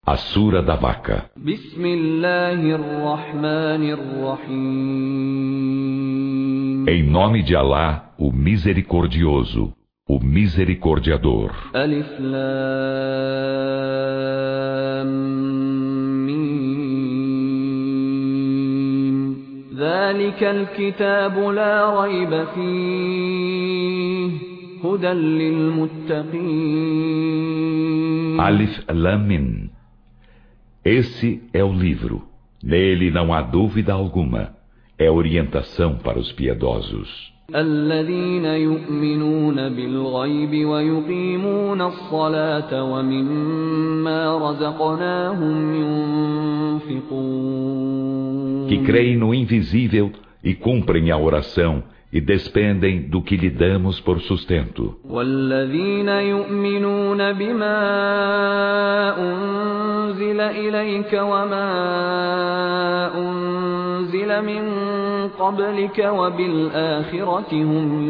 A Sura da Vaca. Em nome de Alá, o Misericordioso, o Misericordiador. Alif Lam Mim. Dhalika al-kitabu la rayba fihi, hudan lil-muttaqin. Alif Lam Mim. Esse é o livro. Nele não há dúvida alguma. É orientação para os piedosos. الذين يؤمنون بالغيب ويقيمون الصلاة ومما رزقناهم ينفقون. Que creem no invisível e cumprem a oração e despendem do que lhe damos por sustento. والذين يؤمنون بما أنزل إليك وما أنزل من قبلك وبالآخرة هم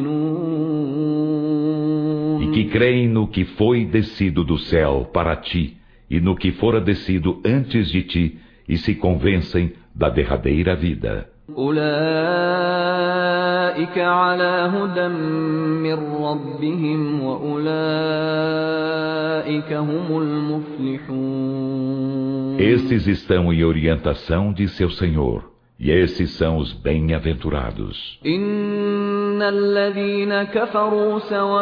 يوقنون. E que creem no que foi descido do céu para ti e no que fora descido antes de ti e se convencem da derradeira vida. أولئك على هدى من ربهم وأولئك هم المفلحون. Esses estão em orientação de seu Senhor, e esses são os bem-aventurados. إن الذين كفروا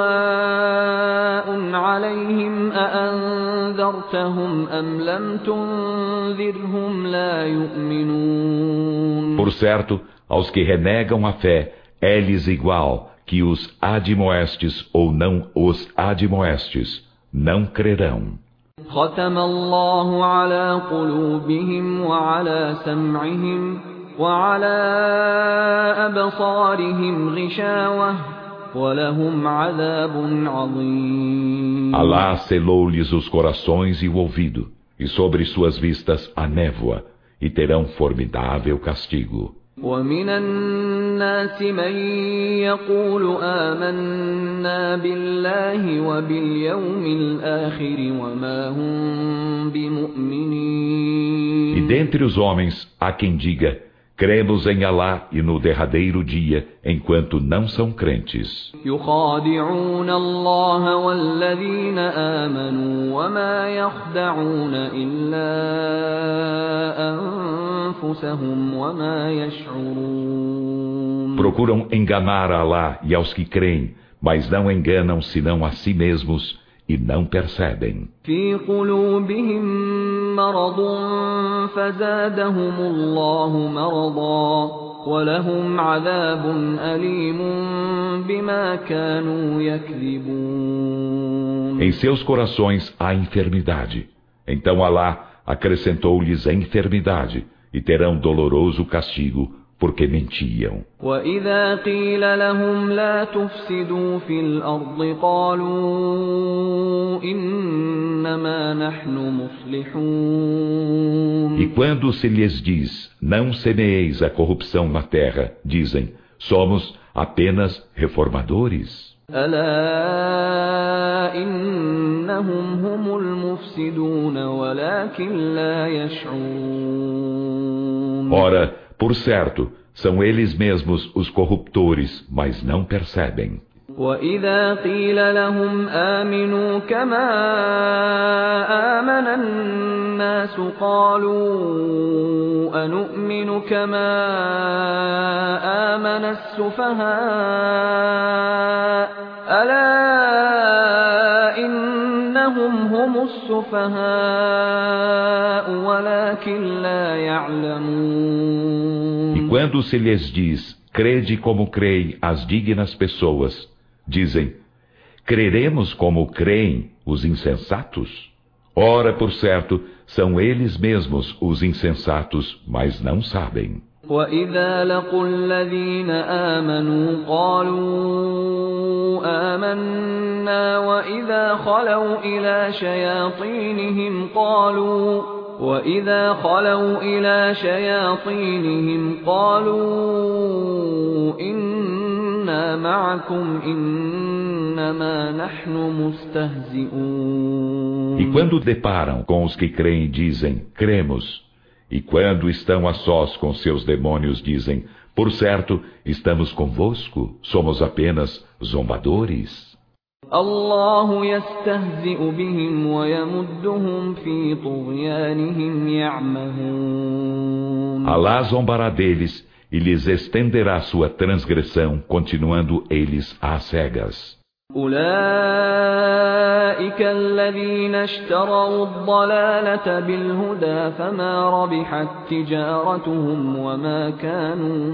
سواء عليهم أأنذرتهم أم لم تنذرهم لا يؤمنون. Por certo, aos que renegam a fé, é-lhes igual que os admoestes ou não os admoestes, não crerão. ختم الله على قلوبهم وعلى سمعهم وعلى أبصارهم غشاوة ولهم عذاب عظيم. Alá selou-lhes os corações e o ouvido, e sobre suas vistas a névoa, e terão formidável castigo. ومن الناس من يقول آمنا بالله وباليوم الآخر وما هم بمؤمنين. E dentre os homens há quem diga, cremos em Alá e no derradeiro dia, enquanto não são crentes. يخادعون الله والذين آمنوا وما يخدعون إلا أنفسهم وما يشعرون. Procuram enganar a Alá e aos que creem, mas não enganam senão a si mesmos e não percebem. في قلوبهم مرض فزادهم الله مرضا ولهم عذاب أليم بما كانوا يكذبون. Em seus corações há enfermidade. Então Alá acrescentou-lhes a enfermidade e terão doloroso castigo porque mentiam. وإذا قيل لهم لا تفسدوا في الأرض قالوا إنما نحن مصلحون. E quando se lhes diz, não semeeis a corrupção na terra, dizem, somos apenas reformadores. ألا إنهم هم المفسدون ولكن لا يشعرون. Ora, por certo, são eles mesmos os corruptores, mas não percebem. وإذا قيل لهم آمنوا كما آمن الناس قالوا أنؤمن كما آمن السفهاء ألا إنهم هم السفهاء ولكن لا يعلمون. E quando se lhes diz, crede como creem as dignas pessoas, dizem, creremos como creem os insensatos? Ora, por certo, são eles mesmos os insensatos, mas não sabem. وَإِذَا لَقُوا الَّذِينَ آمَنُوا قَالُوا آمَنَّا وَإِذَا خَلَوْا إِلَى شَيَاطِينِهِمْ قَالُوا إِنَّا إِنَّا مَعَكُمْ إِنَّمَا نَحْنُ مُسْتَهْزِئُونَ. E quando deparam com os que creem, dizem, cremos. E quando estão a sós com seus demônios, dizem, por certo, estamos convosco, somos apenas zombadores. الله يستهزئ بهم ويمدهم في طغيانهم يعمهون. Alá zombará deles e lhes estenderá sua transgressão, continuando eles às cegas. أولئك الذين اشتروا الضلالة بالهدى فما ربحت تجارتهم وما كانوا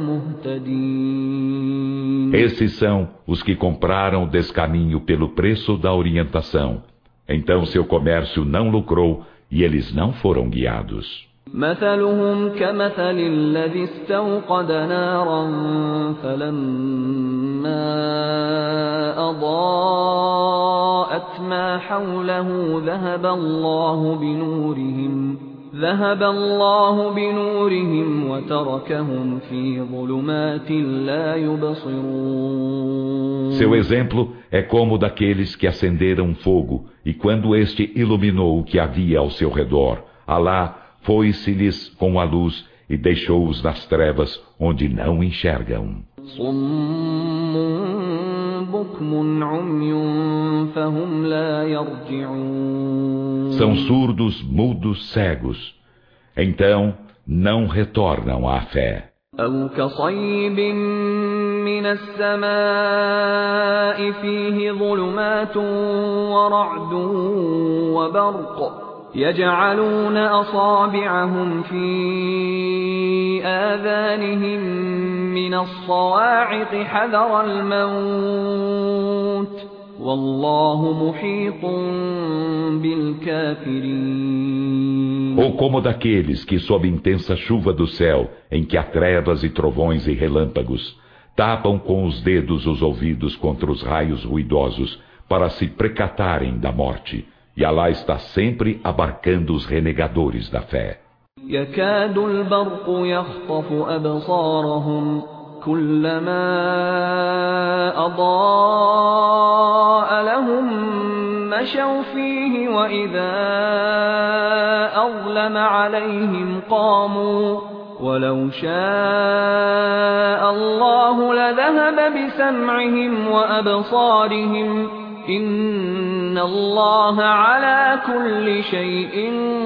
مهتدين. Esses são os que compraram o descaminho pelo preço da orientação. Então seu comércio não lucrou e eles não foram guiados. مثلهم كمثل الذي استوقد نارا فلما أضاءت ما حوله ذهب الله بنورهم وتركهم في ظلمات لا يبصرون. Seu exemplo é como daqueles que acenderam um fogo e quando este iluminou o que havia ao seu redor, Alá foi-se-lhes com a luz e deixou-os nas trevas, onde não enxergam. São surdos, mudos, cegos. Então não retornam à fé. أو كصيب من السماء فيه ظلمات ورعد وبرق يجعلون أصابعهم في آذانهم من الصواعق حذر الموت والله محيط بالكافرين. Ou como daqueles que, sob intensa chuva do céu, em que há trevas e trovões e relâmpagos, tapam com os dedos os ouvidos contra os raios ruidosos para se precatarem da morte. E Alá está sempre abarcando os renegadores da fé. يكاد البرق يخطف أبصارهم كلما أضاء لهم مشوا فيه وإذا أظلم عليهم قاموا ولو شاء الله لذهب بسمعهم وأبصارهم إن الله على كل شيء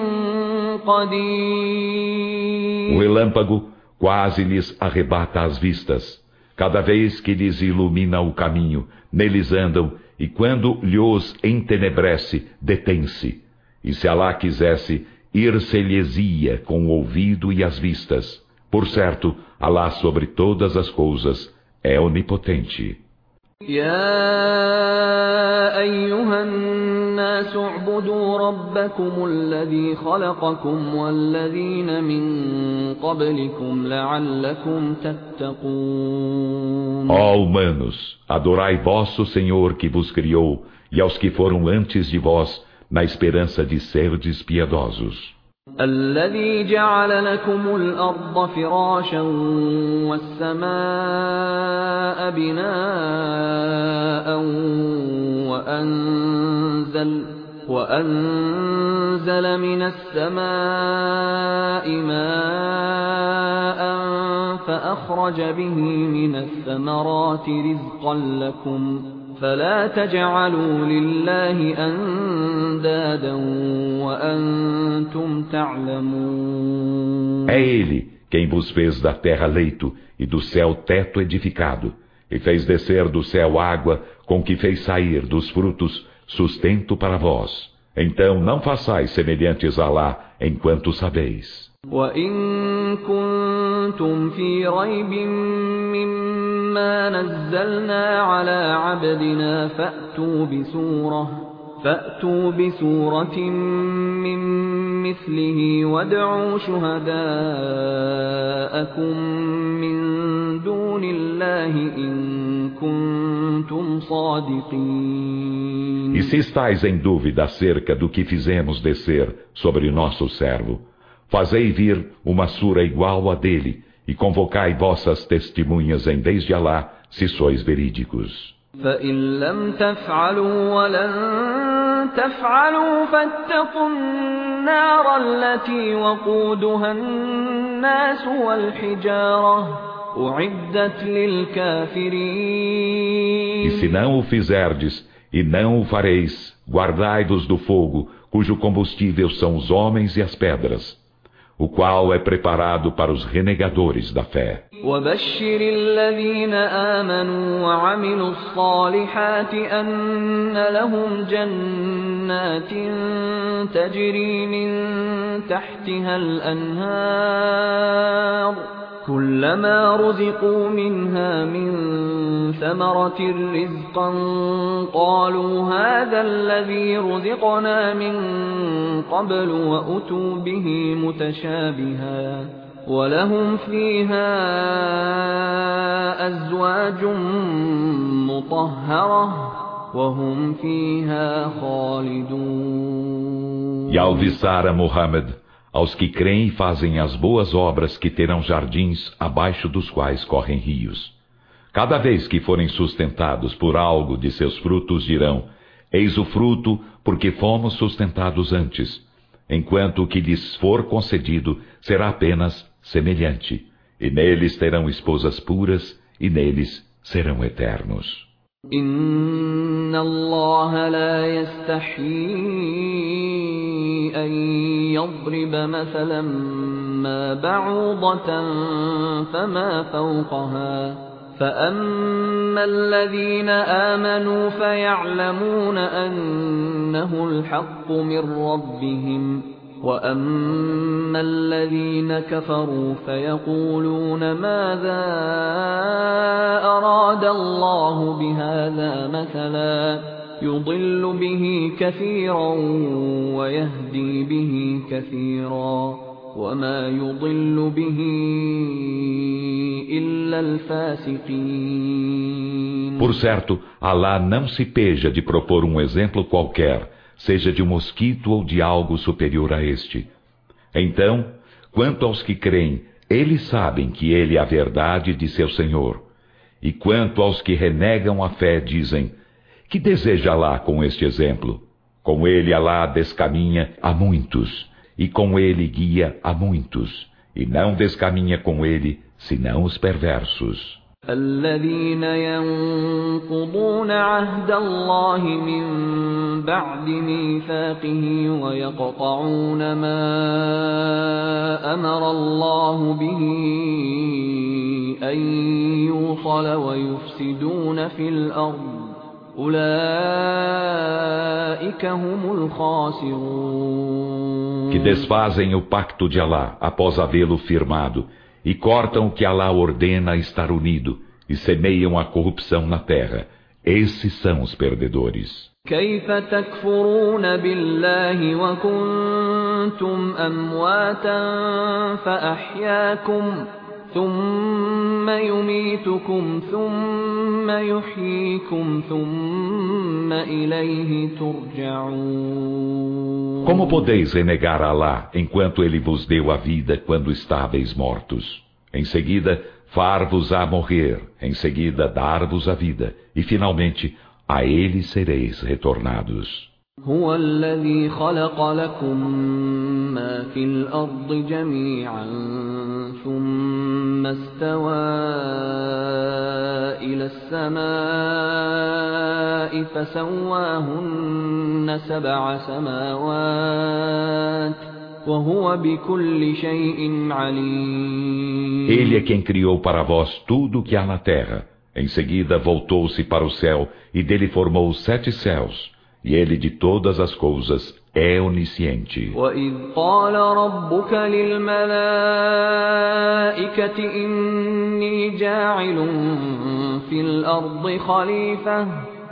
قدير. O relâmpago quase lhes arrebata as vistas. Cada vez que lhes ilumina o caminho, neles andam, e quando lhos entenebrece, detém-se. E se Alá quisesse, ir-se-lhes-ia com o ouvido e as vistas. Por certo, Alá sobre todas as coisas é onipotente. يا أيها الناس اعبدوا ربكم الذي خلقكم والذين من قبلكم لعلكم تتقون. Ó humanos, adorai vosso Senhor que vos criou e aos que foram antes de vós, na esperança de serdes piedosos. الذي جعل لكم الأرض فراشا والسماء بناء وأنزل من السماء ماء فأخرج به من الثمرات رزقا لكم فلا تجعلوا لله أندادا وأنتم تعلمون. É Ele quem vos fez da terra leito e do céu teto edificado, e fez descer do céu água com que fez sair dos frutos sustento para vós. Então não façais semelhantes a Alá enquanto sabeis. وَإِن كُنتُمْ فِي رَيْبٍ مِّمَّا نَزَّلْنَا عَلَىٰ عَبْدِنَا فَأْتُوا بِسُورَةٍ مِّن مِّثْلِهِ وَادْعُوا شُهَدَاءَكُم مِّن دُونِ اللَّهِ إِن كُنتُمْ صَادِقِينَ. E se estáis em dúvida acerca do que fizemos descer sobre nosso servo, fazei vir uma sura igual a dele, e convocai vossas testemunhas em vez de Alá, se sois verídicos. فإن لم تفعلوا ولن تفعلوا فاتقوا النار التي وقودها الناس والحجارة أعدت للكافرين. E se não o fizerdes, e não o fareis, guardai-vos do fogo, cujo combustível são os homens e as pedras, o qual é preparado para os renegadores da fé. وبشر الذين آمنوا وعملوا الصالحات أن لهم جنات تجري من تحتها الأنهار كلما رزقوا منها من ثمرة رزقا قالوا هذا الذي رزقنا من قبل وأتوا به متشابها ولهم فيها أزواج مطهرة وهم فيها خالدون. E ao visar a Muhammad, aos que creem e fazem as boas obras que terão jardins abaixo dos quais correm rios. Cada vez que forem sustentados por algo de seus frutos dirão, eis o fruto porque fomos sustentados antes, enquanto o que lhes for concedido será apenas semelhante, e neles terão esposas puras, e neles serão eternos. Inna Allah la yastahi an yadriba mathalan ma ba'udatan fama fawqaha فأما الذين آمنوا فيعلمون أنه الحق من ربهم وأما الذين كفروا فيقولون ماذا أراد الله بهذا مثلا يضل به كثيرا ويهدي به كثيرا وما يضل به إلا الفاسقين. Por certo, Alá não se peja de propor um exemplo qualquer, seja de um mosquito ou de algo superior a este. Então, quanto aos que creem, eles sabem que ele é a verdade de seu Senhor. E quanto aos que renegam a fé, dizem, que deseja Alá com este exemplo? Com ele Alá descaminha a muitos, e com ele guia a muitos, e não descaminha com ele, senão os perversos. الذين ينقضون عهد الله من بعد ميثاقه ويقطعون ما أمر الله به أن يوصل ويفسدون في الأرض أولئك هم الخاسرون. Que desfazem o pacto de Alá após havê-lo firmado e cortam o que Alá ordena estar unido e semeiam a corrupção na terra. Esses são os perdedores. كيف تكفرون بالله وكنتم أمواتا فأحياكم ثم يميتكم ثم يحييكم ثم إليه ترجعون. Como podeis renegar a Alá enquanto Ele vos deu a vida quando estáveis mortos? Em seguida, far-vos a morrer, em seguida, dar-vos a vida, e finalmente, a Ele sereis retornados. هو الذي خلق لكم ما في الأرض جميعا ثم استوى إلى السماء فسواهن 7 سماوات وهو بكل شيء عليم. Ele é quem criou para vós tudo o que há na terra. Em seguida voltou-se para o céu e dele formou os 7 céus. E ele de todas as coisas é onisciente. وَإِذْ قَالَ رَبُّكَ لِلْمَلَائِكَةِ إِنِّي جَاعِلٌ فِي الْأَرْضِ خَلِيفَةً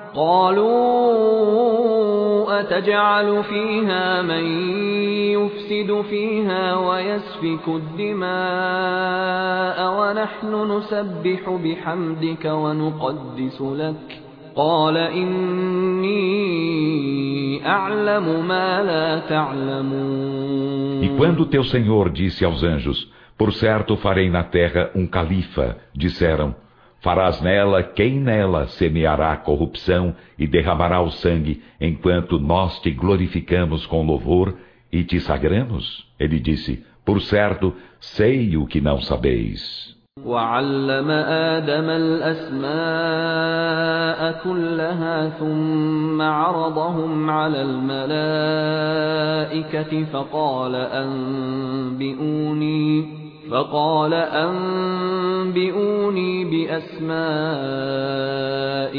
قَالُوا أَتَجْعَلُ فِيهَا مَن يُفْسِدُ فِيهَا وَيَسْفِكُ الدِّمَاءَ وَنَحْنُ نُسَبِّحُ بِحَمْدِكَ وَنُقَدِّسُ لَكَ قال إني أعلم ما لا تعلمون. E quando teu Senhor disse aos anjos, por certo farei na terra um califa, disseram, Farás nela quem nela semeará corrupção e derramará o sangue, enquanto nós te glorificamos com louvor e te sagramos? Ele disse, por certo, sei o que não sabeis. وعلم آدم الأسماء كلها ثم عرضهم على الملائكة فقال أنبئوني بأسماء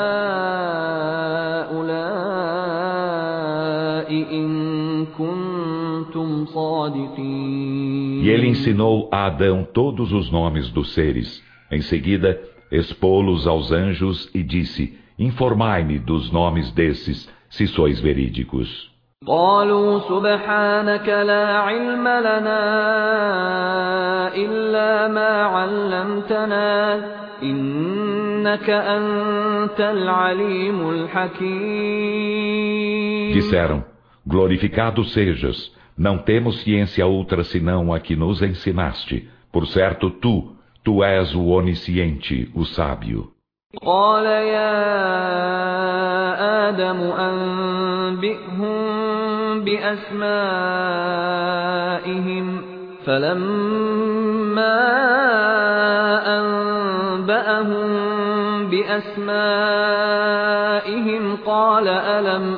هؤلاء إن كنتم صادقين. E ele ensinou a Adão todos os nomes dos seres. Em seguida, expô-los aos anjos e disse, informai-me dos nomes desses, se sois verídicos. قالوا سبحانك لا علم لنا إلا ما علمتنا إنك أنت العليم الحكيم. Disseram, glorificado sejas, não temos ciência outra senão a que nos ensinaste. Por certo, tu és o onisciente, o sábio. قال يا آدم أنبئهم بأسمائهم فلما أنبأهم بأسمائهم قال ألم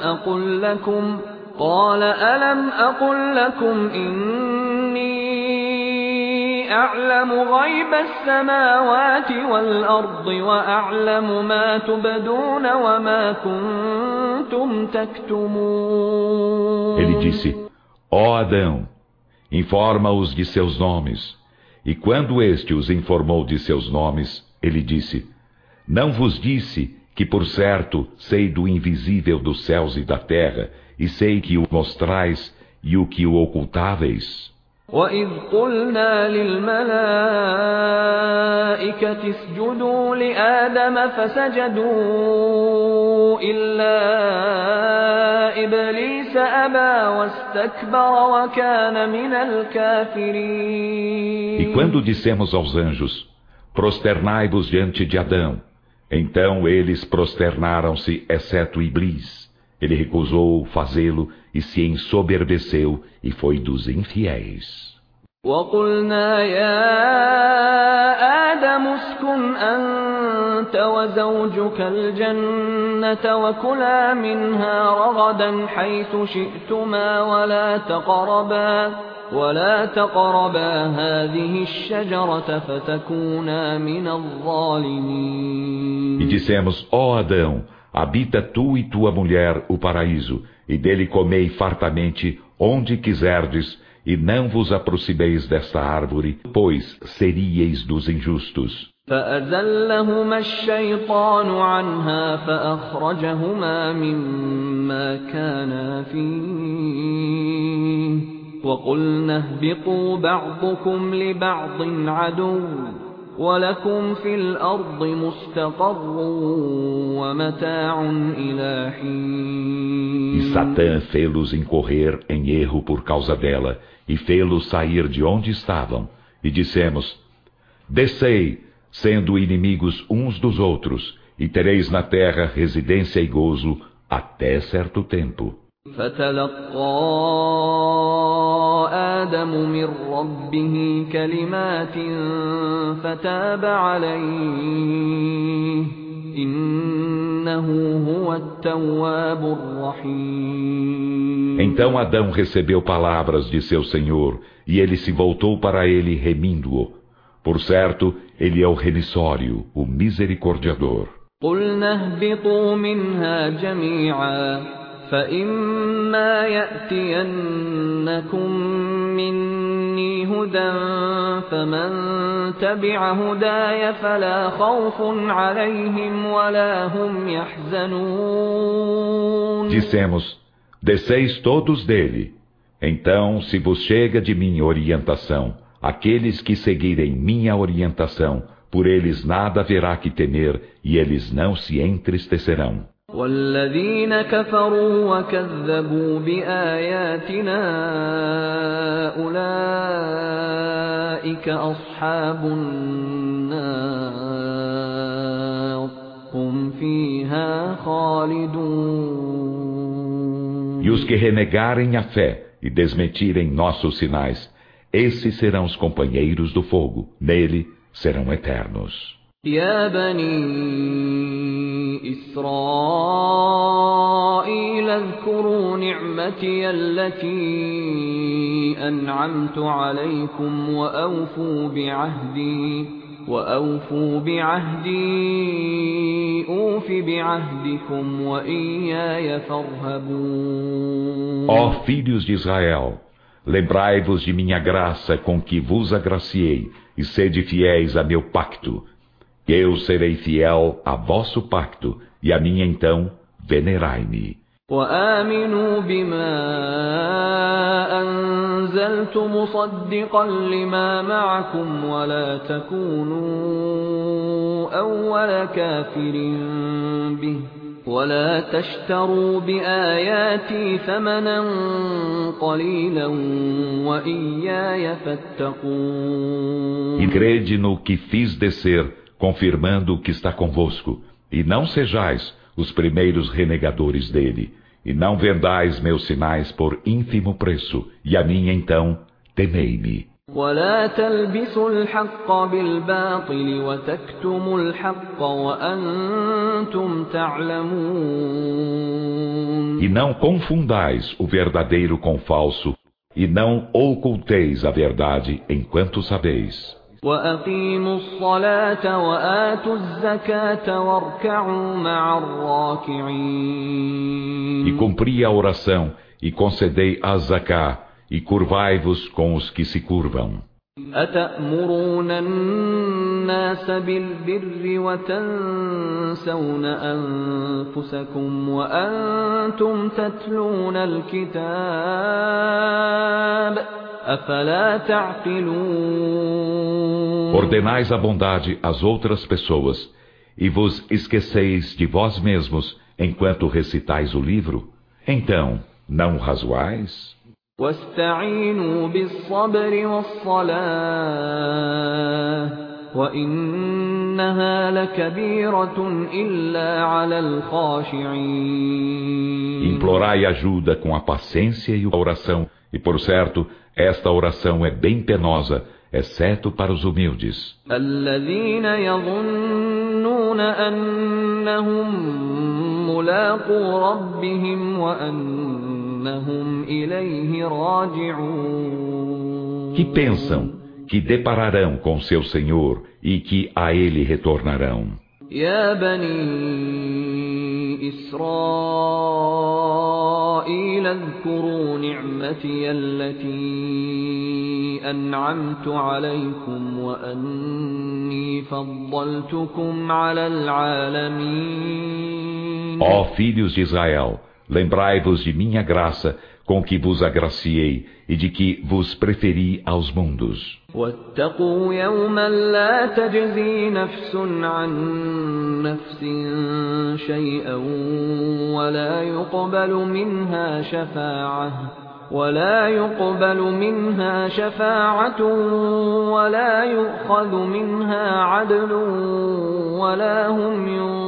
أقل لكم إني أعلم غيب السماوات والأرض وأعلم ما تبدون وما كنتم تكتمون. Ele disse, ó Adão, informa-os de seus nomes. E quando este os informou de seus nomes, ele disse, não vos disse que por certo sei do invisível dos céus e da terra, e sei que o mostrais e o que o ocultáveis? وَإِذْ قُلْنَا لِلْمَلَائِكَةِ اسْجُدُوا لِآدَمَ فَسَجَدُوا إِلَّا إِبْلِيسَ أَبَى وَاسْتَكْبَرَ وَكَانَ مِنَ الْكَافِرِينَ. E quando dissemos aos anjos, prosternai-vos diante de Adão, então eles prosternaram-se, exceto Iblis. Ele recusou fazê-lo e se ensoberbeceu e foi dos infiéis. وَقُلْنَا يَا آدَمُ اسْكُنْ أَنْتَ وَزَوْجُكَ الْجَنَّةَ وَكُلَا مِنْهَا رَغَدًا حَيْثُ شِئْتُمَا ولا تقربا هذه الشجرة فتكونا من الظالمين. E dissemos, ó Adão, habita tu e tua mulher o paraíso, e dele comei fartamente onde quiserdes, e não vos aproximeis desta árvore, pois seríeis dos injustos. فأزلهما الشيطان عنها فأخرجهما مما كانا فيه وقلنا اهبطوا بعضكم لبعض عدو ولكم في الأرض مستقر ومتاع إلى حين. E Satã fê-los incorrer em erro por causa dela, e fê-los sair de onde estavam. E dissemos, descei, sendo inimigos uns dos outros, e tereis na terra residência e gozo até certo tempo. فتلقى آدم من ربه كلمات فتاب عليه إنه هو التواب الرحيم. Então Adão recebeu palavras de seu Senhor, e ele se voltou para ele remindo-o. Por certo, ele é o remissório, o misericordiador. قُلْنَا اهْبِطُوا مِنْهَا جَمِيعًا فَإِمَّا يَأْتِيَنَّكُم مِّنِّي هُدًى فَمَن تَبِعَ هُدَايَ فَلَا خَوْفٌ عَلَيْهِمْ وَلَا هُمْ يَحْزَنُونَ. Dissemos, desceis todos dele. Então, se vos chega de mim orientação, aqueles que seguirem minha orientação, por eles nada haverá que temer, e eles não se entristecerão. وَالَّذِينَ كَفَرُوا وَكَذَّبُوا بِآيَاتِنَا أُولَئِكَ أَصْحَابُ النَّارِ خالدون E os que renegarem a fé e desmentirem nossos sinais, esses serão os companheiros do fogo, nele serão eternos. يا بني إسرائيل اذكروا نعمتي التي أنعمت عليكم وأوفوا بعهدي أوف بعهدكم وإياي فارهبون. Ó filhos de Israel, lembrai-vos de minha graça com que vos agraciei, e sede fiéis a meu pacto. Eu serei fiel a vosso pacto, e a mim então venerai-me. وآمنوا بما أنزلت مصدقا لما معكم ولا تكونوا أول كافر به ولا تشتروا بآياتي ثمنا قليلا وإياي فاتقون. E crede no que fiz descer, confirmando o que está convosco, e não sejais os primeiros renegadores dele, e não vendais meus sinais por ínfimo preço, e a mim então temei-me. ولا تلبسوا الحق بالباطل وتكتموا الحق وأنتم تعلمون. E não confundais o verdadeiro com o falso, e não oculteis a verdade enquanto sabeis. وأقيموا الصلاة وآتوا الزكاة واركعوا مع الراكعين. E cumpri a oração, e concedei a zaká, e curvai-vos com os que se curvam. أتأمرون الناس بالبر وتنسون أنفسكم وأنتم تتلون الكتاب أفلا تعقلون. Ordenais a bondade às outras pessoas, e vos esqueceis de vós mesmos enquanto recitais o livro? Então, não razoais? واستعينوا بالصبر والصلاة وإنها لكبيرة إلا على الخاشعين. Implorai ajuda com a paciência e a oração, e por certo, esta oração é bem penosa, exceto para os humildes. الذين يظنون أنهم ملاقو ربهم وأنهم إليه راجعون. Que pensam que depararão com seu Senhor e que a ele retornarão. يا بني إسرائيل اذكروا نعمتي التي أنعمت عليكم وأني فضلتكم على العالمين. Ó filhos de Israel, lembrai-vos de minha graça com que vos agraciei e de que vos preferi aos mundos. واتقوا يوما لا تجزي نفس عن نفس شيئا ولا يقبل منها شفاعة ولا يؤخذ منها عدل ولا هم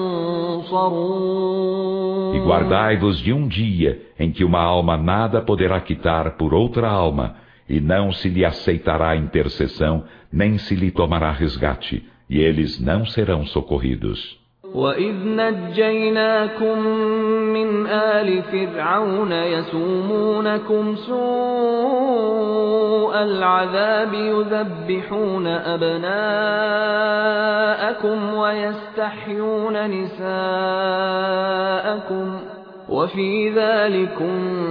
ينصرون. E guardai-vos de um dia em que uma alma nada poderá quitar por outra alma, e não se lhe aceitará intercessão, nem se lhe tomará resgate, e eles não serão socorridos. وَإِذْ نَجَّيْنَاكُمْ مِنْ آلِ فِرْعَوْنَ يَسُومُونَكُمْ سُوءَ الْعَذَابِ يُذَبِّحُونَ أَبْنَاءَكُمْ وَيَسْتَحْيُونَ نِسَاءَكُمْ وَفِي ذَلِكُمْ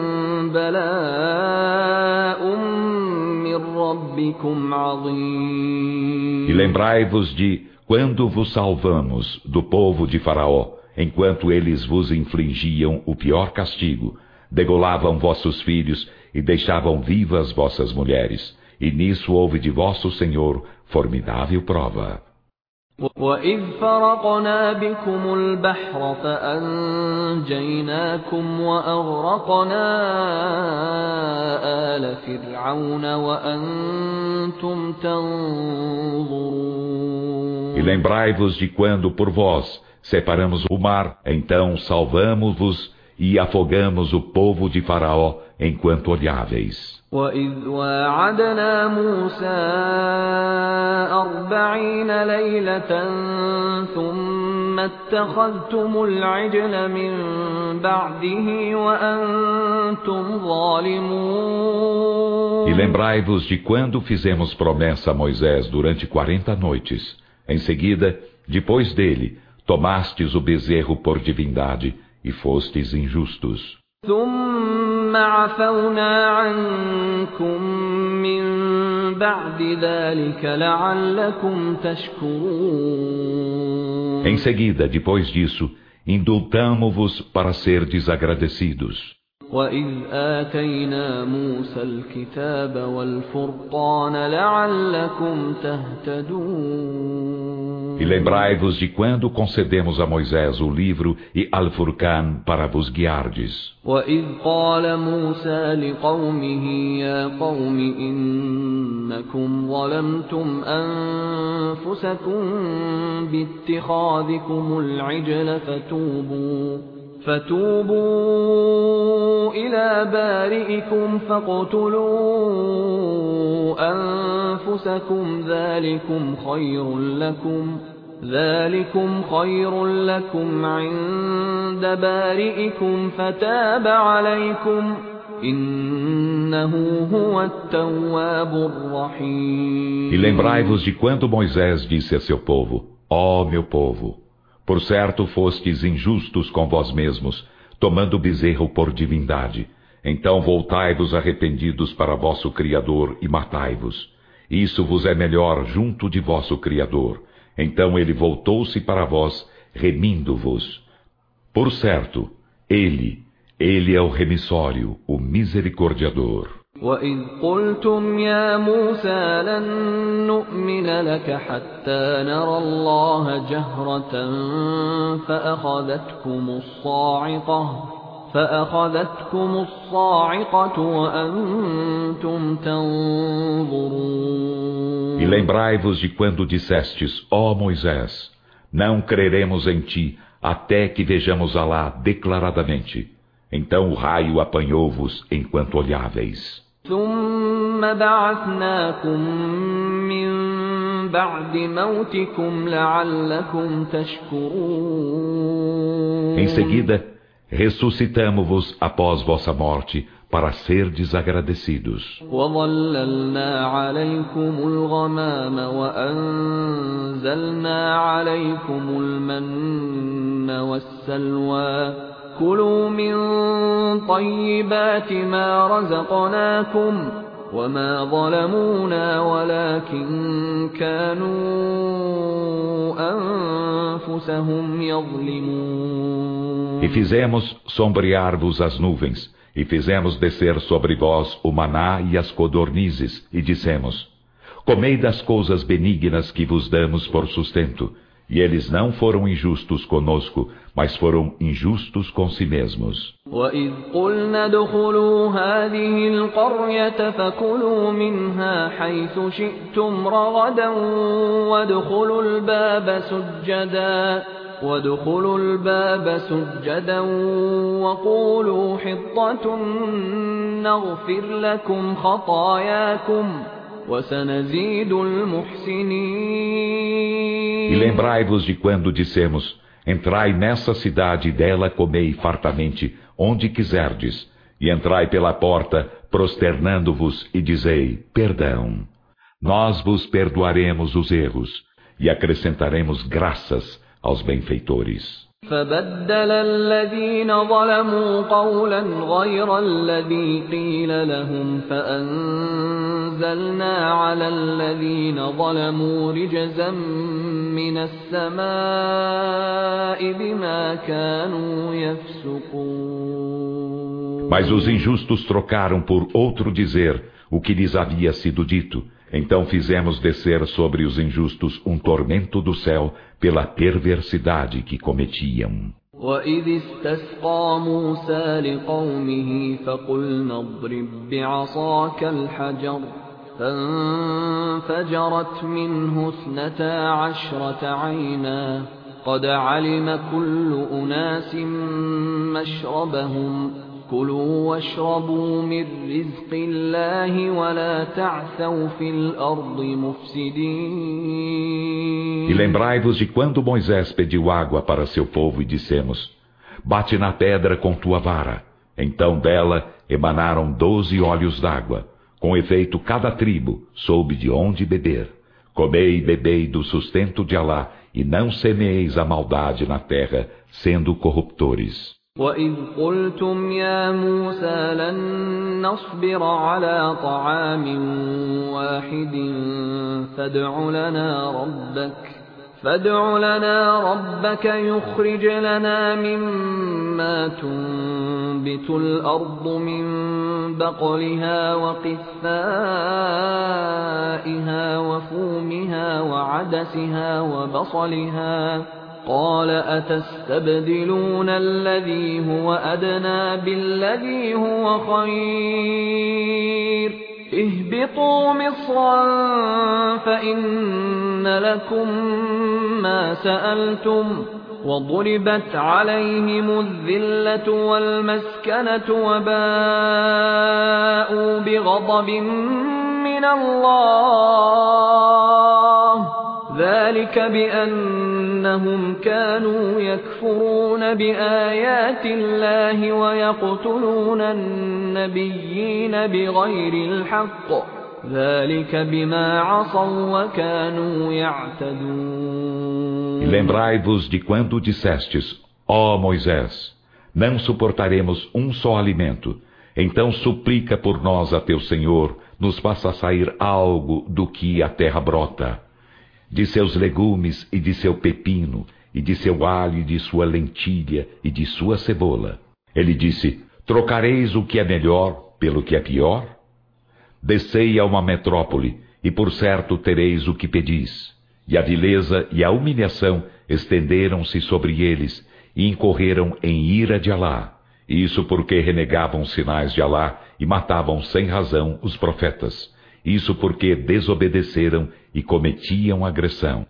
بَلَاءٌ مِّن رَّبِّكُمْ عَظِيمٌ. E lembrai-vos de quando vos salvamos do povo de Faraó, enquanto eles vos infligiam o pior castigo, degolavam vossos filhos e deixavam vivas vossas mulheres, e nisso houve de vosso Senhor formidável prova. وَإِذْ فَرَقْنَا بِكُمُ الْبَحْرَ فَأَنْجَيْنَاكُمْ وَأَغْرَقْنَا آلَ فِرْعَوْنَ وَأَنْتُمْ تَنْظُرُونَ. E lembrai-vos de quando por vós separamos o mar, então salvamo-vos e afogamos o povo de Faraó enquanto olháveis. وَإِذْ وَاعَدْنَا مُوسَى 40 لَيْلَةً ثُمَّ اتَّخَذْتُمُ الْعِجْلَ مِنْ بَعْدِهِ وَأَنْتُمْ ظَالِمُونَ. E lembrai-vos de quando fizemos promessa a Moisés durante 40 noites. Em seguida, depois dele, tomastes o bezerro por divindade e fostes injustos. ثُمَّ عَفَوْنَا عَنْكُمْ مِنْ بَعْدِ ذَلِكَ لَعَلَّكُمْ تَشْكُرُونَ. Em seguida, depois disso, indultamo-vos para serdes agradecidos. وَإِذْ آتَيْنَا مُوسَى الْكِتَابَ وَالْفُرْقَانَ لَعَلَّكُمْ تَهْتَدُونَ. E lembrai-vos de quando concedemos a Moisés o livro e Al-Furqan para vos guiardes. وَإِذْ قَالَ مُوسَى لِقَوْمِهِ يَا قَوْمِ إِنَّكُمْ ظَلَمْتُمْ أَنفُسَكُمْ بِاتِّخَاذِكُمُ الْعِجْلَ فتوبوا إلى بارئكم فاقتلوا أنفسكم ذلكم خير لكم عند بارئكم فتاب عليكم إنه هو التواب الرحيم. E lembrai-vos de quando Moisés disse a seu povo: Ó meu povo, por certo fostes injustos com vós mesmos, tomando o bezerro por divindade. Então voltai-vos arrependidos para vosso Criador e matai-vos. Isso vos é melhor junto de vosso Criador. Então ele voltou-se para vós, remindo-vos. Por certo, ele é o remissório, o misericordiador. وَإِذْ قُلْتُمْ يَا مُوسَى لَن نُّؤْمِنَ لَكَ حَتَّى نَرَى اللَّهَ جَهْرَةً فَأَخَذَتْكُمُ الصَّاعِقَةُ وَأَنْتُمْ تَنظُرُونَ. E lembrai-vos de quando dissestes: Ó Moisés, não creremos em ti até que vejamos Alá declaradamente. Então o raio apanhou-vos enquanto olháveis. ثُمَّ بَعَثْنَاكُمْ مِنْ بَعْدِ مَوْتِكُمْ لَعَلَّكُمْ تَشْكُرُونَ. Em seguida, ressuscitamo-vos após vossa morte para serdes agradecidos. وَظَلَّلْنَا عَلَيْكُمُ الْغَمَامَ وَأَنزَلْنَا عَلَيْكُمُ الْمَنَّ وَالسَّلْوَىٰ كُلُوا مِن طَيِّبَاتِ مَا رَزَقْنَاكُمْ وَمَا ظَلَمُونَا وَلَكِن كَانُوا أَنفُسَهُمْ يَظْلِمُونَ. E fizemos sombrear-vos as nuvens, e fizemos descer sobre vós o maná e as codornizes, e dissemos: Comei das coisas benignas que vos damos por sustento. E eles não foram injustos conosco, mas foram injustos com si mesmos. وَإِذْ قُلْنَا ادْخُلُوا هَٰذِهِ الْقَرْيَةَ فَكُلُوا مِنْهَا حَيْثُ شِئْتُمْ رَغَدًا وَادْخُلُوا الْبَابَ سُجَّدًا وَقُولُوا حِطَّةٌ نَّغْفِرْ لَكُمْ خَطَايَاكُمْ وَسَنَزِيدُ الْمُحْسِنِينَ. E lembrai-vos de quando dissemos: Entrai nessa cidade e dela comei fartamente, onde quiserdes, e entrai pela porta, prosternando-vos, e dizei: Perdão. Nós vos perdoaremos os erros, e acrescentaremos graças aos benfeitores. فَبَدَّلَ الَّذِينَ ظَلَمُوا قَوْلًا غَيْرَ الَّذِي قِيلَ لَهُمْ فَأَنزَلْنَا عَلَى الَّذِينَ ظَلَمُوا رِجْزًا مِّنَ السَّمَاءِ بِمَا كَانُوا يَفْسُقُونَ. Mas os injustos trocaram por outro dizer o que lhes havia sido dito. Então fizemos descer sobre os injustos um tormento do céu pela perversidade que cometiam. وَإِذِ اسْتَسْقَىٰ مُوسَىٰ لِقَوْمِهِ فَقُلْنَا اضْرِب بِّعَصَاكَ الْحَجَرَ فَانفَجَرَتْ مِنْهُ 12 عَيْنًا قد علم كل أناس مشربهم كلوا واشربوا من رزق الله ولا تعثوا في الأرض مفسدين. E lembrai-vos de quando Moisés pediu água para seu povo e dissemos: bate na pedra com tua vara. Então dela emanaram 12 olhos d'água. Com efeito, cada tribo soube de onde beber. Comei e bebei do sustento de Alá, e não semeeis a maldade na terra, sendo corruptores. وَإِذْ قُلْتُمْ يَا مُوسَى لَن نَّصْبِرَ عَلَىٰ طَعَامٍ وَاحِدٍ فادع لنا ربك يخرج لنا مما تنبت الأرض من بقلها وقثائها وفومها وعدسها وبصلها قال أتستبدلون الذي هو أدنى بالذي هو خير اهبطوا مصرا فإن لكم ما سألتم وضربت عليهم الذلة والمسكنة وباءوا بغضب من الله ذلك بأنهم كانوا يكفرون بآيات الله ويقتلون النبيين بغير الحق ذلك بما عصوا وكانوا يعتدون. E lembrai-vos de quando dissestes: ó Moisés, não suportaremos um só alimento. Então suplica por nós a teu Senhor, nos faça sair algo do que a terra brota, de seus legumes e de seu pepino, e de seu alho e de sua lentilha e de sua cebola. Ele disse: trocareis o que é melhor pelo que é pior? Descei a uma metrópole, e por certo tereis o que pedis. E a vileza e a humilhação estenderam-se sobre eles, e incorreram em ira de Alá. Isso porque renegavam os sinais de Alá e matavam sem razão os profetas. Isso porque desobedeceram e cometiam agressão.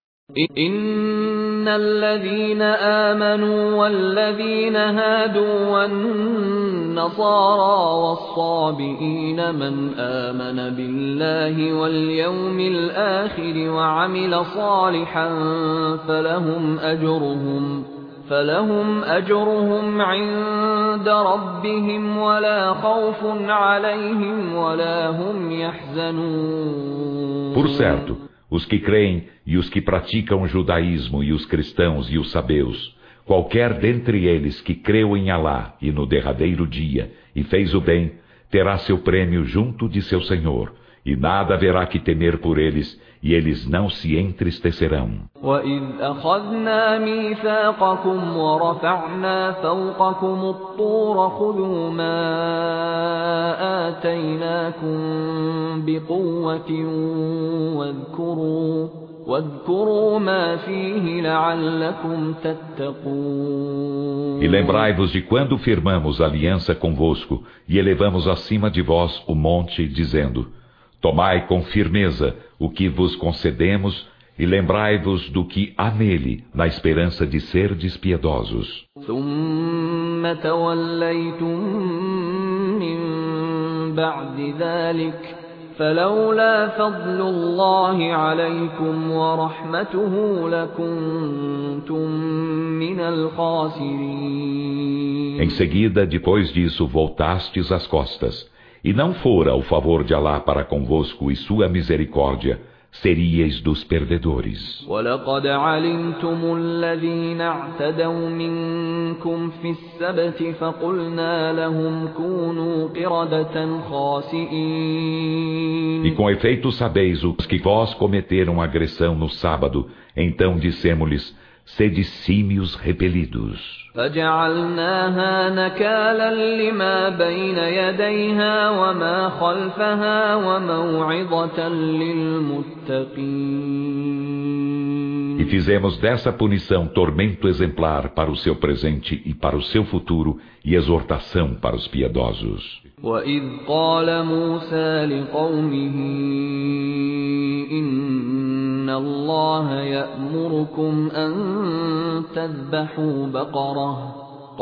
إن الذين آمنوا والذين هادوا والنصارى والصابئين من آمن بالله واليوم الآخر وعمل صالحا فلهم أجرهم عند ربهم ولا خوف عليهم ولا هم يحزنون. Por certo, os que creem e os que praticam o judaísmo e os cristãos e os sabeus, qualquer dentre eles que creu em Alá e no derradeiro dia e fez o bem, terá seu prêmio junto de seu Senhor, e nada haverá que temer por eles, e eles não se entristecerão. وَإِذْ أَخَذْنَا مِيثَاقَكُمْ وَرَفَعْنَا فَوْقَكُمُ الطُّورَ خُذُوا مَا آتَيْنَاكُمْ بِقُوَّةٍ واذكروا ما فيه لعلكم تتقون. E lembrai-vos de quando firmamos aliança convosco e elevamos acima de vós o monte, dizendo: tomai com firmeza o que vos concedemos e lembrai-vos do que há nele, na esperança de serdes piedosos. ثم توليتم من بعد ذلك فلولا فضل الله عليكم ورحمته لكنتم من الخاسرين. Em seguida, depois disso, voltastes as costas, e não fora o favor de Alá para convosco e sua misericórdia, seríeis dos perdedores. وَلَقَدْ عَلِمْتُمُ الَّذِينَ اعْتَدَوْا مِنكُمْ فِي السَّبْتِ فَقُلْنَا لَهُمْ كُونُوا قِرَدَةً خَاسِئِينَ. E com efeito sabeis os que vós cometeram agressão no sábado, então dissemos-lhes: sede símios repelidos. فَجَعَلْنَاهَا نَكَالًا لِمَا بَيْنَ يَدَيْهَا وَمَا خَلْفَهَا وَمَوْعِظَةً لِلْمُتَّقِينَ. E fizemos dessa punição tormento exemplar para o seu presente e para o seu futuro, e exortação para os piedosos. وَإِذْ قَالَ مُوسَى لِقَوْمِهِ إِنَّ الله يأمركم أن تذبحوا بقرة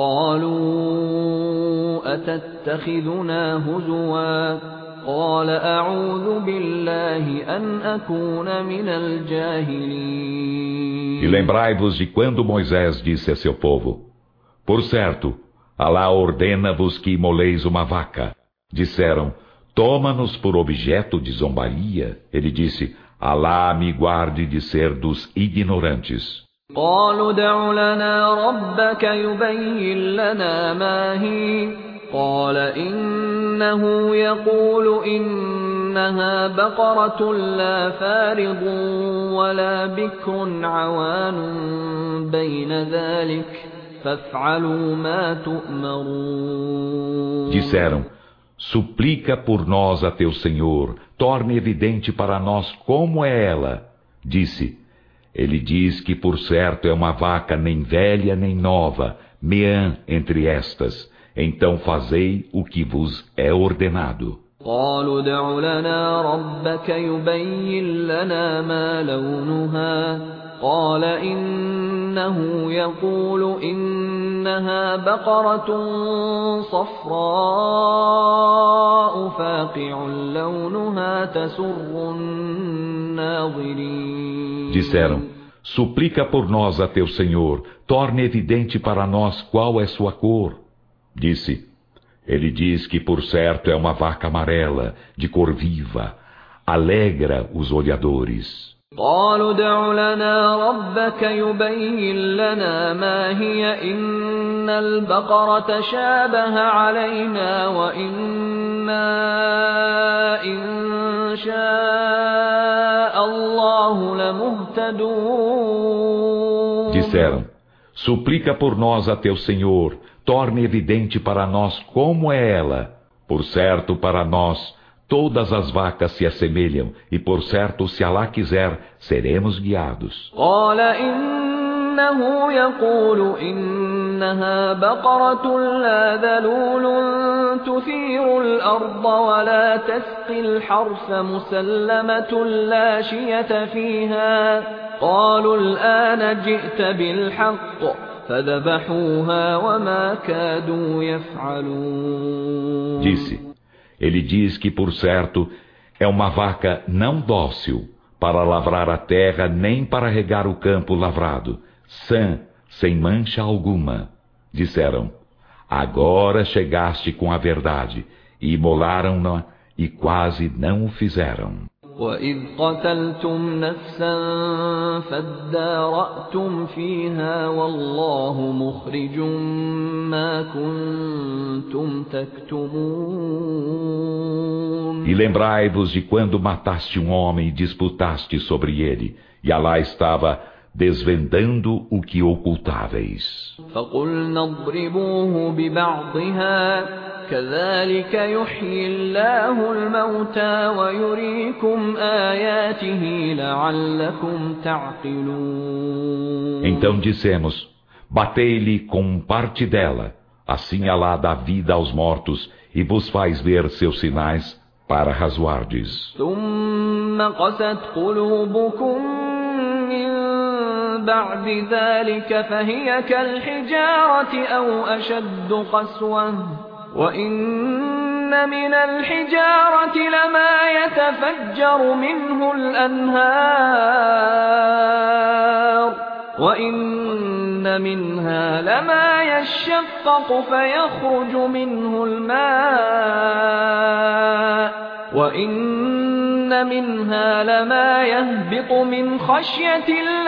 قالوا أتتخذنا هزوا قال أعوذ بالله أن أكون من الجاهلين. E lembrai-vos de quando Moisés disse a seu povo: Por certo, Alá ordena-vos que imoleis uma vaca. Disseram: Toma-nos por objeto de zombaria. Ele disse: Alá me guarde de ser dos ignorantes. قالوا ادع لنا ربك يبين لنا ما هي قال إنه يقول إنها بقرة لا فارض ولا بكر عوان بين ذلك فافعلوا ما تؤمرون. Disseram: Suplica por nós a teu Senhor, torne evidente para nós como é ela. Disse: Ele diz que por certo é uma vaca nem velha nem nova, meã entre estas. Então fazei o que vos é ordenado. قالوا ادع لنا ربك يبين لنا ما لونها قال إنه يقول إنها بقرة صفراء فاقع لونها تسر الناظرين. Disseram: Suplica por nós a teu Senhor, torne evidente para nós qual é sua cor. Disse: Ele diz que por certo é uma vaca amarela, de cor viva, alegra os olhadores. قالوا ادع لنا ربك يبين لنا ما هي إن البقرة شابه علينا وإنا إن شاء الله لمهتدون. Disseram: Suplica por nós a teu Senhor, torne evidente para nós como é ela. Por certo, para nós, todas as vacas se assemelham, e por certo, se Alá quiser, seremos guiados. قال إنه يقول إنها بقرة لا ذلول تثير الأرض ولا تسقي الحرث مسلمة لا شية فيها قالوا الآن جئت بالحق فذبحوها وما كادوا يفعلون. Disse: Ele diz que por certo é uma vaca não dócil para lavrar a terra nem para regar o campo lavrado, sã, sem mancha alguma. Disseram: Agora chegaste com a verdade, e imolaram-na e quase não o fizeram. وَإِذْ قَتَلْتُمْ نَفْسًا فَادَّارَأْتُمْ فِيهَا وَاللَّهُ مُخْرِجٌ مَا كُنْتُمْ تَكْتُمُونَ. E lembrai-vos de quando mataste um homem e disputaste sobre ele, e Alá estava desvendando o que ocultáveis. فَقُلْنَا اضْرِبُوهُ بِبَعْضِهَا كَذَلِكَ يُحْيِي اللَّهُ الْمَوْتَى وَيُرِيكُمْ آيَاتِهِ لَعَلَّكُمْ تَعْقِلُونَ. Então dissemos: Batei-lhe com parte dela, assim Alá dá vida aos mortos e vos faz ver seus sinais para razoardes. ثُمَّ قَسَتْ قُلُوبُكُمْ مِنْ بَعْدِ ذَلِكَ فَهِيَ كَالْحِجَارَةِ أَوْ أَشَدُّ قَسْوَةً وَإِنَّ مِنَ الْحِجَارَةِ لَمَا يَتَفَجَّرُ مِنْهُ الْأَنْهَارُ وَإِنَّ مِنْهَا لَمَا يَشَّقَّقُ فَيَخْرُجُ مِنْهُ الْمَاءُ وَإِنَّ مِنْهَا لَمَا يَهْبِطُ مِنْ خَشْيَةِ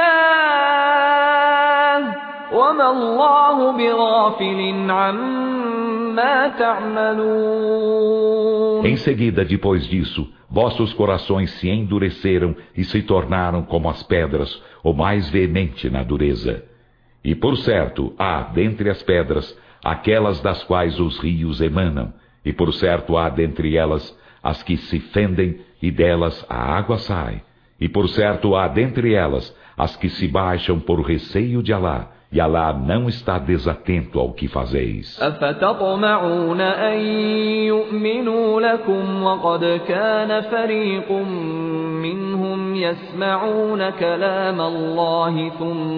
اللَّهِ وَمَا اللَّهُ بِغَافِلٍ عَمَّا تَعْمَلُونَ. Em seguida, depois disso, vossos corações se endureceram e se tornaram como as pedras, ou mais veemente na dureza. E por certo, há dentre as pedras aquelas das quais os rios emanam, e por certo há dentre elas as que se fendem e delas a água sai. E por certo há dentre elas as que se baixam por receio de Alá, e Alá não está desatento ao que fazeis. أفتطمعون أن يؤمنوا لكم وقد كان فريق منهم يسمعون كلام الله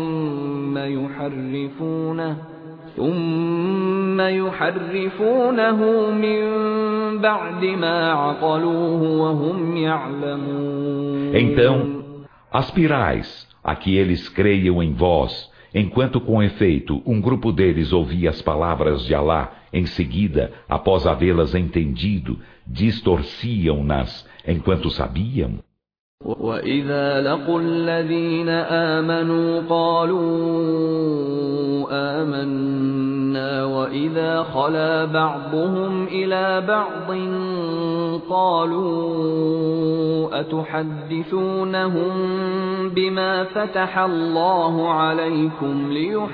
ثم يحرفونه من بعد ما عقلوه وهم يعلمون. Então, aspirais a que eles creiam em vós, enquanto com efeito um grupo deles ouvia as palavras de Alá, em seguida, após havê-las entendido, distorciam-nas enquanto sabiam. وَإِذَا لَقُوا الَّذِينَ آمَنُوا قَالُوا آمَنَّا وَإِذَا خَلَا بَعْضُهُمْ إِلَى بَعْضٍ قَالُوا أَتُحَدِّثُونَهُم بِمَا فَتَحَ اللَّهُ عَلَيْكُمْ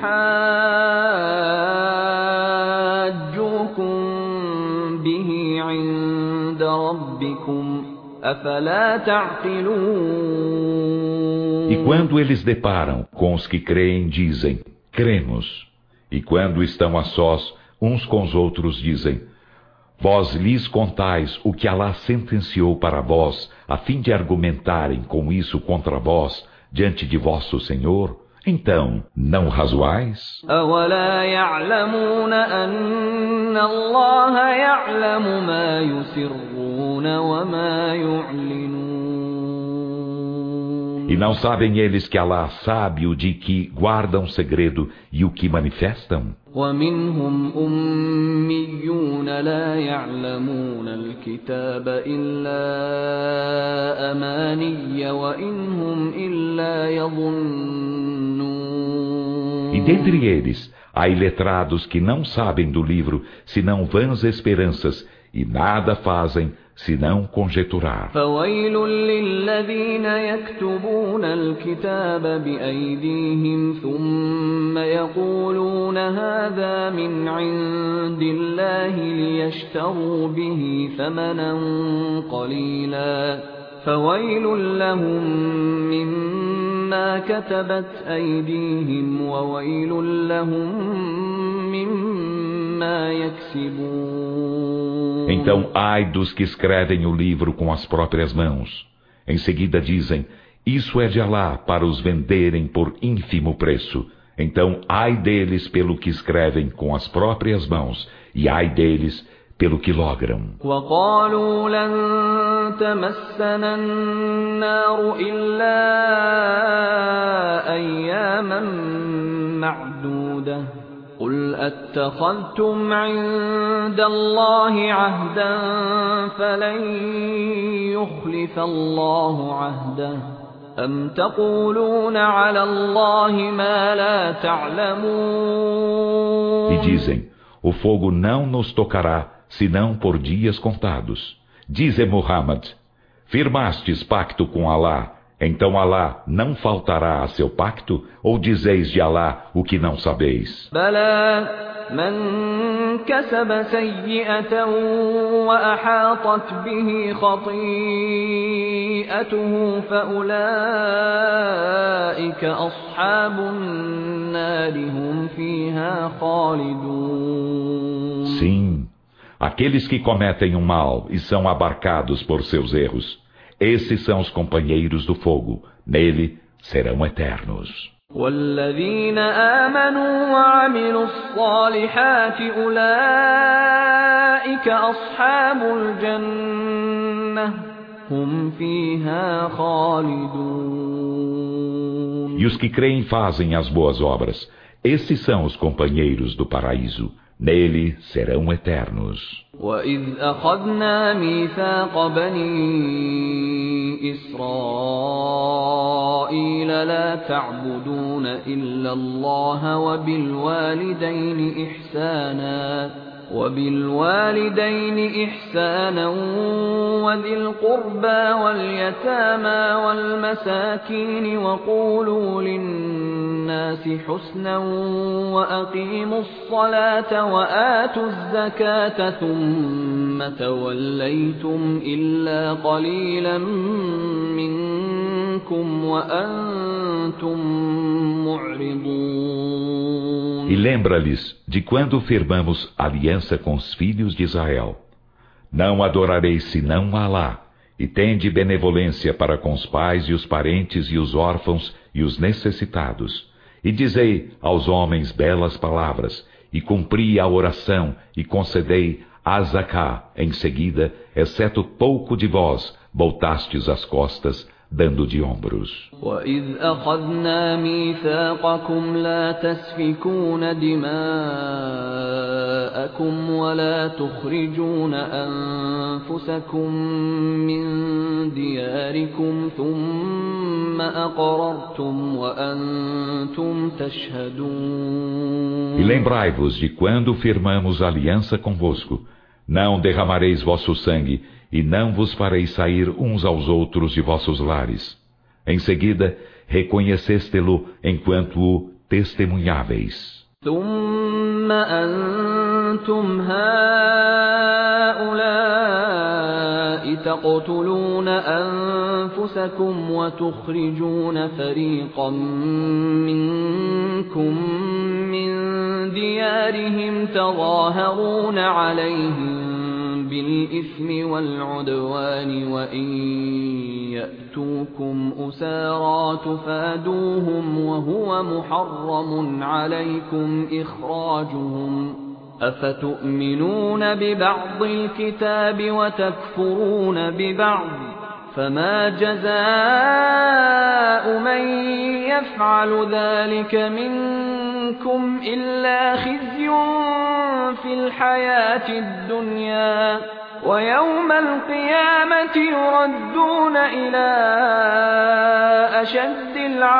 لِيُحَاجُّوكُم بِهِ عِندَ رَبِّكُمْ أَفَلَا تَعْقِلُونَ. E quando eles deparam com os que creem, dizem, cremos. E quando estão a sós, uns com os outros dizem, vós lhes contais o que Alá sentenciou para vós, a fim de argumentarem com isso contra vós, diante de vosso Senhor? Então, não razoais? أَوَلَا يَعْلَمُونَ أَنَّ اللَّهَ يَعْلَمُ مَا يُسِرُّونَ وَمَا يُعْلِنُونَ. E não sabem eles que Alá sabe o de que guardam segredo e o que manifestam? وَمِنْهُمْ أُمِّيُّونَ لَا يَعْلَمُونَ الْكِتَابَ إِلَّا أَمَانِيَّ وَإِنْ هُمْ إِلَّا يَظُنُّونَ. E dentre eles, há iletrados que não sabem do livro, senão vãs esperanças, e nada fazem, senão conjecturar. فَوَيْلٌ لِّلَّذِينَ يَكْتُبُونَ الْكِتَابَ بِأَيْدِيهِمْ ثُمَّ يَقُولُونَ هَذَا مِنْ عِندِ اللَّهِ لِيَشْتَرُوا بِهِ ثَمَنًا قَلِيلًا فَوَيْلٌ لَّهُم مِّمَّا كَتَبَتْ أَيْدِيهِمْ وَوَيْلٌ لَّهُم مِّمَّا يَكْسِبُونَ. Então, ai dos que escrevem o livro com as próprias mãos. Em seguida dizem, isso é de Alá para os venderem por ínfimo preço. Então, ai deles pelo que escrevem com as próprias mãos, e ai deles pelo que logram. وَقَالُوا لَن تَمَسَّنَا النَّارُ إِلَّا أَيَّامًا مَّعْدُودَةً قُلْ أَتَّخَذْتُمْ عِندَ اللَّهِ عَهْدًا فَلَن يُخْلِفَ اللَّهُ عَهْدَهُ أَمْ تَقُولُونَ عَلَى اللَّهِ مَا لَا تَعْلَمُونَ. E dizem, o fogo não nos tocará, senão por dias contados. Dize Muhammad, firmastes pacto com Alá, então Alá não faltará a seu pacto? Ou dizeis de Alá o que não sabeis? بَلَى مَنْ كَسَبَ سَيِّئَةً وَأَحَاطَتْ بِهِ خَطِيئَتُهُ فَأُولَئِكَ أَصْحَابُ النَّارِ هُمْ فِيهَا خَالِدُونَ. Sim, aqueles que cometem um mal e são abarcados por seus erros, esses são os companheiros do fogo, nele serão eternos. وَالَّذِينَ آمَنُوا وَعَمِلُوا الصَّالِحَاتِ أُولَئِكَ أَصْحَابُ الْجَنَّةِ هُمْ فِيهَا خَالِدُونَ. E os que creem e fazem as boas obras, esses são os companheiros do paraíso, nele serão eternos. وَإِذْ أَخَذْنَا مِيثَاقَ بَنِي إِسْرَائِيلَ لَا تَعْبُدُونَ إِلَّا اللَّهَ وَبِالْوَالِدَيْنِ إِحْسَانًا وَذِي الْقُرْبَى وَالْيَتَامَى وَالْمَسَاكِينِ وَقُولُوا لِلنَّاسِ حُسْنًا وَأَقِيمُوا الصَّلَاةَ وَآتُوا الزَّكَاةَ ثُمَّ تَوَلَّيْتُمْ إِلَّا قَلِيلًا منكم وأنتم معرضون. E lembra-lhes de quando firmamos aliança com os filhos de Israel. Não adorareis senão a Alá, e tende benevolência para com os pais e os parentes e os órfãos e os necessitados. E dizei aos homens belas palavras, e cumpri a oração, e concedei a zaká. Em seguida, exceto pouco de vós, voltastes as costas, dando de ombros. وَإِذْ أَخَذْنَا مِيثَاقَكُمْ لَا تَسْفِكُونَ دِمَاءَكُمْ وَلَا تُخْرِجُونَ أَنفُسَكُمْ مِنْ دِيَارِكُمْ ثُمَّ أَقْرَرْتُمْ وَأَنْتُمْ تَشْهَدُونَ. E lembrai-vos de quando firmamos aliança convosco. Não derramareis vosso sangue, e não vos fareis sair uns aos outros de vossos lares. Em seguida, reconheceste-lo enquanto o testemunháveis. ثُمَّ أَنْتُمْ هَؤُلَاءِ تَقْتُلُونَ أَنفُسَكُمْ وَتُخْرِجُونَ فَرِيقًا مِّنكُم مِّن دِيَارِهِمْ تَظَاهَرُونَ عَلَيْهِم بِالْإِثْمِ وَالْعُدْوَانِ وَإِن يَأْتُوكُمْ أُسَارَىٰ تُفَادُوهُمْ وَهُوَ مُحَرَّمٌ عَلَيْكُمْ إِخْرَاجُهُمْ أَفَتُؤْمِنُونَ بِبَعْضِ الْكِتَابِ وَتَكْفُرُونَ بِبَعْضٍ فَمَا جَزَاءُ مَن يَفْعَلُ ذَلِكَ مِنكُمْ إِلَّا خِزْيٌ فِي الْحَيَاةِ الدُّنْيَا وَيَوْمَ الْقِيَامَةِ يُرَدُّونَ إِلَى أَشَدِّ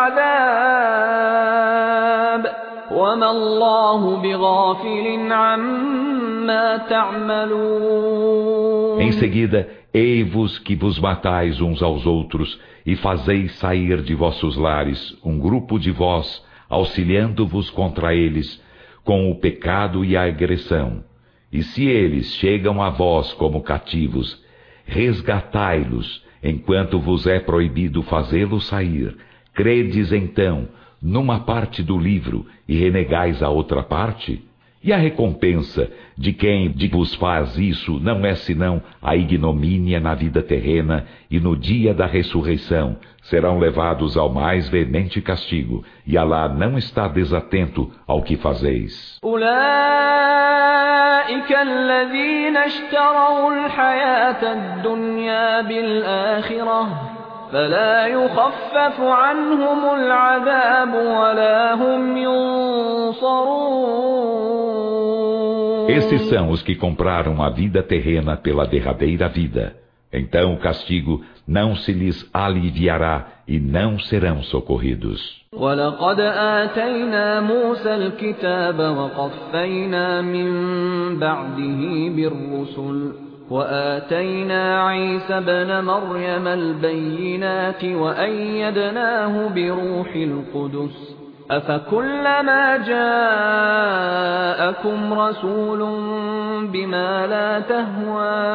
الْعَذَابِ وَمَا اللَّهُ بِغَافِلٍ عَمَّا تَعْمَلُونَ. Em seguida, ei-vos que vos matais uns aos outros, e fazeis sair de vossos lares um grupo de vós, auxiliando-vos contra eles, com o pecado e a agressão. E se eles chegam a vós como cativos, resgatai-los, enquanto vos é proibido fazê-los sair. Credes então numa parte do livro e renegais a outra parte? E a recompensa de quem vos faz isso não é senão a ignomínia na vida terrena, e no dia da ressurreição serão levados ao mais veemente castigo, e Alá não está desatento ao que fazeis. أُولَئِكَ الَّذِينَ اشْتَرَوُا الْحَيَاةَ الدُّنْيَا بِالْآخِرَةِ فَلَا يُخَفَّفُ عَنْهُمُ الْعَذَابُ وَلَا هُمْ يُنصَرُونَ. Esses são os que compraram a vida terrena pela derradeira vida. Então o castigo não se lhes aliviará e não serão socorridos. وَلَقَدْ آتَيْنَا مُوسَى الْكِتَابَ وَقَفَّيْنَا مِن بَعْدِهِ بِالرُّسُلِ وَآتَيْنَا عِيسَى ابْنَ مَرْيَمَ الْبَيِّنَاتِ وَأَيَّدْنَاهُ بِرُوحِ الْقُدُسِ أَفَكُلَّمَا جَاءَكُمْ رَسُولٌ بِمَا لَا تَهْوَىٰ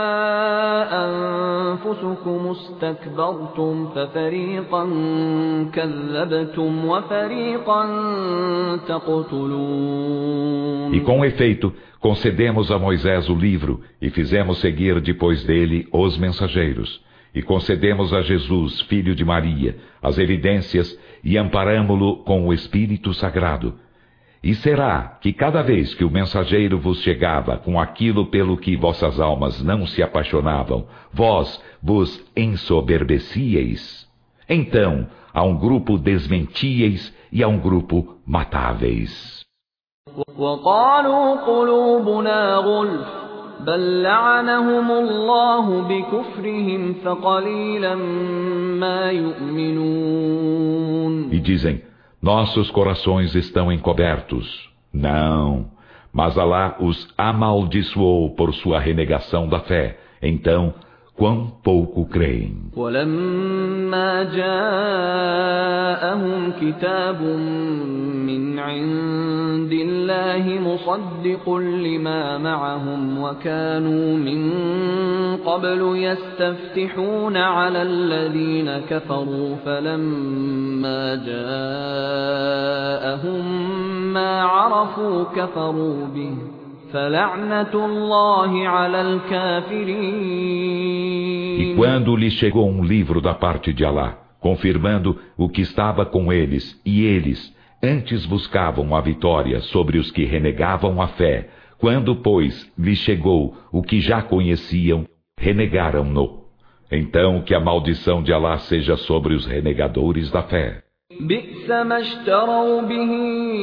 أَنفُسُكُمُ اسْتَكْبَرْتُمْ فَفَرِيقًا كَذَّبْتُمْ وَفَرِيقًا تَقْتُلُونَ. E com efeito, concedemos a Moisés o livro e fizemos seguir depois dele os mensageiros. E concedemos a Jesus, filho de Maria, as evidências e amparamo-lo com o Espírito Sagrado. E será que cada vez que o mensageiro vos chegava com aquilo pelo que vossas almas não se apaixonavam, vós vos ensoberbecíeis? Então, a um grupo desmentíeis e a um grupo matáveis. وَقَالُوا قُلُوبُنَا غُلْفٌ بَل لَّعَنَهُمُ اللَّهُ بِكُفْرِهِمْ فَقَلِيلًا مَّا يُؤْمِنُونَ. E dizem, nossos corações estão encobertos. Não, mas Alá os amaldiçoou por sua renegação da fé. Então, quão pouco creem. ولما جاءهم كتاب من عند الله مصدق لما معهم وكانوا من قبل يستفتحون على الذين كفروا فلما جاءهم ما عرفوا كفروا به فلعنة الله على الكافرين. E quando lhes chegou um livro da parte de Alá, confirmando o que estava com eles, e eles antes buscavam a vitória sobre os que renegavam a fé, quando, pois, lhes chegou o que já conheciam, renegaram-no. Então que a maldição de Alá seja sobre os renegadores da fé. بئس ما اشتروا به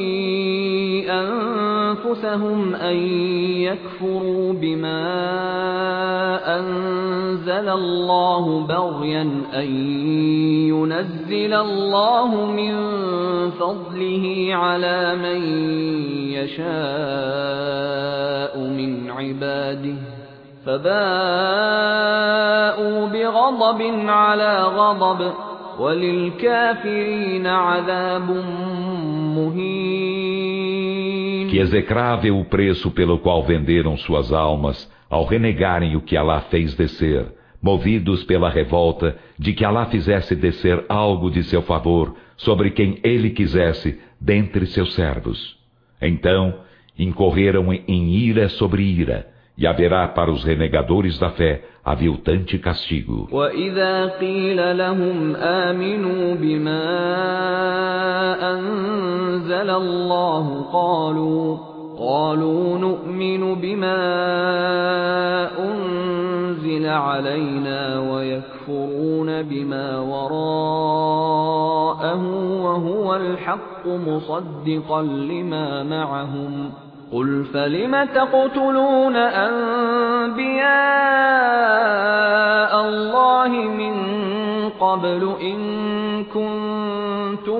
أنفسهم أن يكفروا بما أنزل الله بغيا أن ينزل الله من فضله على من يشاء من عباده فباءوا بغضب على غضب وَلِلْكَافِرِينَ عَذَابٌ مُهِينٌ. Que execrável o preço pelo qual venderam suas almas ao renegarem o que Alá fez descer, movidos pela revolta de que Alá fizesse descer algo de seu favor sobre quem ele quisesse dentre seus servos. Então incorreram em ira sobre ira, e haverá para os renegadores da fé aviltante castigo. وَإِذَا قِيلَ لَهُمْ آمِنُوا بِمَا أَنزَلَ اللَّهُ قَالُوا نُؤْمِنُ بِمَا أُنزِلَ عَلَيْنَا وَيَكْفُرُونَ بِمَا وَرَاءَهُ وَهُوَ الْحَقُّ مُصَدِّقًا لِمَا مَعَهُمْ قُلْ فَلِمَ تَقْتُلُونَ أَنبِيَاءَ اللَّهِ مِن قَبْلُ إِن كُنتُم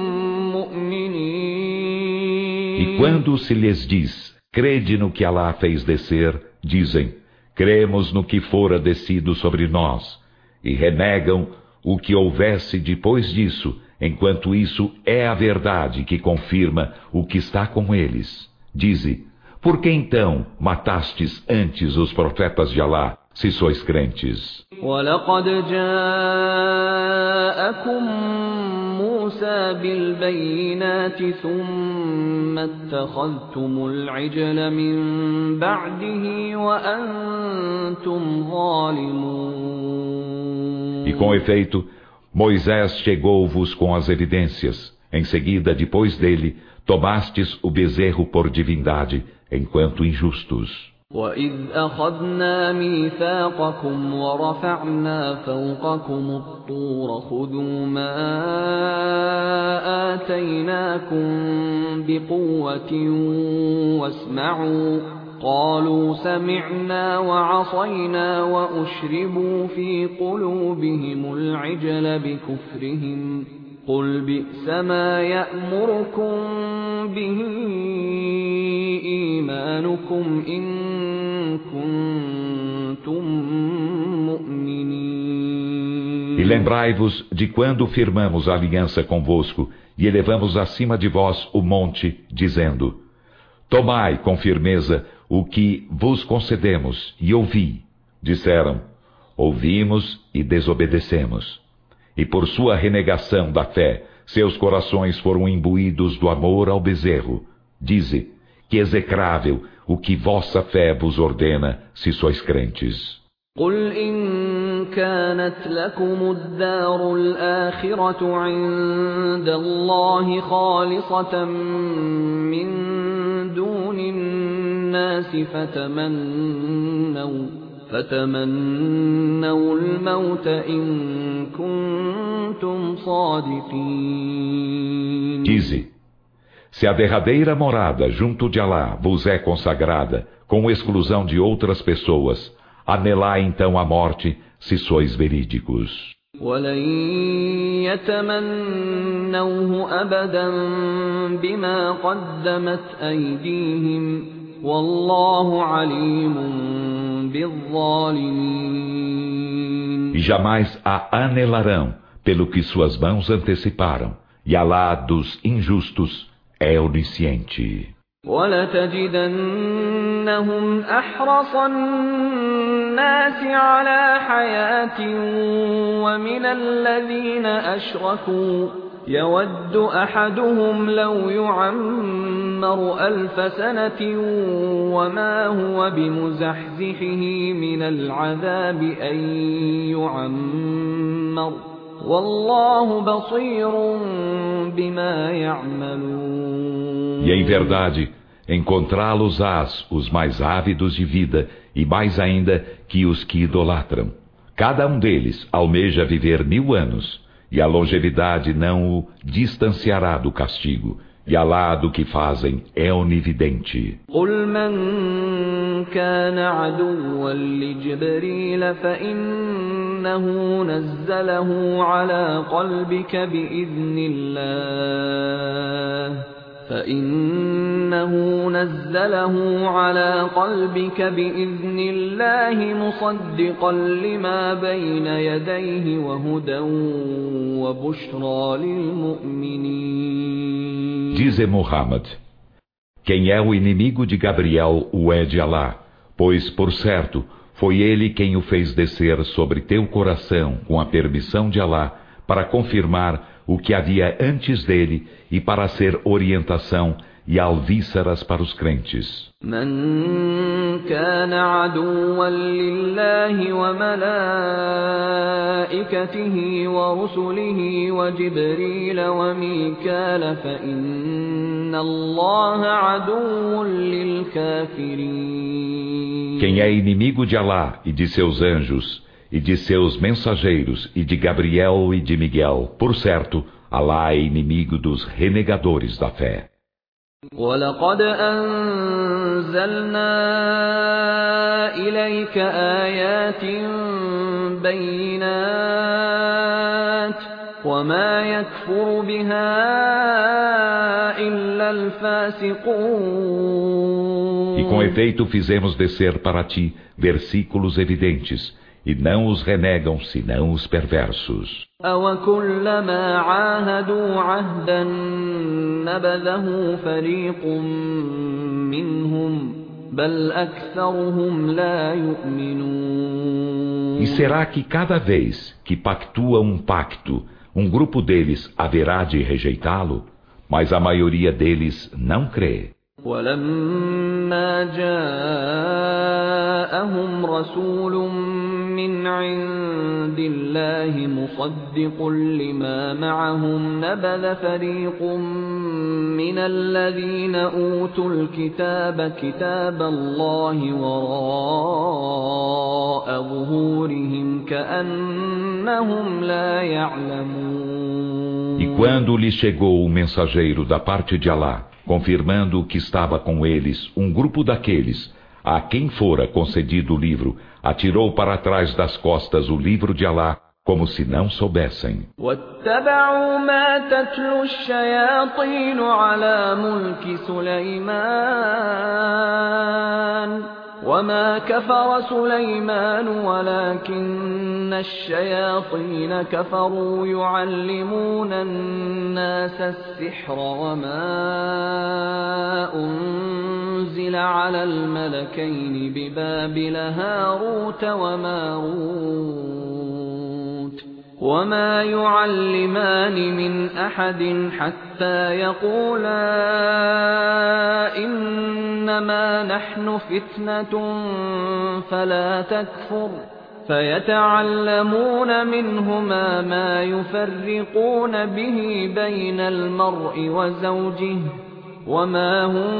مُّؤْمِنِينَ. E quando se lhes diz, crede no que Alá fez descer, dizem, cremos no que fora descido sobre nós, e renegam o que houvesse depois disso, enquanto isso é a verdade que confirma o que está com eles. Dize, por que então matastes antes os profetas de Alá, se sois crentes? وَلَقَدْ جَاءَكُم مُّوسَى بِالْبَيِّنَاتِ ثُمَّ اتَّخَذْتُمُ الْعِجْلَ مِن بَعْدِهِ وَأَنتُمْ ظَالِمُونَ. E com efeito, Moisés chegou-vos com as evidências. Em seguida, depois dele, tomastes o bezerro por divindade, enquanto injustos. وَإِذْ أَخَذْنَا مِيثَاقَكُمْ وَرَفَعْنَا فَوْقَكُمُ الطُّورَ خُذُوا مَا آتَيْنَاكُمْ بِقُوَّةٍ وَاسْمَعُوا قَالُوا سَمِعْنَا وَعَصَيْنَا وَأُشْرِبُوا فِي قُلُوبِهِمُ الْعِجْلَ بِكُفْرِهِمْ قُلْ بِئْسَ مَا يَأْمُرُكُمْ بِهِ إِيمَانُكُمْ إِن كُنتُم مُّؤْمِنِينَ. E lembrai-vos de quando firmamos a aliança convosco e elevamos acima de vós o monte, dizendo, tomai com firmeza o que vos concedemos, e ouvi. Disseram, ouvimos e desobedecemos. E por sua renegação da fé, seus corações foram imbuídos do amor ao bezerro. Dize, que execrável o que vossa fé vos ordena, se sois crentes. قُلْ إِن كَانَتْ لَكُمُ الدَّارُ الْآخِرَةُ عِندَ اللَّهِ خَالِصَةً مِّن دُونِ النَّاسِ فتمنوا الموت إن كنتم صادقين. Dize, se a derradeira morada junto de Alá vos é consagrada, com exclusão de outras pessoas, anelai então a morte, se sois verídicos. ولن يتمنوه أبدا بما قدمت أيديهم والله عليم بالظالمين. e jamais a anelarão pelo que suas mãos anteciparam, e Alá dos injustos é onisciente. وَلَتَجِدَنَّهُمْ أَحْرَصَ النَّاسِ عَلَى حَيَاةٍ وَمِنَ الَّذِينَ أَشْرَكُوا يَوَدُّ أَحَدُهُمْ لَوْ يُعَمَّرُ 1000 سَنَةٍ وَمَا هُوَ بِمُزَحْزِحِهِ مِنَ الْعَذَابِ أَن يُعَمَّرَ وَاللَّهُ بَصِيرٌ بِمَا يَعْمَلُونَ. E em verdade, encontrá-los-ás os mais ávidos de vida, e mais ainda que os que idolatram. Cada um deles almeja viver 1000 anos, e a longevidade não o distanciará do castigo, e Alá do que fazem é onividente. قُلْ مَنْ كَانَ عَدُوًّا لِجِبْرِيلَ فَإِنَّهُ نَزَّلَهُ على قلبك بإذن الله مصدقا لما بين يديه وهدى وبشرى للمؤمنين. Dize Muhammad: quem é o inimigo de Gabriel o é de Alá, pois, por certo, foi ele quem o fez descer sobre teu coração com a permissão de Alá, para confirmar o que havia antes dele e para ser orientação e alvíceras para os crentes. من كان عدوا لله وملائكته ورسله وجبريل وميكال فإن الله عدو للكافرين. Quem é inimigo de Alá e de seus anjos, e de seus mensageiros, e de Gabriel e de Miguel, por certo, Alá é inimigo dos renegadores da fé. وَلَقَدْ أَنزَلْنَا إِلَيْكَ آيَاتٍ بَيِّنَاتٍ وَمَا يَكْفُرُ بِهَا إِلَّا الْفَاسِقُونَ. E com efeito fizemos descer para ti versículos evidentes, e não os renegam senão os perversos. أَوَكُلَّمَا عَاهَدُوا عَهْدًا نَبَذَهُ فَرِيقٌ مِّنْهُمْ بَلْ أَكْثَرُهُمْ لَا يُؤْمِنُونَ. E será que cada vez que pactua um pacto, um grupo deles haverá de rejeitá-lo? Mas a maioria deles não crê. وَلَمَّا جَاءَهُمْ رَسُولٌ مِّنْ عِندِ اللَّهِ مُصَدِّقٌ لِّمَا مَعَهُمْ نَبَذَ فَرِيقٌ مِّنَ الَّذِينَ أُوتُوا الْكِتَابَ كِتَابَ اللَّهِ وَرَاءَ ظُهُورِهِمْ كَأَنَّهُمْ لَا يَعْلَمُونَ. E quando lhes chegou o mensageiro da parte de Alá, confirmando que estava com eles um grupo daqueles a quem fora concedido o livro, atirou para trás das costas o livro de Alá, como se não soubessem. وَاتَّبَعُوا مَا تَتْلُو الشَّيَاطِينُ عَلَى مُلْكِ سُلَيْمَانَ وَمَا كَفَرَ سُلَيْمَانُ وَلَكِنَّ الشَّيَاطِينَ كَفَرُوا يُعَلِّمُونَ النَّاسَ السِّحْرَ وَمَا أُنزِلَ عَلَى الْمَلَكَيْنِ بِبَابِلَ هَارُوتَ وَمَارُوتَ وَمَا يُعَلِّمَانِ مِنْ أَحَدٍ حَتَّى يَقُولَا إِنَّمَا نَحْنُ فِتْنَةٌ فَلَا تَكْفُرْ فَيَتَعَلَّمُونَ مِنْهُمَا مَا يُفَرِّقُونَ بِهِ بَيْنَ الْمَرْءِ وَزَوْجِهِ وَمَا هُمْ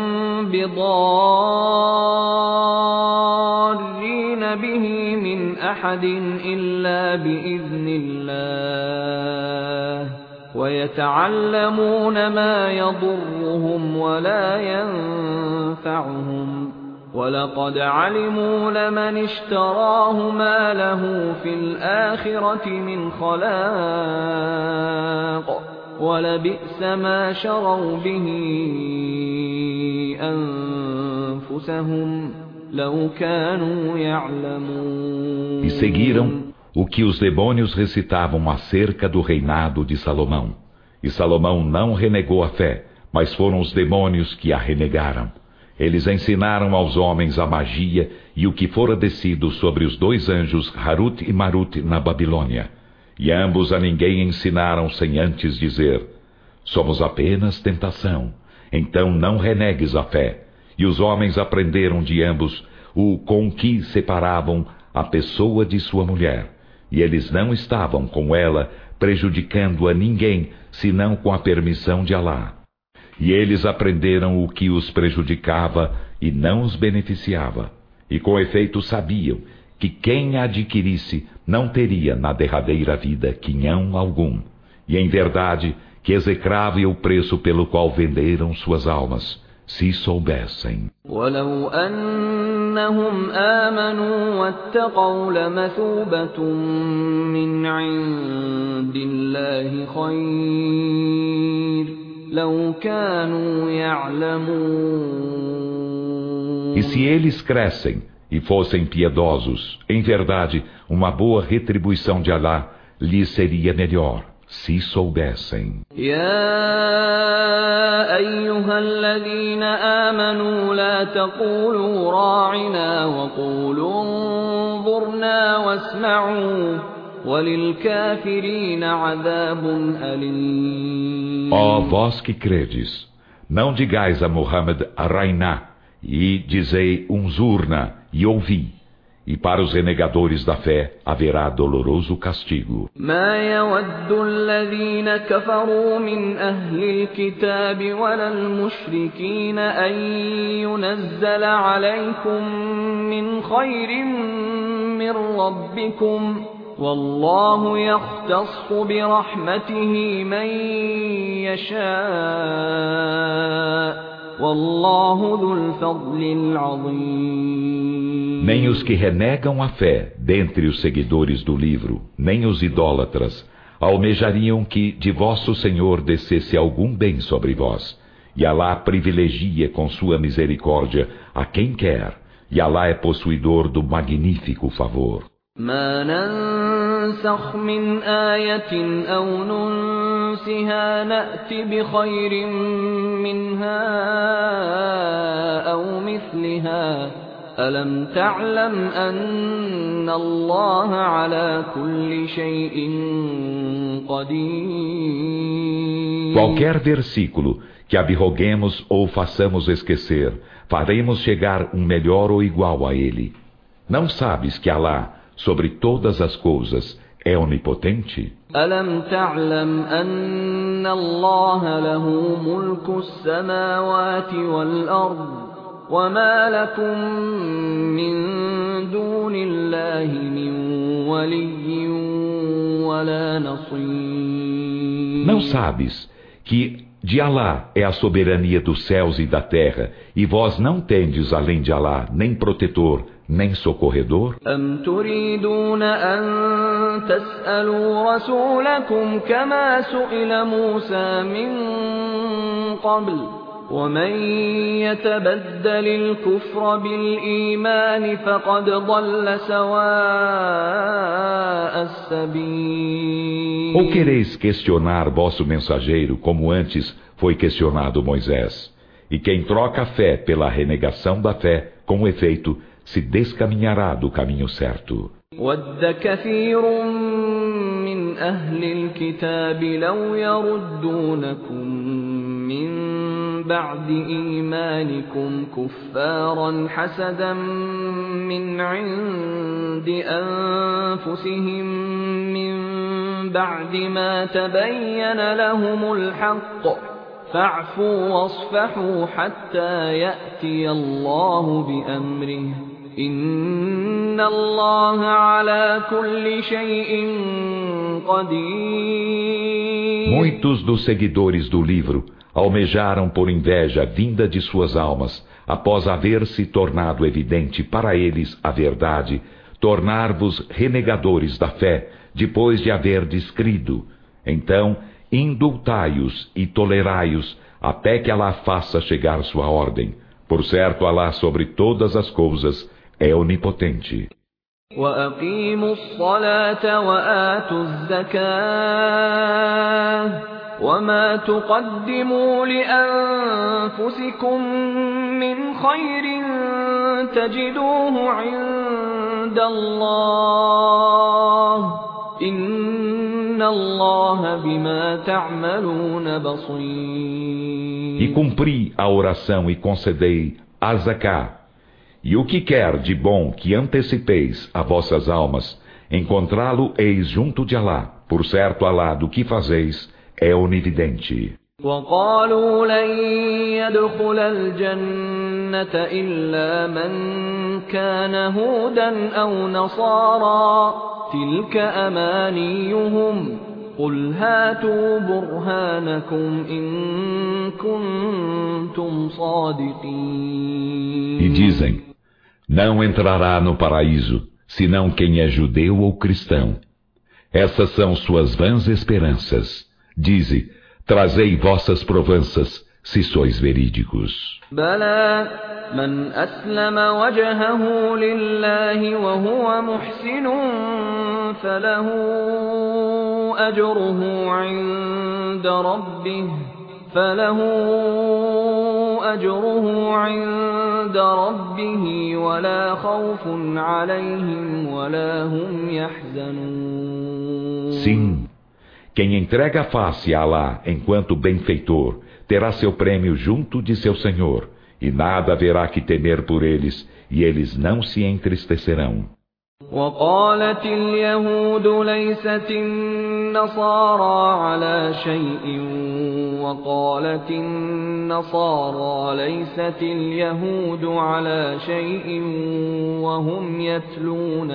بِضَارِّينَ بِهِ مِنْ أَحَدٍ إِلَّا بِإِذْنِ اللَّهِ وَيَتَعَلَّمُونَ مَا يَضُرُّهُمْ وَلَا يَنفَعُهُمْ وَلَقَدْ عَلِمُوا لَمَنِ اشْتَرَاهُ مَا لَهُ فِي الْآخِرَةِ مِنْ خَلَاقٍ وَلَبِئْسَ مَا شَرَوْا بِهِ أَنفُسَهُمْ لَوْ كَانُوا يَعْلَمُونَ. E seguiram o que os demônios recitavam acerca do reinado de Salomão. E Salomão não renegou a fé, mas foram os demônios que a renegaram. Eles ensinaram aos homens a magia e o que fora descido sobre os 2 anjos Harut e Marut na Babilônia. E ambos a ninguém ensinaram sem antes dizer: somos apenas tentação, então não renegues a fé. E os homens aprenderam de ambos o com que separavam a pessoa de sua mulher. E eles não estavam com ela prejudicando a ninguém, senão com a permissão de Alá. E eles aprenderam o que os prejudicava e não os beneficiava. E com efeito sabiam que quem a adquirisse não teria na derradeira vida quinhão algum. E em verdade, que execrável o preço pelo qual venderam suas almas, se soubessem. وَلَوْ أَنَّهُمْ آمَنُوا وَاتَّقَوْا لَمَثُوبَةٌ مِّنْ عِندِ اللَّهِ خَيْرٌ لَوْ كَانُوا يَعْلَمُونَ. E se eles crescem e fossem piedosos, em verdade, uma boa retribuição de Alá lhes seria melhor, se soubessem. يا أيها الذين آمنوا لا تقولوا راعنا وقولوا انظرنا واسمعوا وللكافرين عذاب أليم. Ó vós que credes, não digais a Muhammad Rainá, e dizei unzurna, e ouvi. E para os renegadores da fé haverá doloroso castigo. ما يود الذين كفروا من أهل الكتاب ولا المشركين أن ينزل عليكم من خير من ربكم والله يختص برحمته من يشاء والله ذو الفضل العظيم. Nem os que renegam a fé dentre os seguidores do livro, nem os idólatras, almejariam que de vosso Senhor descesse algum bem sobre vós. E Alá privilegia com sua misericórdia a quem quer, e Alá é possuidor do magnífico favor. ما ننسخ من آية أو ننسها نأت بخير منها أو مثلها ألم تعلم أن الله على كل شيء قدير. Qualquer versículo que abroguemos ou façamos esquecer, faremos chegar um melhor ou igual a ele. Não sabes que Alá, sobre todas as coisas, é onipotente? ألم تعلم أن الله له ملك السماوات والأرض وما لكم من دون الله من ولي ولا نصير. Não sabes que de Alá é a soberania dos céus e da terra, e vós não tendes além de Alá nem protetor, nem socorredor? أم تريدون أن تسألوا رسولكم كما سئل موسى من قبل ومن يتبدل الكفر بالإيمان فقد ضل سواء السبيل. Ou quereis questionar vosso mensageiro como antes foi questionado Moisés? E quem troca a fé pela renegação da fé, com efeito, se descaminhará do caminho certo. وَدَّ كَثِيرٌ مِّنْ أَهْلِ الْكِتَابِ لَوْ يَرُدُّونَكُم مِّن بَعْدِ إِيمَانِكُمْ كُفَّارًا حَسَدًا مِّنْ عِندِ أَنفُسِهِم مِّن بَعْدِ مَا تَبَيَّنَ لَهُمُ الْحَقُّ فَاعْفُوا وَاصْفَحُوا حَتَّى يَأْتِيَ اللَّهُ بِأَمْرِهِ إِنَّ اللَّهَ عَلَى كُلِّ شَيْءٍ قَدِيرٌ. Muitos dos seguidores do livro almejaram por inveja a vinda de suas almas, após haver-se tornado evidente para eles a verdade, tornar-vos renegadores da fé, depois de haver descrido. Então, indultai-os e tolerai-os, até que Alá faça chegar sua ordem. Por certo, Alá sobre todas as coisas é onipotente. وأقيموا الصلاة وآتوا الزكاة وما تقدموا لأنفسكم من خير تجدوه عند الله إن الله بما تعملون بصير. E cumpri a oração e concedei a Zaká. E o que quer de bom que antecipeis a vossas almas, encontrá-lo eis junto de Alá. Por certo, Alá do que fazeis é onividente. وقالوا لن يدخل الجنة إلا من كان هودا أو نصارى تلك أمانيهم قل هاتوا برهانكم إن كنتم صادقين. E dizem, não entrará no paraíso, senão quem é judeu ou cristão. Essas são suas vãs esperanças. Dize, trazei vossas provanças, se sois verídicos. بلى من أسلم وجهه لله وهو محسن فله أجره عند ربه ولا خوف عليهم ولا هم يحزنون. Sim, quem entrega a face a Alá enquanto benfeitor, terá seu prêmio junto de seu Senhor, e nada haverá que temer por eles, e eles não se entristecerão. وقالت اليهود ليست النصارى على شيء وقالت النصارى ليست اليهود على شيء وهم يتلون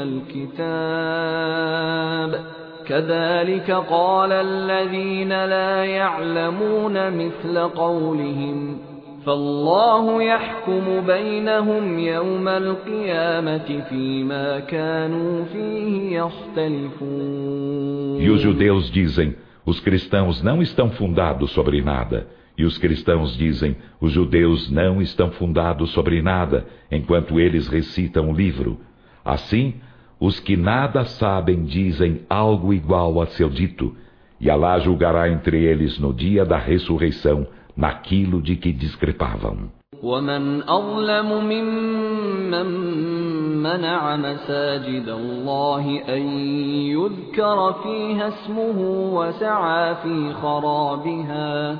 الكتاب كذلك قال الذين لا يعلمون مثل قولهم فالله يحكم بينهم يوم القيامة فيما كانوا فيه يختلفون. E os judeus dizem, os cristãos não estão fundados sobre nada. E os cristãos dizem, os judeus não estão fundados sobre nada, enquanto eles recitam o livro. Assim, os que nada sabem dizem algo igual a seu dito, e Alá julgará entre eles no dia da ressurreição, naquilo de que discrepavam. ومن أظلم ممن منع مساجد الله أن يذكر فيها اسمه وسعى في خرابها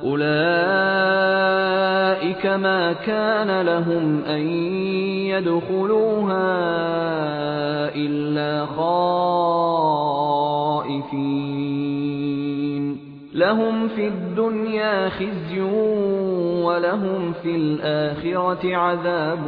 أولئك ما كان لهم أن يدخلوها إلا خائفين لهم في الدنيا خزي ولهم في الآخرة عذاب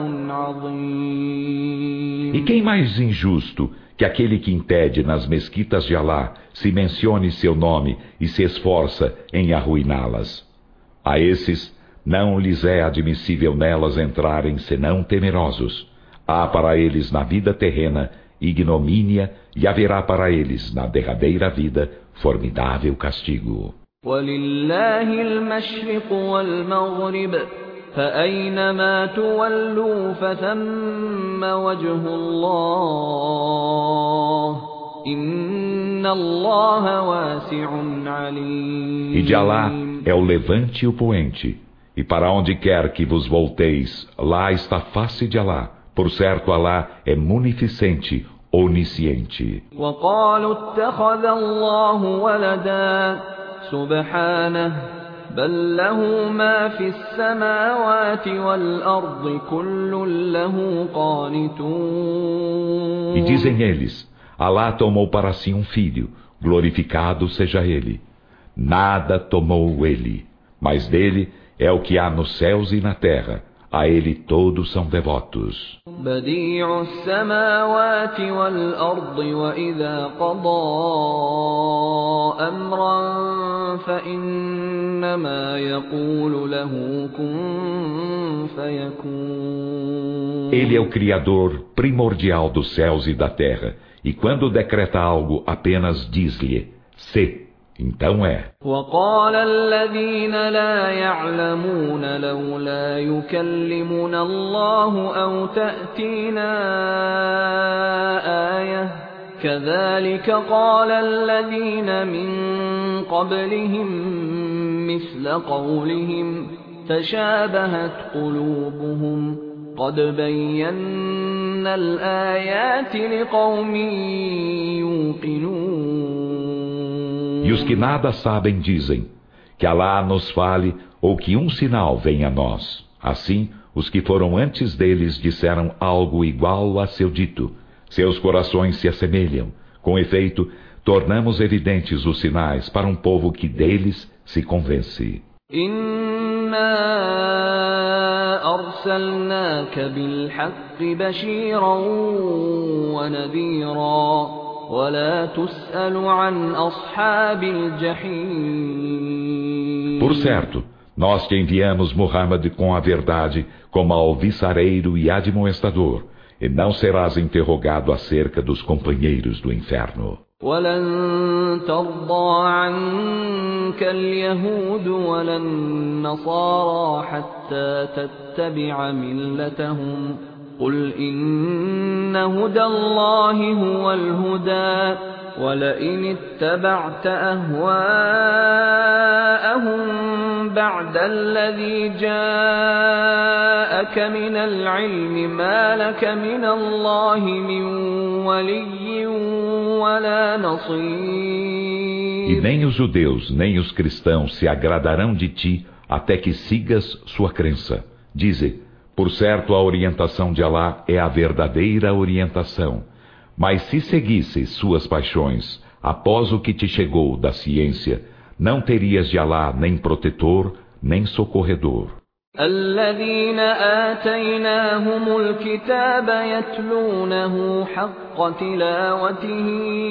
عظيم. E quem mais injusto que aquele que impede nas mesquitas de Alá se mencione seu nome e se esforça em arruiná-las? A esses não lhes é admissível nelas entrarem senão temerosos. Há para eles na vida terrena ignomínia e haverá para eles na derradeira vida formidável castigo. وَلِلَّهِ الْمَشْرِقُ وَالْمَغْرِبُ فَأَيْنَمَا تُوَلُّوا فَثَمَّ وَجْهُ اللَّهِ إِنَّ اللَّهَ وَاسِعٌ عَلِيمٌ. E de Alá é o levante e o poente, e para onde quer que vos volteis, lá está a face de Alá. Por certo, Alá é munificente, onisciente. وَقَالُوا اتَّخَذَ اللَّهُ وَلَدًا سُبْحَانَهُ بَل لَّهُ مَا فِي السَّمَاوَاتِ وَالْأَرْضِ كُلٌّ لَّهُ قَانِتُونَ. E dizem eles, Alá tomou para si um filho, glorificado seja ele. Nada tomou ele, mas dele é o que há nos céus e na terra. A ele todos são devotos. بديع السماوات والأرض وإذا قضى أمرا فإنما يقول له كن فيكون. Ele é o Criador primordial dos céus e da terra, e quando decreta algo apenas diz-lhe, sê, Então é. وقال الذين لا يعلمون لولا يكلمنا الله أو تأتينا آية كذلك قال الذين من قبلهم مثل قولهم تشابهت قلوبهم قد بينا الآيات لقوم يوقنون. E os que nada sabem dizem, que Alá nos fale ou que um sinal venha a nós. Assim, os que foram antes deles disseram algo igual a seu dito. Seus corações se assemelham. Com efeito, tornamos evidentes os sinais para um povo que deles se convence. إنا أرسلناك بالحق بشيرا ونذيرا ولا تسأل عن أصحاب الجحيم. Por certo, nós te enviamos Muhammad com a verdade como alvissareiro e admoestador, e não serás interrogado acerca dos companheiros do inferno. ولن ترضى عنك اليهود ولا النصارى حتى تتبع ملتهم قل إن هدى الله هو الهدى ولئن اتبعت أهواءهم بعد الذي جاءك من العلم ما لك من الله من ولي ولا نصير. E nem os judeus nem os cristãos se agradarão de ti até que sigas sua crença. Dize, por certo a orientação de Alá é a verdadeira orientação. Mas se seguisses suas paixões, após o que te chegou da ciência, não terias de Alá nem protetor, nem socorredor. الذين آتيناهم الكتاب يتلونه حق تلاوته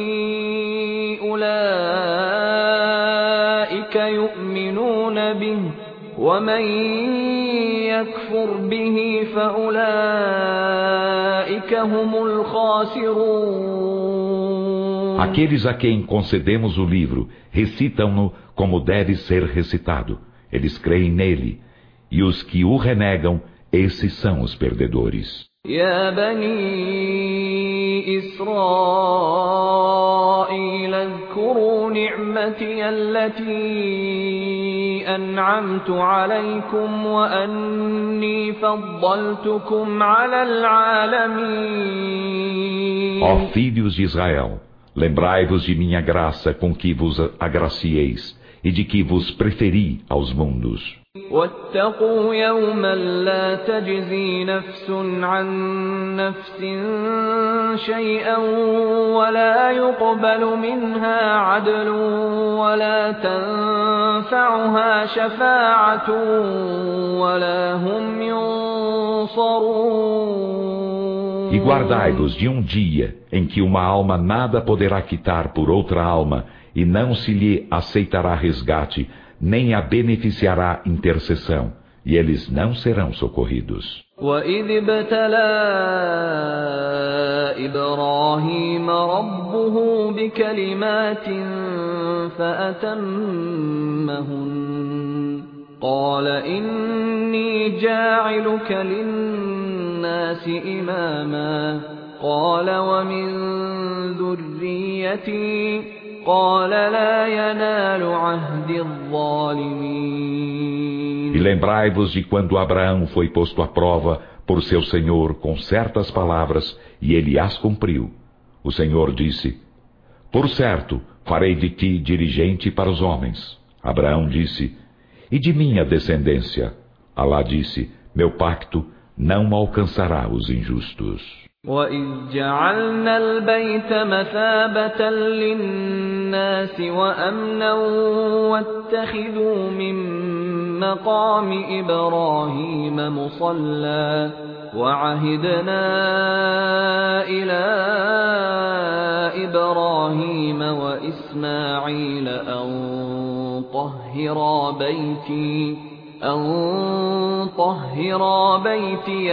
أولئك يؤمنون به ومن يكفر به فأولئك هم الخاسرون. Aqueles a quem concedemos o livro recitam-no como deve ser recitado. Eles creem nele. E os que o renegam, esses são os perdedores. يا بني إسرائيل اذكروا نعمتي التي أنعمت عليكم وأني فضلتكم على العالمين. Ó filhos de Israel, lembrai-vos de minha graça com que vos agracieis e de que vos preferi aos mundos. واتقوا يوما لا تجزي نفس عن نفس شيئا ولا يقبل منها عدل ولا تنفعها شفاعة ولا هم ينصرون. E guardai-vos de um dia em que uma alma nada poderá quitar por outra alma e não se lhe aceitará resgate, nem a beneficiará intercessão, e eles não serão socorridos. وَإِذِ ابْتَلَى إِبْرَاهِيمَ رَبُّهُ بِكَلِمَاتٍ فَأَتَمَّهُنَّ قَالَ إِنِّي جَاعِلُكَ لِلنَّاسِ إِمَامًا قَالَ وَمِنْ ذُرِّيَّتِي قال لا ينال عهد الظالمين. E lembrai-vos de quando Abraão foi posto à prova por seu Senhor com certas palavras, e ele as cumpriu. O Senhor disse, por certo, farei de ti dirigente para os homens. Abraão disse, e de minha descendência? Alá disse, meu pacto não alcançará os injustos. وَإِذْ جَعَلْنَا الْبَيْتَ مَثَابَةً لِلنَّاسِ وَأَمْنًا وَاتَّخِذُوا مِن مَّقَامِ إِبْرَاهِيمَ مُصَلًّى وَعَهِدْنَا إِلَىٰ إِبْرَاهِيمَ وَإِسْمَاعِيلَ أَن طهرا بيتي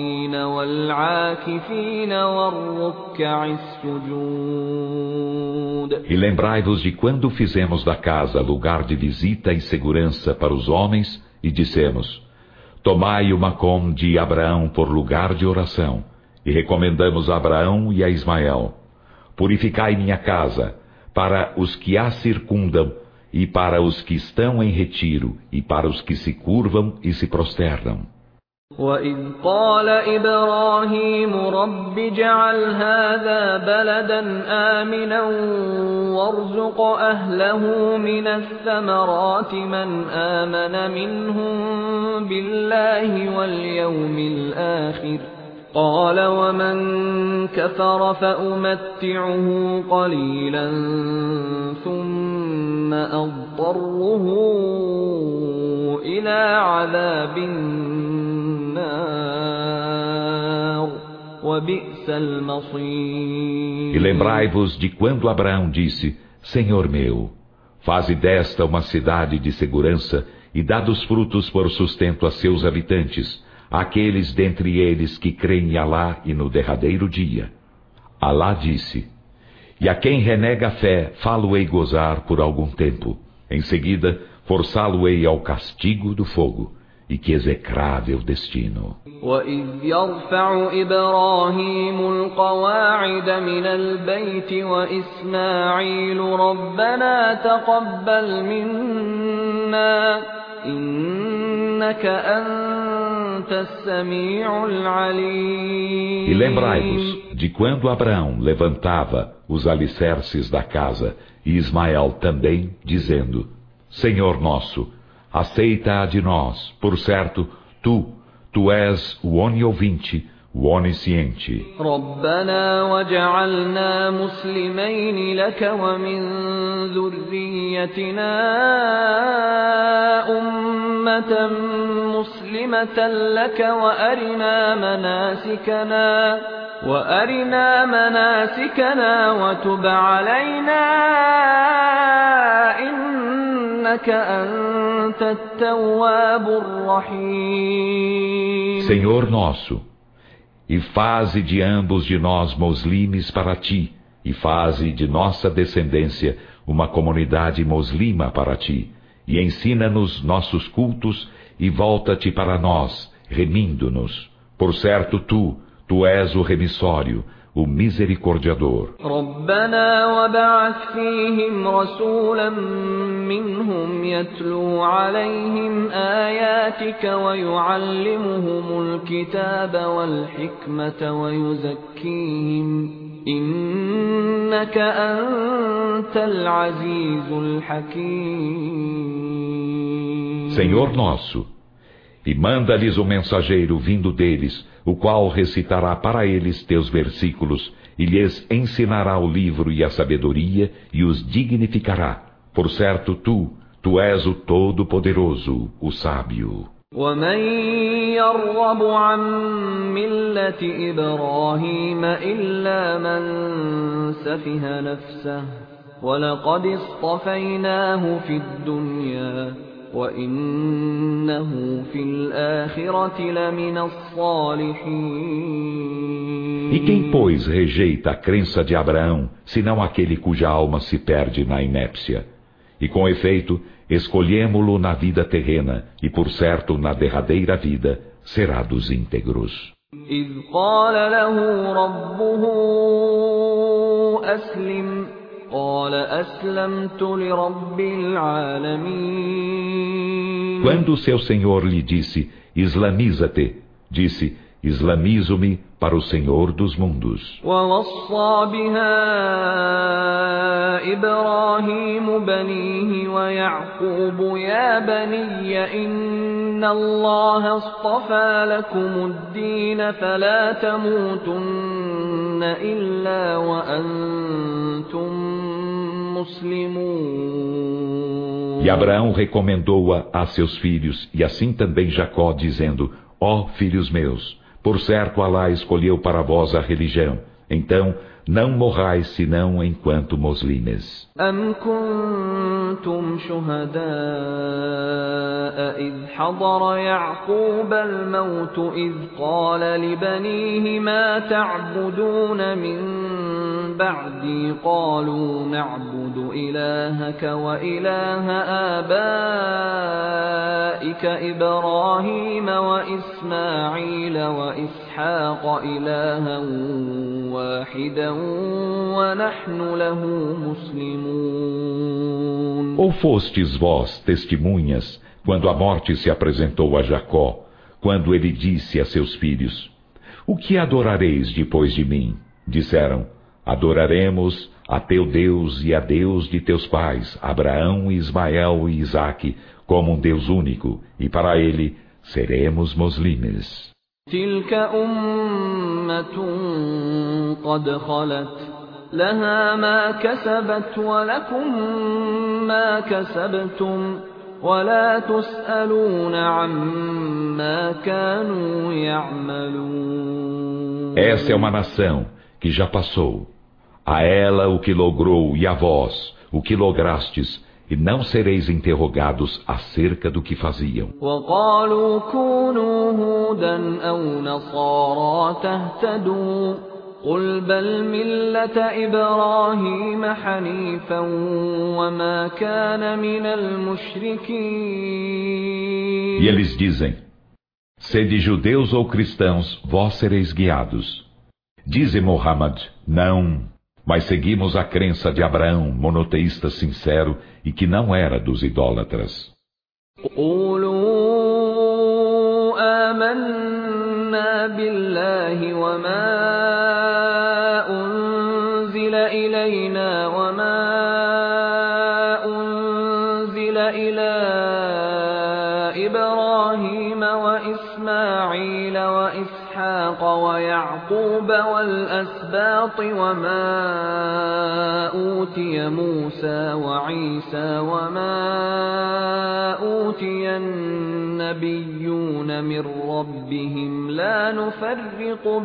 للطائفين والعاكفين والركع السجود. E lembrai-vos de quando fizemos da casa lugar de visita e segurança para os homens, e dissemos: tomai o Macom de Abraão por lugar de oração, e recomendamos a Abraão e a Ismael: purificai minha casa, para os que a circundam, e para os que estão em retiro, e para os que se curvam e se prosternam. وَإِذْ قَالَ إِبْرَاهِيمُ رَبِّ اجْعَلْ هَذَا بَلَدًا آمِنًا وَارْزُقْ أَهْلَهُ مِنَ الثَّمَرَاتِ مَنْ آمَنَ مِنْهُم بِاللَّهِ وَالْيَوْمِ الْآخِرِ قَالَ وَمَنْ كَفَرَ فَأُمَتِّعُهُ قَلِيلًا ثُمَّ أَضْطَرُّهُ إِلَى عَذَابِ النَّارِ وَبِئْسَ الْمَصِيرُ. E lembrai-vos de quando Abraão disse: Senhor meu, faze desta uma cidade de segurança e dá dos frutos por sustento a seus habitantes, aqueles dentre eles que creem em Alá e no derradeiro dia. Alá disse: e a quem renega a fé, fá-lo-ei gozar por algum tempo. Em seguida, forçá-lo-ei ao castigo do fogo. E que execrável destino. وَإِذْ يَرْفَعُ إِبْرَاهِيمُ الْقَوَاعِدَ مِنَ الْبَيْتِ وَإِسْمَاعِيلُ رَبَّنَا تَقَبَّلْ مِنَّا إِنَّكَ أَنْتَ السَّمِيعُ الْعَلِيمُ. E lembrai-vos de quando Abraão levantava os alicerces da casa, e Ismael também, dizendo: Senhor nosso, aceita-a de nós, por certo, tu és o oniovinte, o onisciente. رَبَّنَا وَاجْعَلْنَا مُسْلِمَيْنِ لَكَ وَمِنْ ذُرِّيَّتِنَا أُمَّةً مُسْلِمَةً لَكَ وَأَرِنَا مَنَاسِكَنَا وَتُبْ عَلَيْنَا إِنَّكَ أَنْتَ التَّوَّابُ الرَّحِيمُ. Senhor nosso, e faze de ambos de nós moslimes para ti, e faze de nossa descendência uma comunidade moslima para ti, e ensina-nos nossos cultos, e volta-te para nós, remindo-nos. Por certo, tu és o remissório, o misericordiador. رَبَّنَا وَابْعَثْ فِيهِمْ رَسُولًا مِّنْهُمْ يَتْلُو عَلَيْهِمْ آيَاتِكَ وَيُعَلِّمُهُمُ الْكِتَابَ وَالْحِكْمَةَ وَيُزَكِّيهِمْ إِنَّكَ أَنْتَ الْعَزِيزُ الْحَكِيمُ. Senhor nosso, e manda-lhes o mensageiro vindo deles, o qual recitará para eles teus versículos, e lhes ensinará o livro e a sabedoria, e os dignificará. Por certo, tu és o Todo-Poderoso, o Sábio. وَمَنْ يَرْغَبُ عَنْ مِلَّةِ إِبْرَاهِيمَ إِلَّا مَنْ سَفِهَ نَفْسَهُ وَلَقَدِ اصْطَفَيْنَاهُ فِي الدُّنْيَا وَإِنَّهُ فِي الْآخِرَةِ لَمِنَ الصَّالِحِينَ. E quem, pois, rejeita a crença de Abraão, senão aquele cuja alma se perde na inépcia? E com efeito, escolhemo-lo na vida terrena, e por certo, na derradeira vida, será dos íntegros. إِذْ قَالَ لَهُ رَبُّهُ أَسْلِمْ قَالَ أَسْلَمْتُ لِرَبِّ الْعَالَمِينَ. Quando seu Senhor lhe disse: islamiza-te, disse: islamizo-me para o Senhor dos mundos. وَوَصَّى بِهَا إِبْرَاهِيمُ بَنِيهِ وَيَعْقُوبُ يَا بَنِيَّ إِنَّ اللَّهَ اصْطَفَى لَكُمُ الدِّينَ فَلَا تَمُوتُنَّ إِلَّا وَأَنْتُمْ مسلمون. E Abraão recomendou-a a seus filhos, e assim também Jacó, dizendo: ó filhos meus, por certo Alá escolheu para vós a religião, então não morrais senão enquanto muslimes. أَمْ كُنْتُمْ شُهَدَاءَ إِذْ حَضَرَ يَعْقُوبَ الْمَوْتُ إِذْ قَالَ لِبَنِيهِ مَا تَعْبُدُونَ مِنْ بعدي قالوا نعبد إلهك وإله آبائك إبراهيم وإسماعيل وإسحاق إلها واحدا ونحن له مسلمون. Ou fostes vós testemunhas quando a morte se apresentou a Jacó, quando ele disse a seus filhos: O que adorareis depois de mim? Disseram: Adoraremos a teu Deus e a Deus de teus pais, Abraão, Ismael e Isaque, como um Deus único, e para ele seremos muslimes. تلك أمة قد خلت لها ما كسبت ولكم ما كسبتم ولا تسألون عما كانوا يعملون. Essa é uma nação que já passou. A ela o que logrou e a vós o que lograstes, e não sereis interrogados acerca do que faziam. وقالوا كونوا هودا أو نصارى تهتدوا قل بل ملة إبراهيم حنيفا وما كان من المشركين. E eles dizem: Sede judeus ou cristãos, vós sereis guiados. Dize Muhammad: Não, mas seguimos a crença de Abraão, monoteísta sincero, e que não era dos idólatras. قولوا آمنا بالله وما أنزل إلينا وما أنزل إلى إبراهيم وإسماعيل وإسحاق ويعقوب والأسباط وما أوتي موسى وعيسى وما أوتي النبيون من ربهم لا نفرق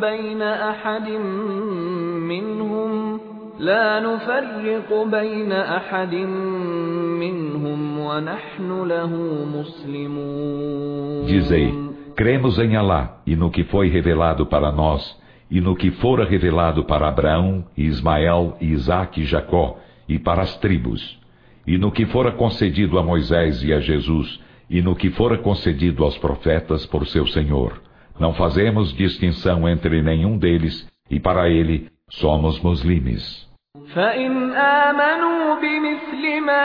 بين أحد منهم ونحن له مسلمون. Dizei: cremos em Alá e no que foi revelado para nós, e no que fora revelado para Abraão, Ismael, Isaque e Jacó, e para as tribos, e no que fora concedido a Moisés e a Jesus, e no que fora concedido aos profetas por seu Senhor. Não fazemos distinção entre nenhum deles, e para ele somos muslimes. فإن آمنوا بمثل ما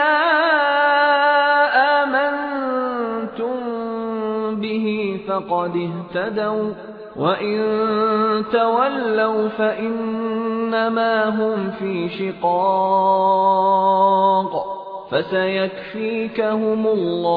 آمنتم به فقد اهتدوا وإن تولوا فإنما هم في شقاق فسيكفيكهم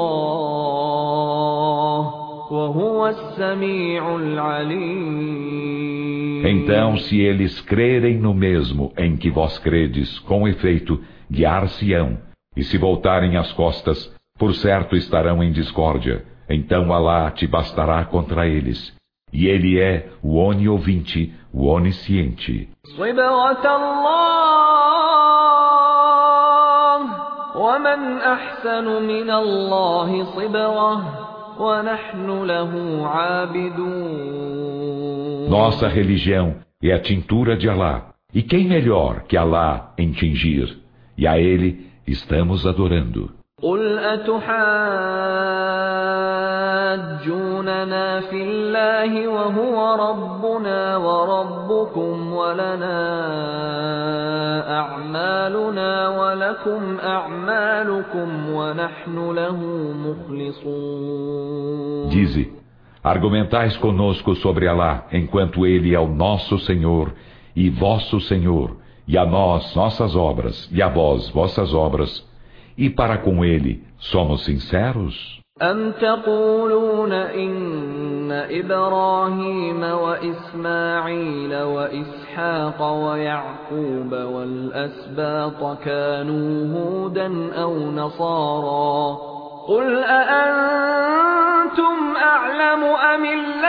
الله وهو السميع العليم. Então, se eles crerem no mesmo em que vós credes, com efeito, guiar-se-ão, e se voltarem as costas, por certo estarão em discórdia. Então Alá te bastará contra eles, e ele é o oniovinte, o onisciente. ومن أحسن من الله صبغة ونحن له عابدون. Nossa religião é a tintura de Alá, e quem melhor que Alá em tingir? E a ele estamos adorando. قل أتحاجوننا في الله وهو ربنا وربكم ولنا أعمالنا ولكم أعمالكم ونحن له مخلصون. Dize: argumentais conosco sobre Alá, enquanto ele é o nosso Senhor e vosso Senhor, e a nós nossas obras, e a vós vossas obras, e para com ele somos sinceros? أم تقولون إن إبراهيم وإسماعيل وإسحاق ويعقوب والأسباط كانوا هودا أو نصارى قل أأنتم أعلم أم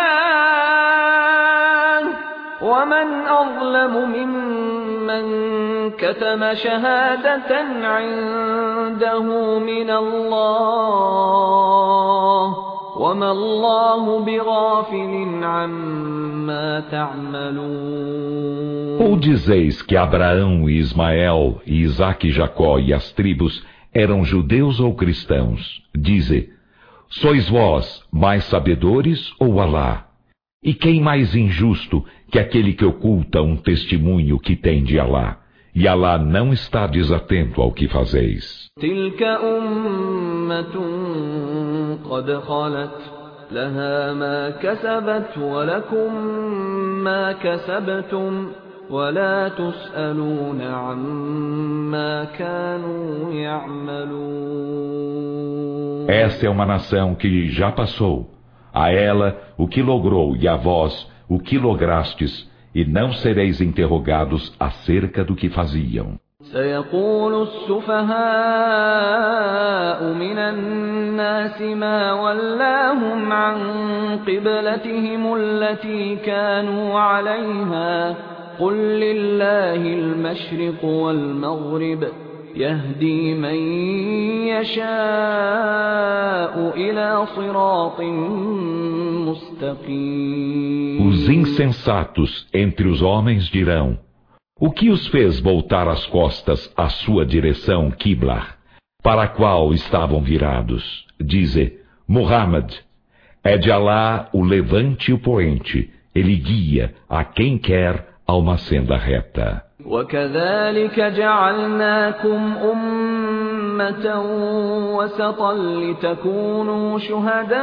الله ومن أظلم ممن كتم شهادة عنده من الله وما الله بغافل عما تعملون. Ou dizeis que Abraão e Ismael e Isaque e Jacó e as tribos eram judeus ou cristãos? Dize, sois vós mais sabedores ou Alá? E quem mais injusto que aquele que oculta um testemunho que tem de Alá? E Alá não está desatento ao que fazeis. تلك أمة قد خلت لها ما كسبت ولكم ما كسبتم ولا تسألون عما كانوا يعملون. Esta é uma nação que já passou. A ela o que logrou e a vós o que lograstes, e não sereis interrogados acerca do que faziam. سيقول السفهاء من الناس ما ولاهم عن قبلتهم التي كانوا عليها قل لله المشرق والمغرب يهدي من يشاء إلى صراط مستقيم. Os insensatos entre os homens dirão: o que os fez voltar as costas à sua direção, Qibla, para a qual estavam virados? Dize, Muhammad, é de Alá o levante e o poente, ele guia a quem quer a uma senda reta. وكذلك جعلناكم أمة وسطا لتكونوا شهداء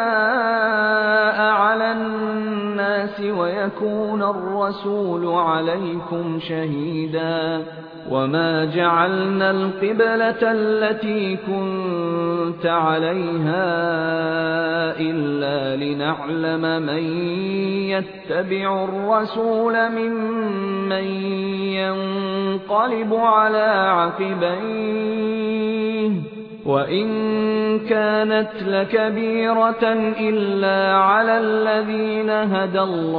على الناس ويكون الرسول عليكم شهيدا وما جعلنا القبلة التي كنت عليها إلا لنعلم من يتبع الرسول ممن ينقلب على عقبيه وإن كانت لكبيرة إلا على الذين هدى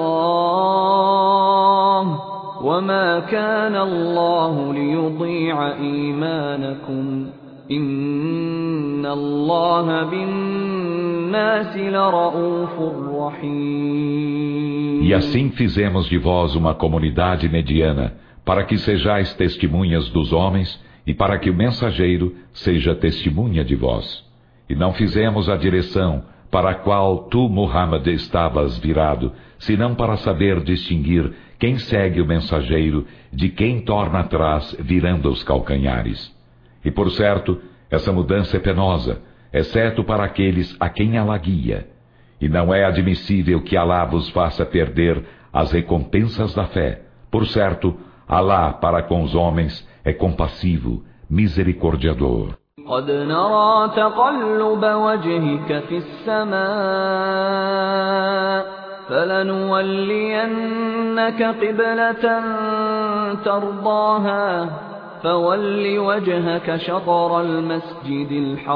الله وما كان الله ليضيع إيمانكم إن الله بالناس لرءوف رحيم. E assim fizemos de vós uma comunidade mediana, para que sejais testemunhas dos homens e para que o mensageiro seja testemunha de vós. E não fizemos a direção para a qual tu, Muhammad, estavas virado, senão para saber distinguir quem segue o mensageiro de quem torna atrás virando os calcanhares. E por certo, essa mudança é penosa, exceto para aqueles a quem ela guia. E não é admissível que Alá vos faça perder as recompensas da fé. Por certo, Alá para com os homens é compassivo, misericordiador. قد نرى تقلب وجهك في السماء فلنولينك قبلة ترضاها فول وجهك شطر المسجد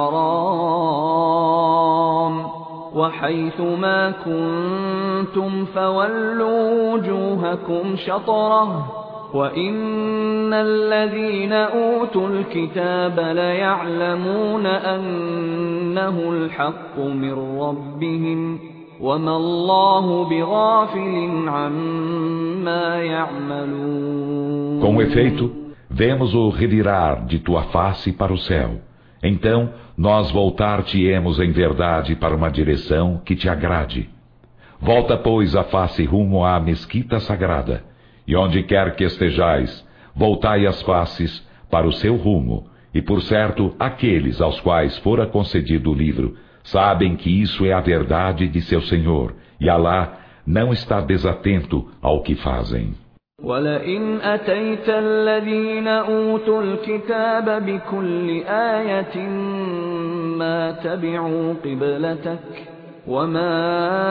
الحرام وحيث ما كنتم فولوا وجوهكم شطره وإن الذين أوتوا الكتاب ليعلمون أنه الحق من ربهم وما الله بغافل عما يعملون. Com efeito, vemos-o revirar de tua face para o céu. Então, nós voltar-te-emos em verdade para uma direção que te agrade. Volta, pois, a face rumo à mesquita sagrada. E onde quer que estejais, voltai as faces para o seu rumo, e por certo, aqueles aos quais fora concedido o livro, sabem que isso é a verdade de seu Senhor, e Alá não está desatento ao que fazem. وَلَئِنْ أَتَيْتَ الَّذِينَ أُوتُوا الْكِتَابَ بِكُلِّ آيَةٍ مَا تَبِعُوا قِبْلَتَكَ وما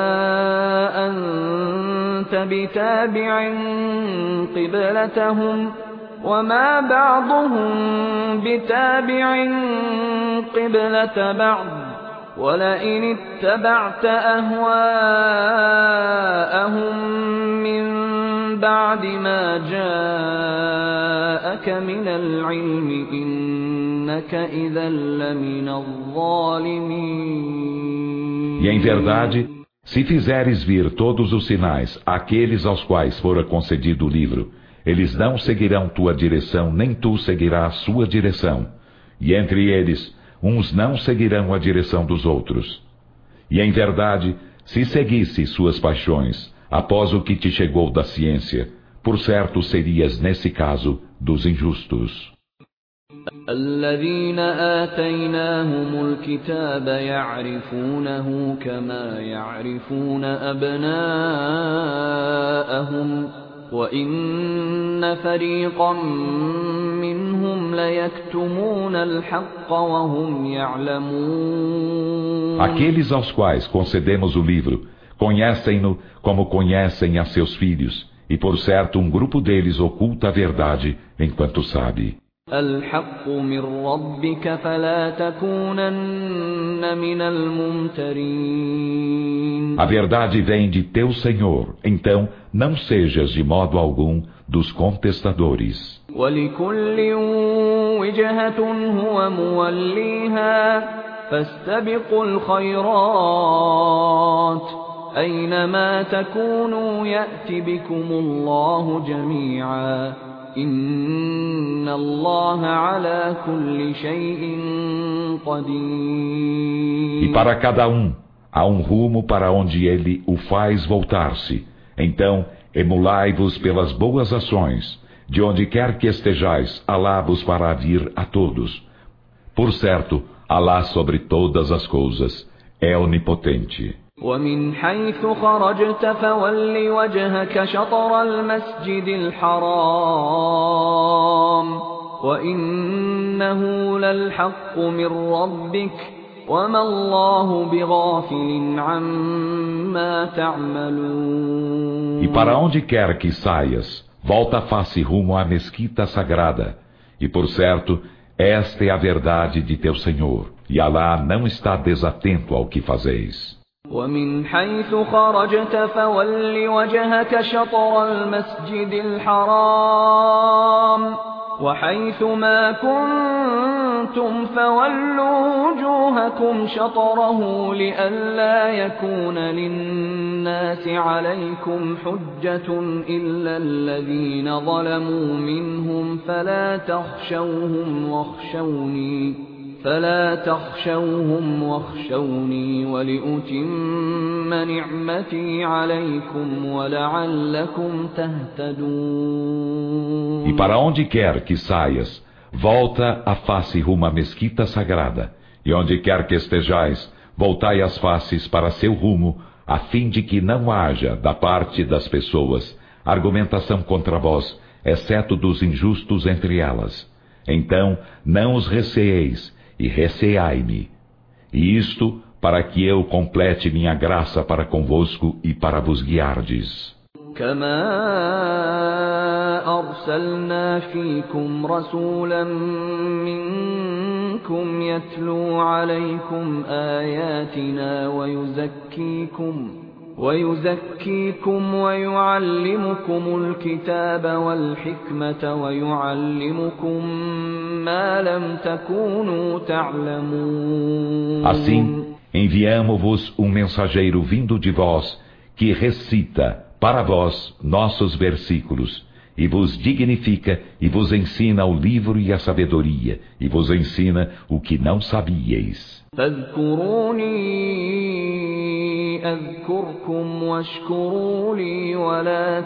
أنت بتابع قبلتهم وما بعضهم بتابع قبلة بعض ولئن اتبعت أهواءهم من بعد ما جاءك من العلم إنك إذا لمن الظالمين. E em verdade, se fizeres vir todos os sinais àqueles aos quais fora concedido o livro, eles não seguirão tua direção, nem tu seguirás sua direção. E entre eles, uns não seguirão a direção dos outros. E em verdade, se seguisse suas paixões, após o que te chegou da ciência, por certo serias, nesse caso, dos injustos. الذين آتيناهم الكتاب يعرفونه كما يعرفون أبناءهم وإن فريقا منهم ليكتمون الحق وهم يعلمون. Aqueles aos quais concedemos o livro, conhecem-no como conhecem a seus filhos, e por certo um grupo deles oculta a verdade enquanto sabe. الحق من ربك فلا تكونن من الممترين. A verdade vem de teu Senhor, então não sejas de modo algum dos contestadores. ولكل وجهة هو موليها فاستبقوا الخيرات أينما تكونوا يأت بكم الله جميعا إن الله على كل شيء قدير. E para cada um há um rumo para onde ele o faz voltar-se. Então, emulai-vos pelas boas ações, de onde quer que estejais, Alá vos fará vir a todos. Por certo, Alá sobre todas as coisas é onipotente. ومن حيث خرجت فول وجهك شطر المسجد الحرام وإنه للحق من ربك وما الله بغافل عما تعملون. E para onde quer que saias, volta a face rumo à mesquita sagrada. E por certo, esta é a verdade de teu Senhor, e Alá não está desatento ao que fazeis. ومن حيث خرجت فول وجهك شطر المسجد الحرام وحيث ما كنتم فولوا وجوهكم شطره لئلا يكون للناس عليكم حجة إلا الذين ظلموا منهم فلا تخشوهم واخشوني ولأتم نعمتي عليكم ولعلكم تهتدون. E para onde quer que saias, volta a face rumo à mesquita sagrada, e onde quer que estejais, voltai as faces para seu rumo, a fim de que não haja, da parte das pessoas, argumentação contra vós, exceto dos injustos entre elas. Então, não os receeis, e receai-me. E isto para que eu complete minha graça para convosco e para vos guiardes. كما أرسلنا فيكم رسولا منكم يتلو عليكم آياتنا ويزكيكم ويعلمكم الكتاب والحكمة ويعلمكم ما لم تكونوا تعلمون. Assim, enviamo-vos um mensageiro vindo de vós, que recita para vós nossos versículos, e vos dignifica, e vos ensina o livro e a sabedoria, e vos ensina o que não sabíeis. أذكركم واشكروا لي ولا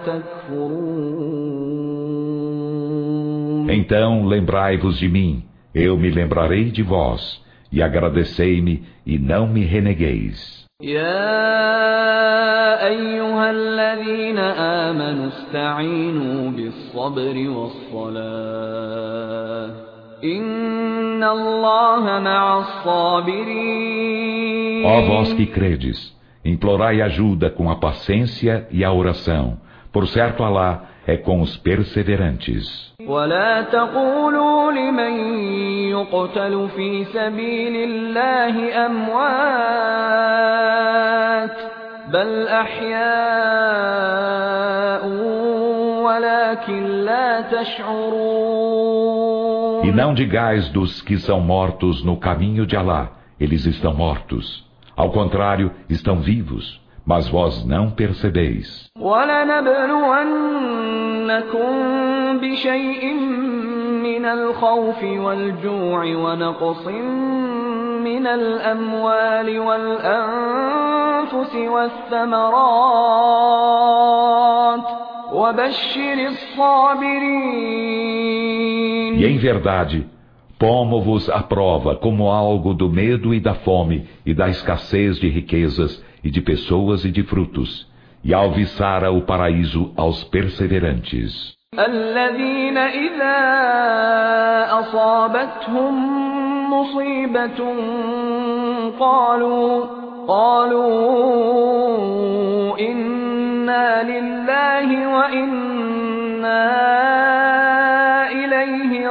تكفرون. Então lembrai-vos de mim, eu me lembrarei de vós, e agradecei-me e não me renegueis. يا أيها الذين آمنوا استعينوا بالصبر والصلاة إن الله مع الصابرين. Ó vós que credes, implorai ajuda com a paciência e a oração. Por certo, Alá é com os perseverantes. ولا تقولوا لمن يقتل في سبيل الله أموات بل أحياء ولكن لا تشعرون. E não digais dos que são mortos no caminho de Alá, eles estão mortos. Ao contrário, estão vivos, mas vós não percebeis. وَلَنَبْلُوَنَّكُمْ بِشَيْءٍ مِّنَ الْخَوْفِ وَالْجُوعِ وَنَقْصٍ مِّنَ الْأَمْوَالِ وَالْأَنفُسِ وَالثَّمَرَاتِ وَبَشِّرِ الصَّابِرِينَ. E em verdade, pomo-vos à prova como algo do medo e da fome e da escassez de riquezas e de pessoas e de frutos, e alviçara o paraíso aos perseverantes. الذين إذا أصابتهم مصيبة قالوا إنا لله وإنا إليه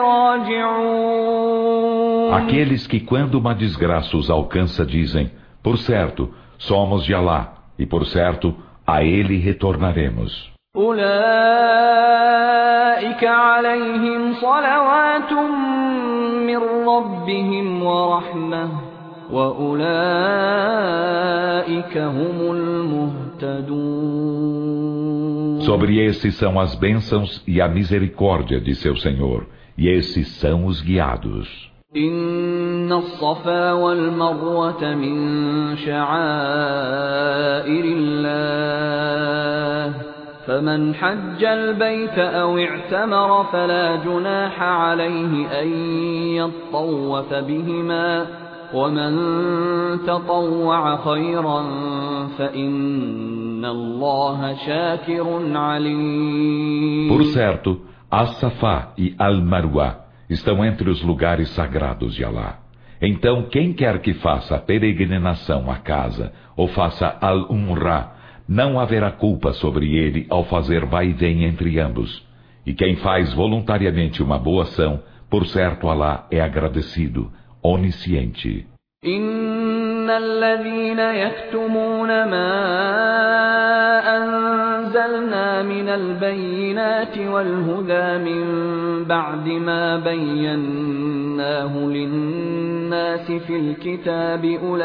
راجعون. Aqueles que quando uma desgraça os alcança dizem, por certo, somos de Alá, e por certo, a ele retornaremos. أولئك عليهم صلوات من ربهم ورحمة وأولئك هم المهتدون. Sobre esses são as bênçãos e a misericórdia de seu Senhor, e esses são os guiados. إن الصفا والمروة من شعائر الله فمن حج البيت أو اعتمر فلا جناح عليه أن يطوف بهما ومن تطوع خيرا فإن الله شاكر عليم. Por certo, As-Safá e Al-Marwa estão entre os lugares sagrados de Alá. Então, quem quer que faça a peregrinação à casa ou faça Al-Umrah, não haverá culpa sobre ele ao fazer vai e vem entre ambos. E quem faz voluntariamente uma boa ação, por certo Alá é agradecido, onisciente. إن الذين يكتمون ما أنزلنا من البينات والهدى من بعد ما بيناه للناس في الكتاب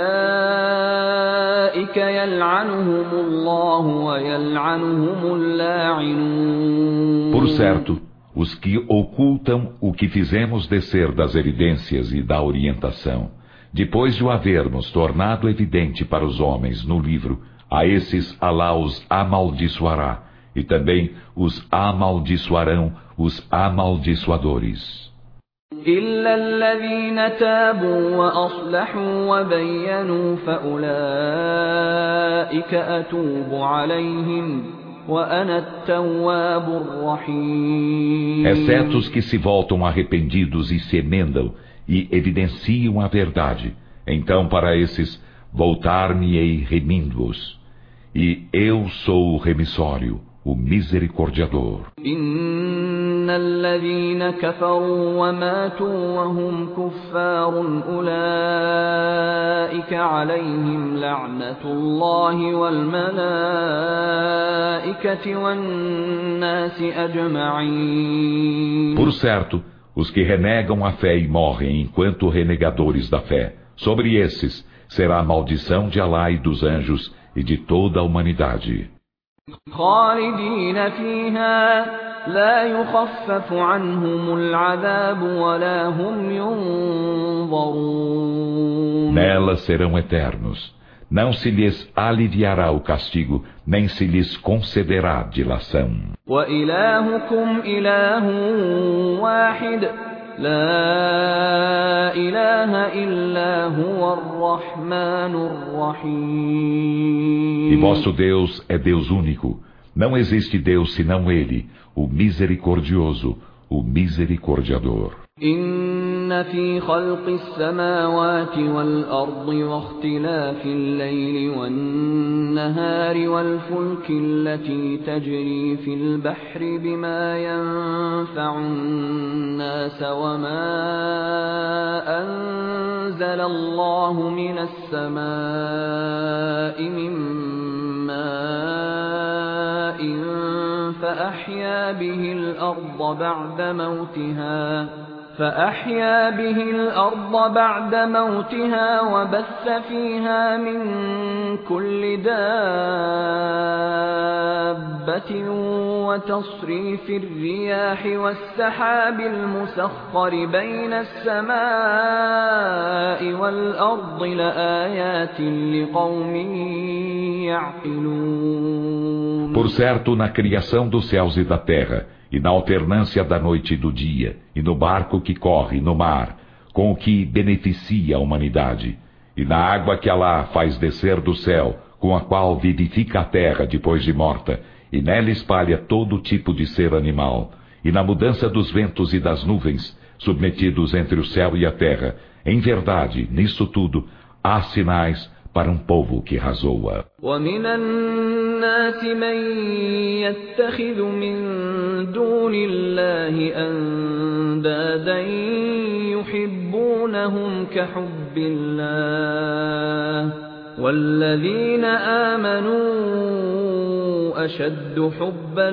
أولئك يلعنهم الله ويلعنهم اللاعنون. Por certo, os que ocultam o que fizemos descer das evidências e da orientação, depois de o havermos tornado evidente para os homens no livro, a esses Alá os amaldiçoará, e também os amaldiçoarão os amaldiçoadores. إلا الذين تابوا وأصلحوا وبينوا فأولئك أتوب عليهم وأنا التواب الرحيم. Exceto os que se voltam arrependidos e se emendam e evidenciam a verdade, então para esses voltar-me-ei remindo-os, e eu sou o remissório, o misericordiador. إن الذين كفروا وماتوا وهم كفار أولئك عليهم لعنة الله والملائكة والناس أجمعين. Por certo, os que renegam a fé e morrem enquanto renegadores da fé, sobre esses será a maldição de Alá e dos anjos e de toda a humanidade. خالدين فيها لا يخفف عنهم العذاب ولا هم ينظرون. Nelas serão eternos. Não se lhes aliviará o castigo, nem se lhes concederá dilação. وإلهكم إله واحد لا إله إلا هو الرحمن الرحيم. E vosso Deus é Deus único. Não existe Deus senão Ele, o misericordioso, o misericordiador. إن في خلق السماوات والأرض واختلاف الليل والنهار والفلك التي تجري في البحر بما ينفع الناس وما أنزل الله من السماء من ماء فأحيا فأحيا به الأرض بعد موتها وبث فيها من كل دابة وتصريف الرياح والسحاب المسخر بين السماء والأرض لآيات لقوم يعقلون. Por certo, na criação dos céus e da terra, e na alternância da noite e do dia, e no barco que corre no mar, com o que beneficia a humanidade, e na água que Alá faz descer do céu, com a qual vivifica a terra depois de morta, e nela espalha todo tipo de ser animal, e na mudança dos ventos e das nuvens, submetidos entre o céu e a terra, em verdade, nisso tudo, há sinais para um povo que razoa. ومن الناس من يتخذ من دون الله أندادا يحبونهم كحب الله والذين آمنوا أشد حبا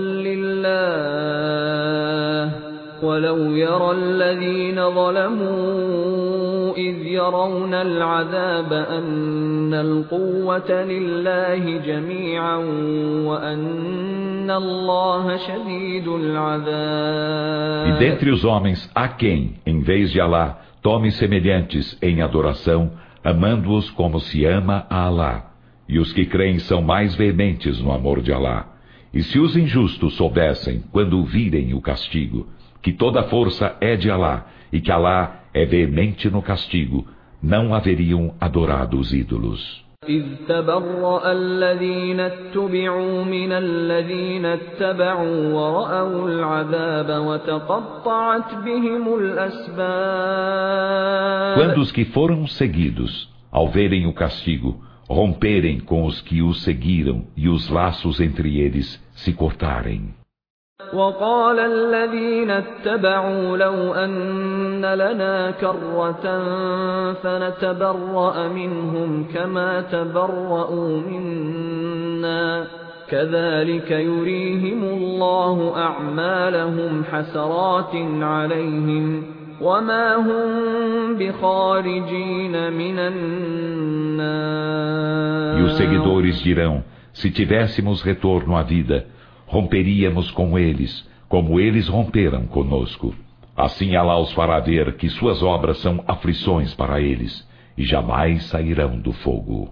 لله ولو يرى الذين ظلموا إذ يرون العذاب أن القوة لله جميعا وأن الله شديد العذاب. E dentre os homens há quem, em vez de Alá, tome semelhantes em adoração, amando-os como se ama a Alá. E os que creem são mais veementes no amor de Alá. E se os injustos soubessem, quando virem o castigo, que toda força é de Alá, e que Alá é veemente no castigo, não haveriam adorado os ídolos. إذ تبرأ الذين اتبعوا من الذين اتبعوا ورأوا العذاب وتقطعت بهم الأسباب. Quando os que foram seguidos, ao verem o castigo, romperem com os que os seguiram e os laços entre eles se cortarem. وقال الذين اتبعوا لو أن لنا كرة فنتبرأ منهم كما تبرأوا منا كذلك يريهم الله أعمالهم حسرات عليهم وما هم بخارجين من النار. E os seguidores dirão, se tivéssemos retorno à vida, romperíamos com eles, como eles romperam conosco. Assim Alá os fará ver que suas obras são aflições para eles, e jamais sairão do fogo.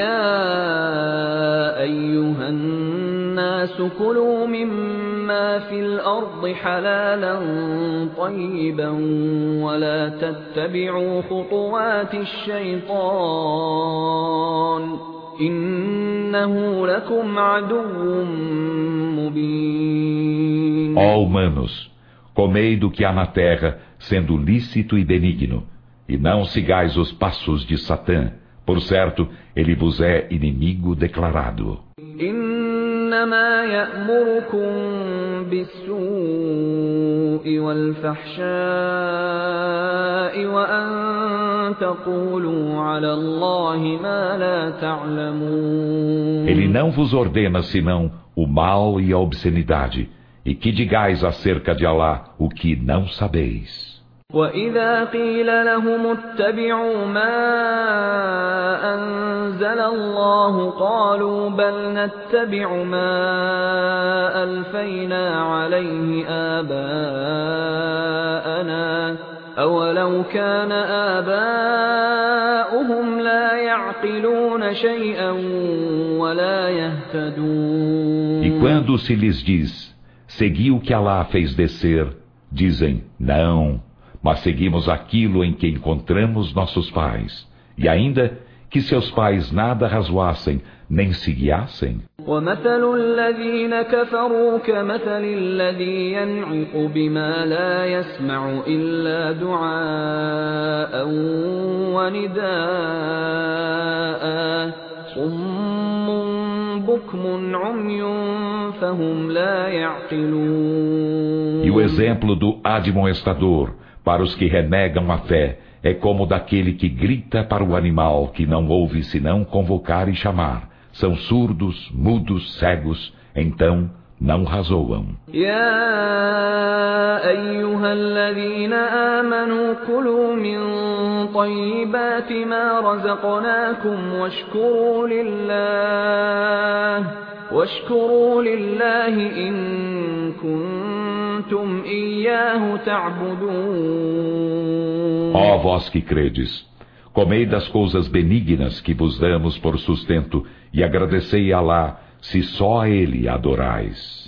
يا أيها الناس كلوا مما في الأرض حلالا طيبا ولا تتبعوا خطوات الشيطان إنه لكم عدو مبين. Ó humanos, comei do que há na terra, sendo lícito e benigno, e não sigais os passos de Satã. Por certo, ele vos é inimigo declarado. إنما يأمركم بالسوء والفحشاء وأن تقولوا على الله ما لا تعلمون. Ele não vos ordena senão o mal e a obscenidade, e que digais acerca de Alá o que não sabeis. وَإِذَا قِيلَ لَهُمُ اتَّبِعُوا مَا أَنزَلَ اللَّهُ قَالُوا بَلْ نَتَّبِعُ مَا أَلْفَيْنَا عَلَيْهِ آبَاءَنَا أَوَلَوْ كَانَ آبَاؤُهُمْ لَا يَعْقِلُونَ شَيْئًا وَلَا يَهْتَدُونَ. E quando se lhes diz, segui o que Alá fez descer, dizem, não, mas seguimos aquilo em que encontramos nossos pais, e ainda que seus pais nada razoassem, nem se guiassem. وَمَثَلُ الَّذِينَ كَفَرُوا كَمَثَلِ الَّذِي يَنْعِقُ بِمَا لَا يَسْمَعُ إِلَّا دُعَاءً وَنِدَاءً صُمٌّ بُكْمٌ عُمْيٌ فَهُمْ لَا يَعْقِلُونَ. E o exemplo do admoestador para os que renegam a fé é como daquele que grita para o animal que não ouve senão convocar e chamar. São surdos, mudos, cegos, então não razoam. يا أيها الذين آمنوا كلوا من طيبات ما رزقناكم واشكروا لله إن كنتم إياه تعبدون. Ó vós que credes, comei das coisas benignas que vos damos por sustento e agradecei a Alá, se só a Ele adorais.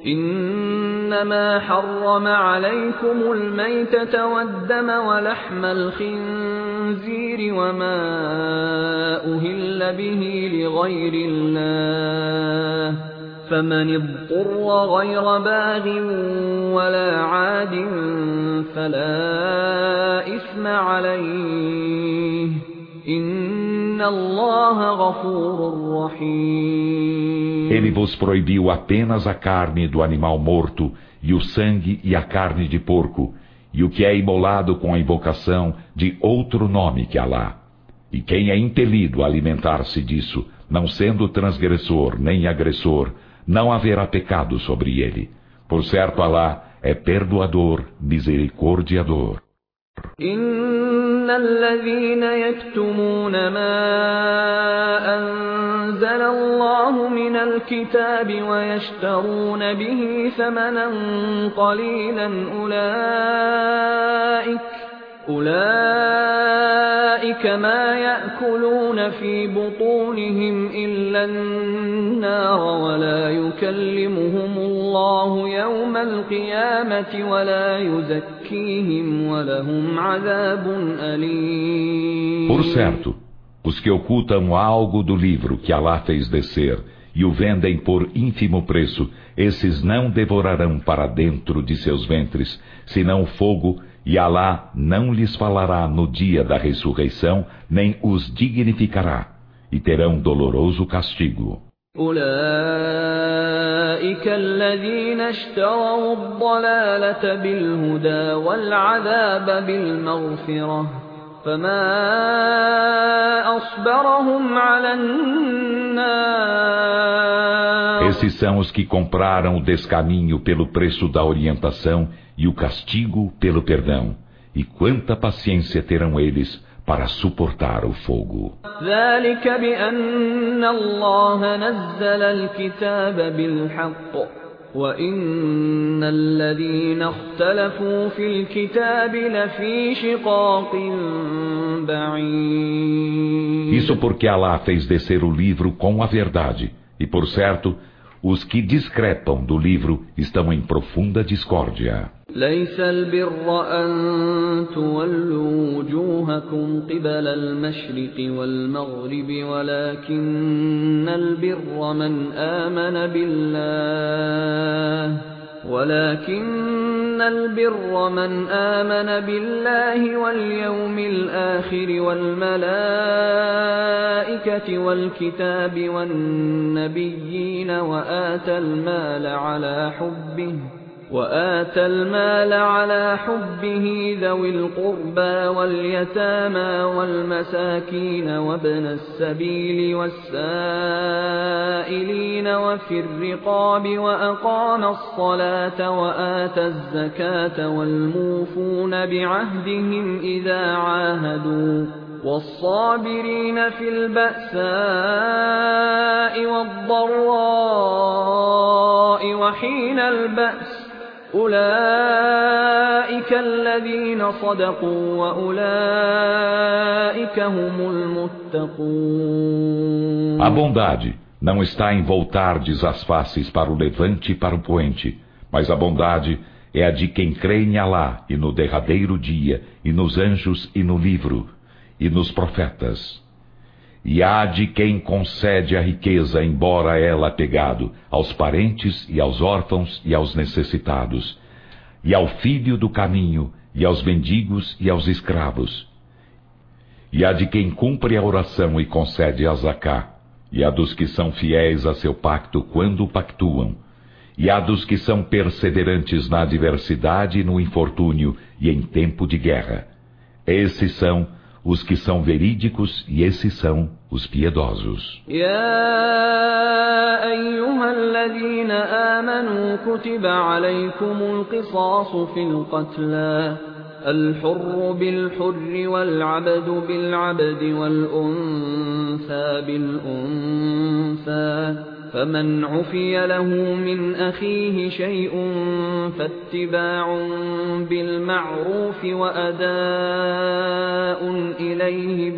إنما حرم عليكم الميتة والدم ولحم الخنزير وما أهل به لغير الله فمن اضطر غير باغ ولا عاد فلا إثم عليه إن الله غفور رحيم. Ele vos proibiu apenas a carne do animal morto, e o sangue e a carne de porco, e o que é imolado com a invocação de outro nome que Alá. E quem é impelido a alimentar-se disso, não sendo transgressor nem agressor, não haverá pecado sobre ele. Por certo, Alá é perdoador, misericordiador. إن الذين يكتمون ما أنزل الله من الكتاب ويشترون به ثمنا قليلا أولئك ما يأكلون في بطونهم إلا النار ولا يكلمهم الله يوم القيامة ولا يزكيهم ولهم عذاب أليم. Por certo, os que ocultam algo do livro que Alá fez descer e o vendem por ínfimo preço, esses não devorarão para dentro de seus ventres, senão o fogo, e Alá não lhes falará no dia da ressurreição, nem os dignificará, e terão doloroso castigo. أولئك الذين اشتروا الضلالة بالهدى والعذاب بالمغفرة فما أصبرهم على النار. Esses são os que compraram o descaminho pelo preço da orientação e o castigo pelo perdão. E quanta paciência terão eles para suportar o fogo. ذلك بأن الله نزل الكتاب بالحق وإن الذين اختلفوا في الكتاب لفي شقاق بعيد. Isso porque Alá fez descer o livro com a verdade, e por certo, os que discrepam do livro estão em profunda discórdia. ليس البر أن تولوا وجوهكم قبل المشرق والمغرب ولكن البر من آمن بالله واليوم الآخر والملائكة والكتاب والنبيين وآتى المال على حبه ذوي القربى واليتامى والمساكين وابن السبيل والسائلين وفي الرقاب وأقام الصلاة وآتى الزكاة والموفون بعهدهم إذا عاهدوا والصابرين في البأساء والضراء وحين البأس أولئك الذين صدقوا وأولئك هم المتقون. A bondade não está em voltardes as faces para o levante e para o poente, mas a bondade é a de quem crê em Alá e no derradeiro dia, e nos anjos e no livro, e nos profetas. E há de quem concede a riqueza, embora ela apegado, aos parentes e aos órfãos e aos necessitados, e ao filho do caminho, e aos mendigos e aos escravos. E há de quem cumpre a oração e concede a zaká, e há dos que são fiéis a seu pacto quando pactuam, e há dos que são perseverantes na adversidade e no infortúnio e em tempo de guerra. Esses são os que são verídicos e esses são os piedosos. يا أيها الذين آمنوا كتب عليكم القصاص في القتلى الحر بالحر والعبد بالعبد والأنثى بالأنثى فمن عفي له من أخيه شيء فاتباع بالمعروف وأداء إليه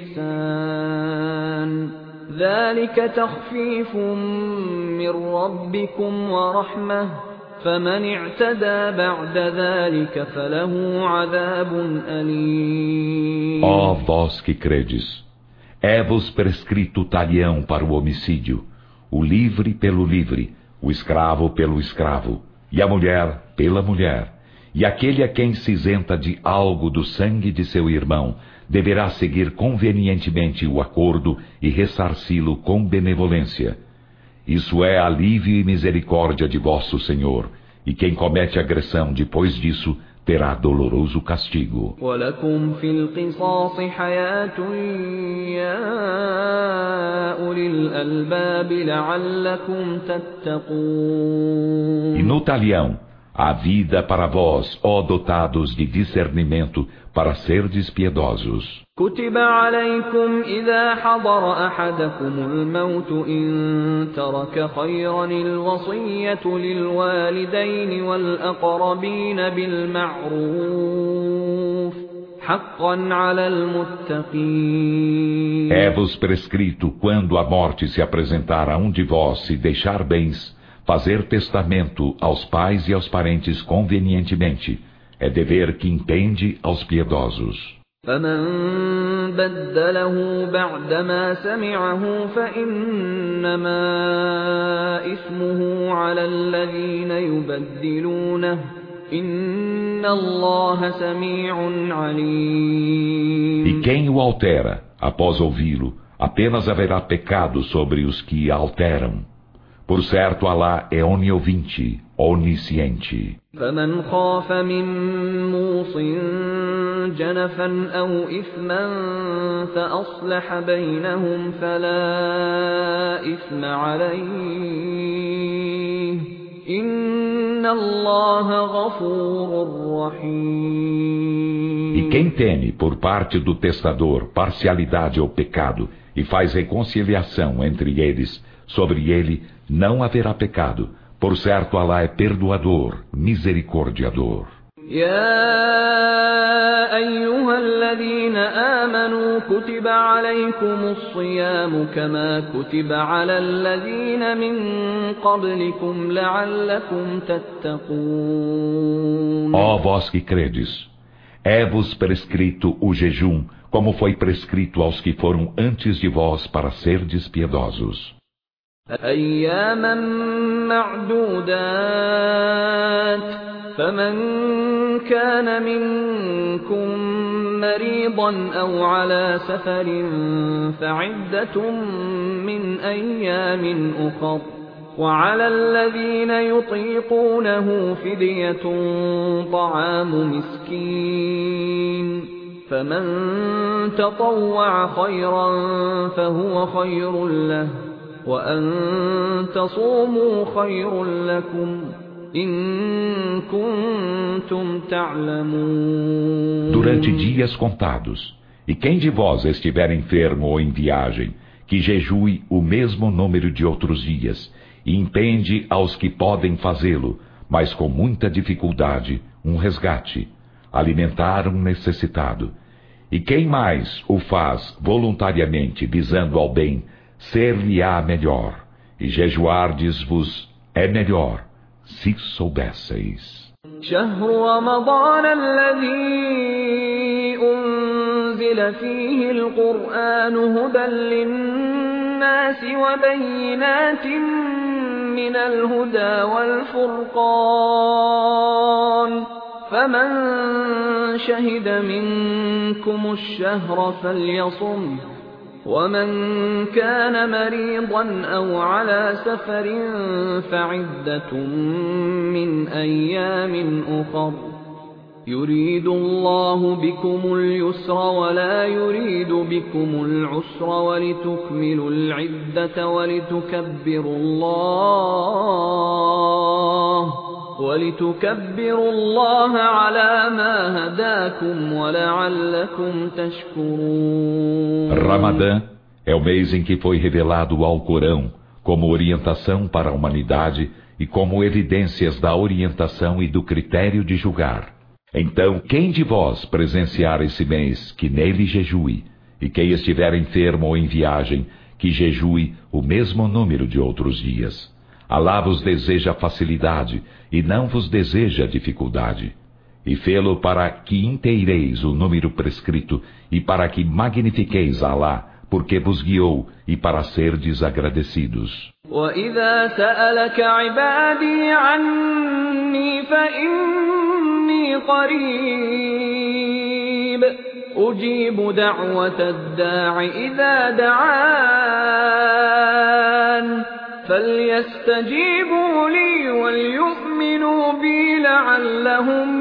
بإحسان ذلك تخفيف من ربكم ورحمة فمن اعتدى بعد ذلك فله عذاب أليم. Ó vós que credes, é-vos prescrito o talião para o homicídio, o livre pelo livre, o escravo pelo escravo, e a mulher pela mulher. E aquele a quem se isenta de algo do sangue de seu irmão, deverá seguir convenientemente o acordo e ressarci-lo com benevolência. Isso é alívio e misericórdia de vosso Senhor, e quem comete agressão depois disso terá doloroso castigo. وَلَكُمْ فِي الْقِصَاصِ حَيَاةٌ يَا أُولِي الْأَلْبَابِ لَعَلَّكُمْ تَتَّقُونَ. E no talião, há vida para vós, ó dotados de discernimento, para serdes piedosos. كتب عليكم إذا حضر أحدكم الموت إن ترك خيرا الوصية للوالدين والأقربين بالمعروف حقا على المتقين. É-vos prescrito, quando a morte se apresentar a um de vós e deixar bens, fazer testamento aos pais e aos parentes convenientemente. É dever que impende aos piedosos. فمن بدله بعدما سمعه فإنما إثمه على الذين يبدلونه إن الله سميع عليم. E quem o altera, após ouvi-lo, apenas haverá pecado sobre os que alteram. Por certo, Alá é oniovinte, onisciente. فمن خاف من موص جنفا أو إثما فأصلح بينهم فلا إثم عليه إن الله غفور رحيم. E quem teme, por parte do testador, parcialidade ou pecado, e faz reconciliação entre eles, sobre ele não haverá pecado. Por certo, Alá é perdoador, misericordiador. يا أيها الذين آمنوا كتب عليكم الصيام كما كتب على الذين من قبلكم لعلكم تتقون. Ó vós que credes, é-vos prescrito o jejum, como foi prescrito aos que foram antes de vós para serdes piedosos. أياما معدودات فمن كان منكم مريضا أو على سفر فعدة من أيام أخر وعلى الذين يطيقونه فدية طعام مسكين فمن تطوع خيرا فهو خير له وأن تصوموا خير لكم إن كنتم تعلمون. Durante dias contados, e quem de vós estiver enfermo ou em viagem, que jejue o mesmo número de outros dias, e impende aos que podem fazê-lo, mas com muita dificuldade, um resgate, alimentar um necessitado. E quem mais o faz voluntariamente visando ao bem, ser-lhe-á melhor, e jejuardes-vos é melhor, se soubesseis. شهر رمضان الذي أنزل فيه القرآن هدى للناس وبينات من الهدى والفرقان فمن شهد منكم الشهر فليصمه ومن كان مريضا أو على سفر فعدة من أيام أخر يريد الله بكم اليسر ولا يريد بكم العسر ولتكملوا العدة ولتكبروا الله على ما هداكم ولعلكم تشكرون. Ramadã é o mês em que foi revelado o Alcorão como orientação para a humanidade e como evidências da orientação e do critério de julgar. Então, quem de vós presenciar esse mês, que nele jejue, e quem estiver enfermo ou em viagem, que jejue o mesmo número de outros dias. Alá vos deseja facilidade, e não vos deseja dificuldade. E fê-lo para que inteireis o número prescrito, e para que magnifiqueis Alá, porque vos guiou, e para serdes agradecidos. وَإِذَا سَأَلَكَ عِبَادِي عَنِّي فَإِنِّي قَرِيبٌ أُجِيبُ دَعْوَةَ الدَّاعِ إِذَا دَعَانِ فَلْيَسْتَجِيبُوا لِي وَلْيُؤْمِنُوا بِي لَعَلَّهُمْ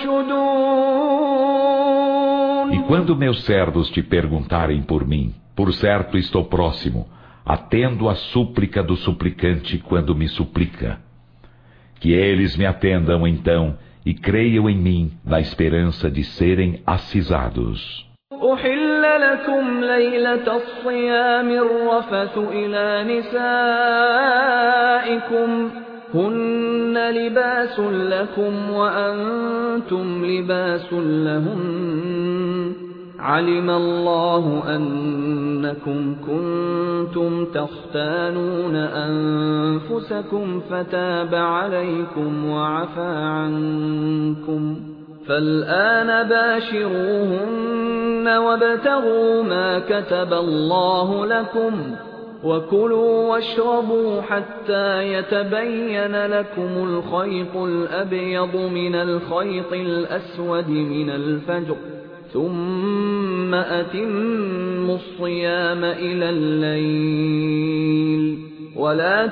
يَرْشُدُونَ. E quando meus servos te perguntarem por mim, por certo estou próximo, atendo a súplica do suplicante quando me suplica. Que eles me atendam então e creiam em mim na esperança de serem assisados. أحل لكم ليلة الصيام الرفث إلى نسائكم هن لباس لكم وأنتم لباس لهن علم الله أنكم كنتم تختانون أنفسكم فتاب عليكم وعفى عنكم فالآن باشروهن وابتغوا ما كتب الله لكم وكلوا واشربوا حتى يتبين لكم الخيط الأبيض من الخيط الأسود من الفجر ثم أتموا الصيام إلى الليل ولا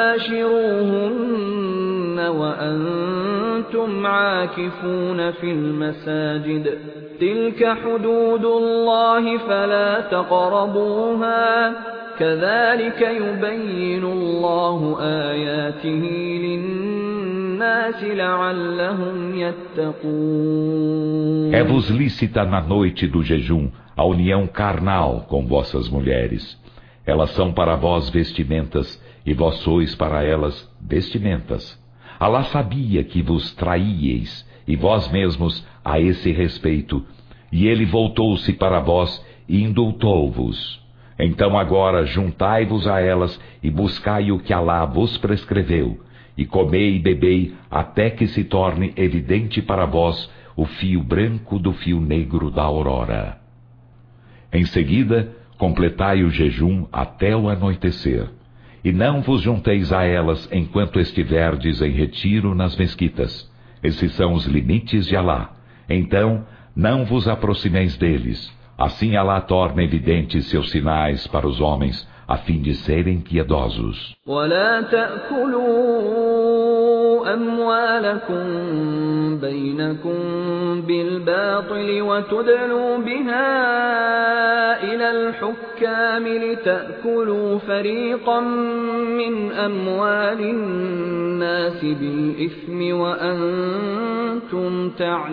تباشروهن وأنتم عاكفون في المساجد تلك حدود الله فلا تقربوها كذلك يبين الله آياته للناس لعلهم يتقون. É-vos lícita na noite do jejum a união carnal com vossas mulheres. Elas são para vós vestimentas, e vós sois para elas vestimentas. Alá sabia que vos traíeis, e vós mesmos, a esse respeito, e ele voltou-se para vós e indultou-vos. Então agora juntai-vos a elas e buscai o que Alá vos prescreveu, e comei e bebei até que se torne evidente para vós o fio branco do fio negro da aurora. Em seguida, completai o jejum até o anoitecer, e não vos junteis a elas enquanto estiverdes em retiro nas mesquitas. Esses são os limites de Alá. Então, não vos aproximeis deles. Assim Alá torna evidentes seus sinais para os homens, a fim de serem piedosos. ولا تأكلوا أموالكم بينكم بالباطل وتدلوا بها إلى الحكام لتأكلوا فريقا من أموال الناس بالإثم وأنتم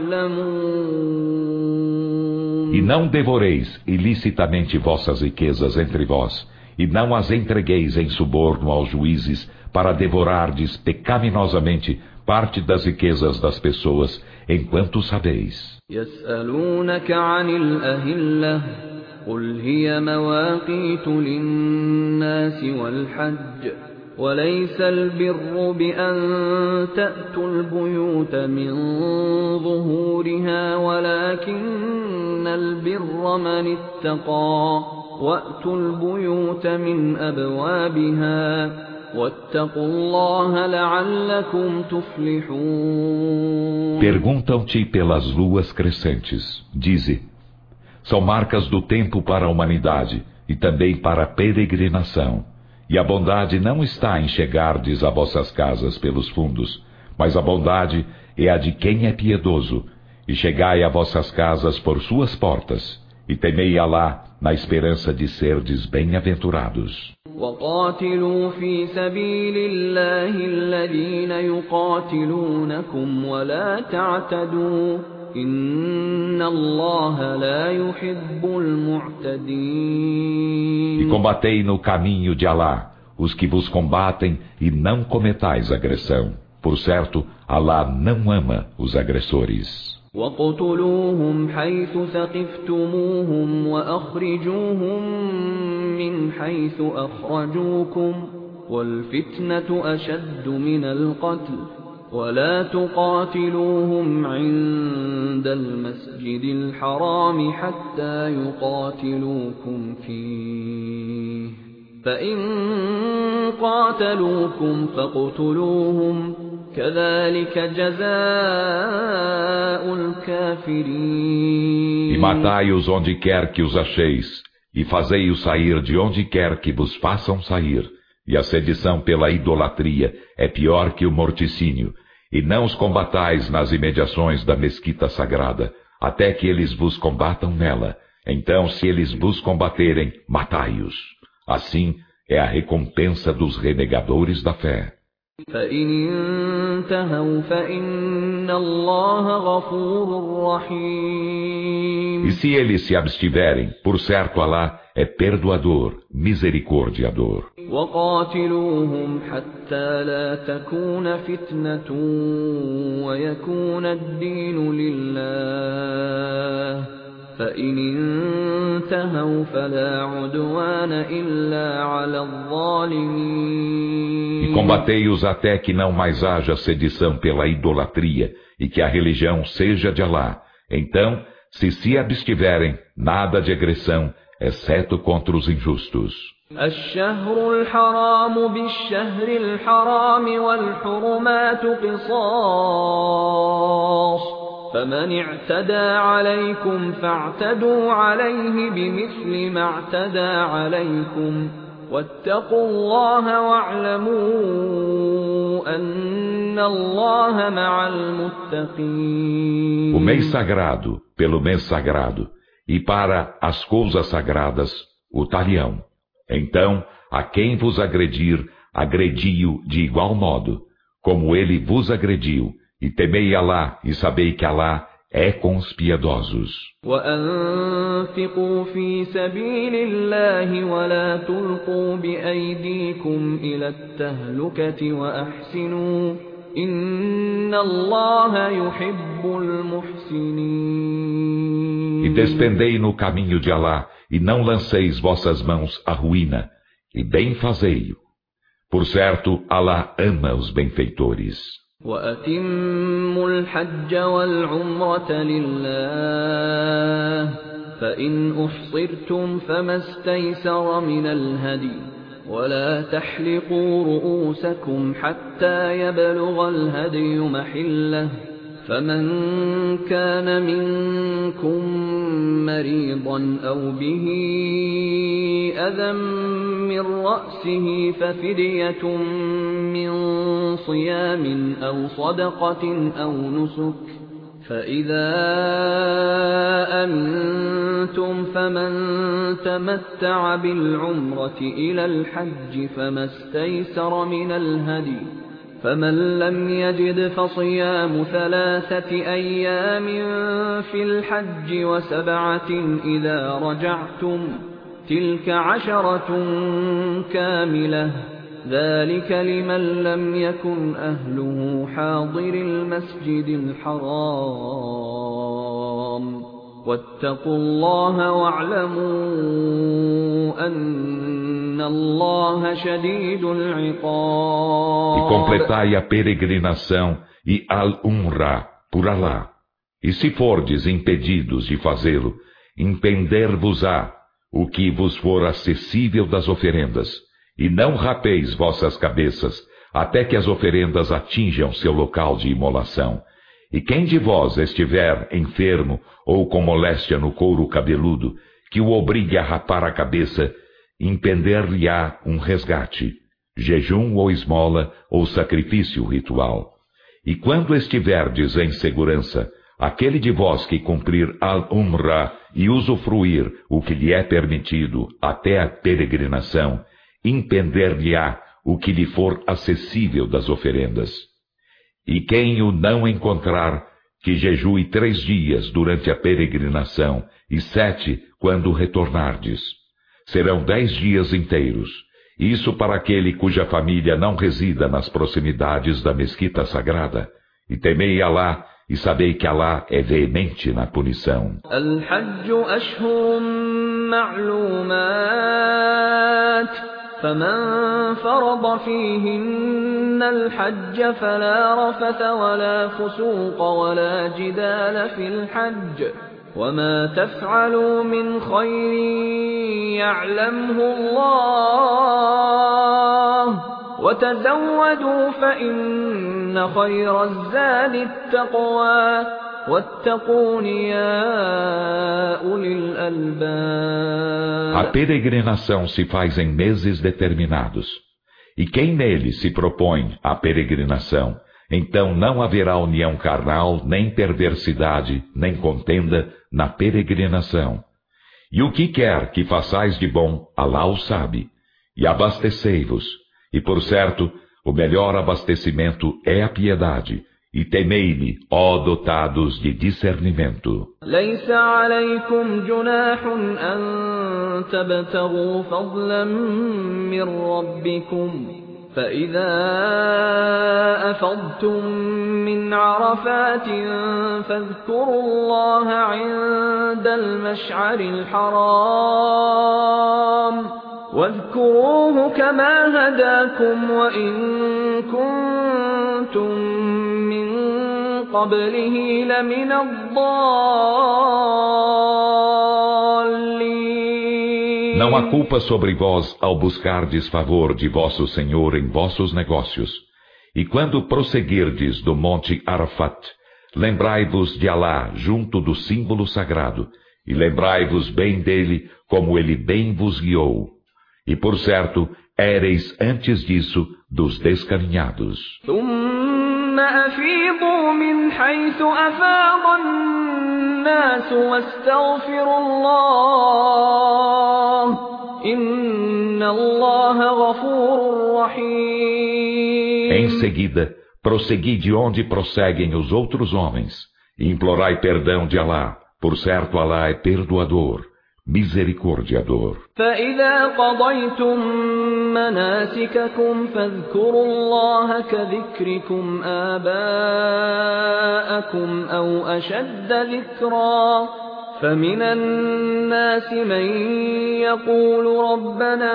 تعلمون. E não devoreis ilicitamente vossas riquezas entre vós, e não as entregueis em suborno aos juízes para devorardes pecaminosamente parte das riquezas das pessoas, enquanto sabeis. يسألونك عن الأهلة قل هي مواقيت للناس والحج وليس البر بأن تأتوا البيوت من ظهورها ولكن البر من اتقى وأتوا البيوت من أبوابها واتقوا الله لعلكم تفلحون. Perguntam-te pelas luas crescentes. Dize, são marcas do tempo para a humanidade e também para a peregrinação. E a bondade não está em chegardes a vossas casas pelos fundos, mas a bondade é a de quem é piedoso. e chegai a vossas casas por suas portas, e temei Alá na esperança de serdes bem-aventurados. وقاتلوا في سبيل الله الذين يقاتلونكم ولا تعتدوا إن الله لا يحب المعتدين. E combatei no caminho de Alá os que vos combatem e não cometais agressão. Por certo, Alá não ama os agressores. وَاقْتُلُوهُمْ حَيْثُ ثَقِفْتُمُوهُمْ وَأَخْرِجُوهُمْ مِنْ حَيْثُ أَخْرَجُوكُمْ وَالْفِتْنَةُ أَشَدُّ مِنَ الْقَتْلِ وَلَا تُقَاتِلُوهُمْ عِندَ الْمَسْجِدِ الْحَرَامِ حَتَّى يُقَاتِلُوكُمْ فِيهِ فَإِنْ قَاتَلُوكُمْ فَاقْتُلُوهُمْ كَذَلِكَ جَزَاءُ الْكَافِرِينَ. E matai-os onde quer que os acheis, e fazei-os sair de onde quer que vos façam sair. E a sedição pela idolatria é pior que o morticínio. E não os combatais nas imediações da mesquita sagrada, até que eles vos combatam nela. Então, se eles vos combaterem, matai-os. Assim é a recompensa dos renegadores da fé. فَإِنِ انتهوا فَإِنَّ اللَّهَ غَفُورٌ رَّحِيمٌ. E se eles se abstiverem, por certo Alá é perdoador, misericordiador. وَقَاتِلُوهُمْ حَتَّى لَا تَكُونَ فِتْنَةٌ وَيَكُونَ الدِّينُ لِلَّهِ فَإِنِ انتهوا فَلَا عُدْوَانَ إِلَّا عَلَى الظَّالِمِينَ. E combatei-os até que não mais haja sedição pela idolatria e que a religião seja de Alá. Então, se abstiverem, nada de agressão, exceto contra os injustos. الشهر الحرام بالشهر الحرام والحرمات قصاص فمن اعتدى عليكم فاعتدوا عليه بمثل ما اعتدى عليكم واتقوا الله واعلموا أن الله مع المتقين. O mês sagrado, pelo mês sagrado, e para as coisas sagradas, o talião. Então, a quem vos agredir, agredi-o de igual modo, como ele vos agrediu, e temei Alá, e sabei que Alá é com os piedosos. وَأَنفِقُوا فِي سَبِيلِ اللَّهِ وَلَا تُلْقُوا بِأَيْدِيكُمْ إِلَى التَّهْلُكَةِ وَأَحْسِنُوا إِنَّ اللَّهَ يُحِبُّ الْمُحْسِنِينَ. E despendei no caminho de Alá, e não lanceis vossas mãos à ruína, e bem fazei-o. Por certo, Alá ama os benfeitores. وَأَتِمُّوا الْحَجَّ وَالْعُمْرَةَ لِلَّهِ فَإِنْ أُحْصِرْتُمْ فَمَا اسْتَيْسَرَ مِنَ الْهَدْيِ وَلَا تَحْلِقُوا رُؤُوسَكُمْ حَتَّى يَبْلُغَ الْهَدْيُ مَحِلَّهُ فَمَنْ كَانَ مِنْكُمْ مَرِيضًا أَوْ بِهِ أَذًى مِّن رَّأْسِهِ فَفِدْيَةٌ مِّن صِيَامٍ أَوْ صَدَقَةٍ أَوْ نُسُكٍ فَإِذَا أَمِنتُمْ فَمَن تَمَتَّعَ بِالْعُمْرَةِ إِلَى الْحَجِّ فَمَا اسْتَيْسَرَ مِنَ الْهَدْيِ فَمَن لَّمْ يَجِدْ فَصِيَامُ 3 أيام في الحج و7 إذا رجعتم تلك 10 كاملة ذلك لمن لم يكن أهله حاضر المسجد الحرام واتقوا الله واعلموا أن الله شديد العقاب. E completai a peregrinação e al-Umra por Alá. E se fordes impedidos de fazê-lo, impender-vos-á o que vos for acessível das oferendas. E não rapeis vossas cabeças, até que as oferendas atinjam seu local de imolação. E quem de vós estiver enfermo ou com moléstia no couro cabeludo, que o obrigue a rapar a cabeça, impender-lhe-á um resgate, jejum ou esmola ou sacrifício ritual. E quando estiverdes em segurança, aquele de vós que cumprir al-Umrah e usufruir o que lhe é permitido até a peregrinação, impender-lhe-á o que lhe for acessível das oferendas. E quem o não encontrar, que jejue 3 dias durante a peregrinação e 7 quando retornardes. Serão 10 dias inteiros. Isso para aquele cuja família não resida nas proximidades da mesquita sagrada. E temei Alá, e sabei que Alá é veemente na punição. Al-Hajj ashhurun ma'lumat. فمن فرض فيهن الحج فلا رفث ولا فسوق ولا جدال في الحج وما تفعلوا من خير يعلمه الله وتزودوا فإن خير الزاد التقوى واتقون يا أولي الألباب. A peregrinação se faz em meses determinados. E quem nele se propõe a peregrinação, então não haverá união carnal, nem perversidade, nem contenda na peregrinação. E o que quer que façais de bom, Alá o sabe. E abastecei-vos. E por certo, o melhor abastecimento é a piedade. E temei-me, ó dotados de discernimento. ليس عليكم جناح أن تبتغوا فضلا من ربكم فإذا أفضتم من عرفات فاذكروا الله عند المشعر الحرام واذكروه كما هداكم وإن كنتم قبله لمن الضالين. Não há culpa sobre vós ao buscardes favor de vosso Senhor em vossos negócios. E quando prosseguirdes do monte Arafat, lembrai-vos de Alá junto do símbolo sagrado, e lembrai-vos bem dele como ele bem vos guiou. E por certo, éreis antes disso dos descaminhados. أفيضوا من حيث أفاض الناس واستغفروا الله إن الله غفور رحيم. Em seguida, prossegui de onde prosseguem os outros homens, e implorai perdão de Alá, por certo Alá é perdoador, misericordiador. فإذا قضيتم مناسككم فاذكروا الله كذكركم آباءكم أو أشد ذكرا فمن الناس من يقول ربنا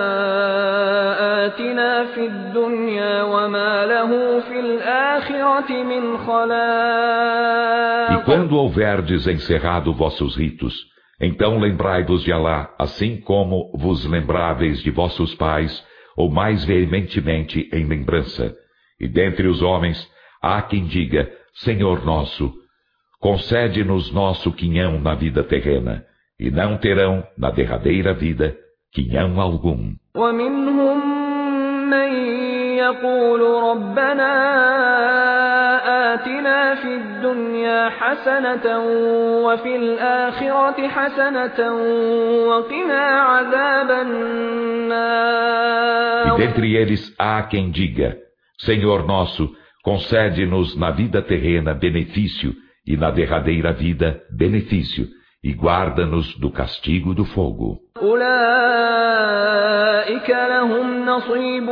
آتنا في الدنيا وما له في الآخرة من خلاق. E quando houverdes encerrado vossos ritos, então lembrai-vos de Alá, assim como vos lembráveis de vossos pais, ou mais veementemente em lembrança. E dentre os homens, há quem diga, Senhor nosso, concede-nos nosso quinhão na vida terrena, e não terão, na derradeira vida, quinhão algum. يقول ربنا آتنا في الدنيا حسنة وفي الآخرة حسنة وقنا عذاب النار. E dentre eles há quem diga, Senhor nosso, concede-nos na vida terrena benefício e na derradeira vida benefício, e guarda-nos do castigo do fogo. أولئك لهم نصيب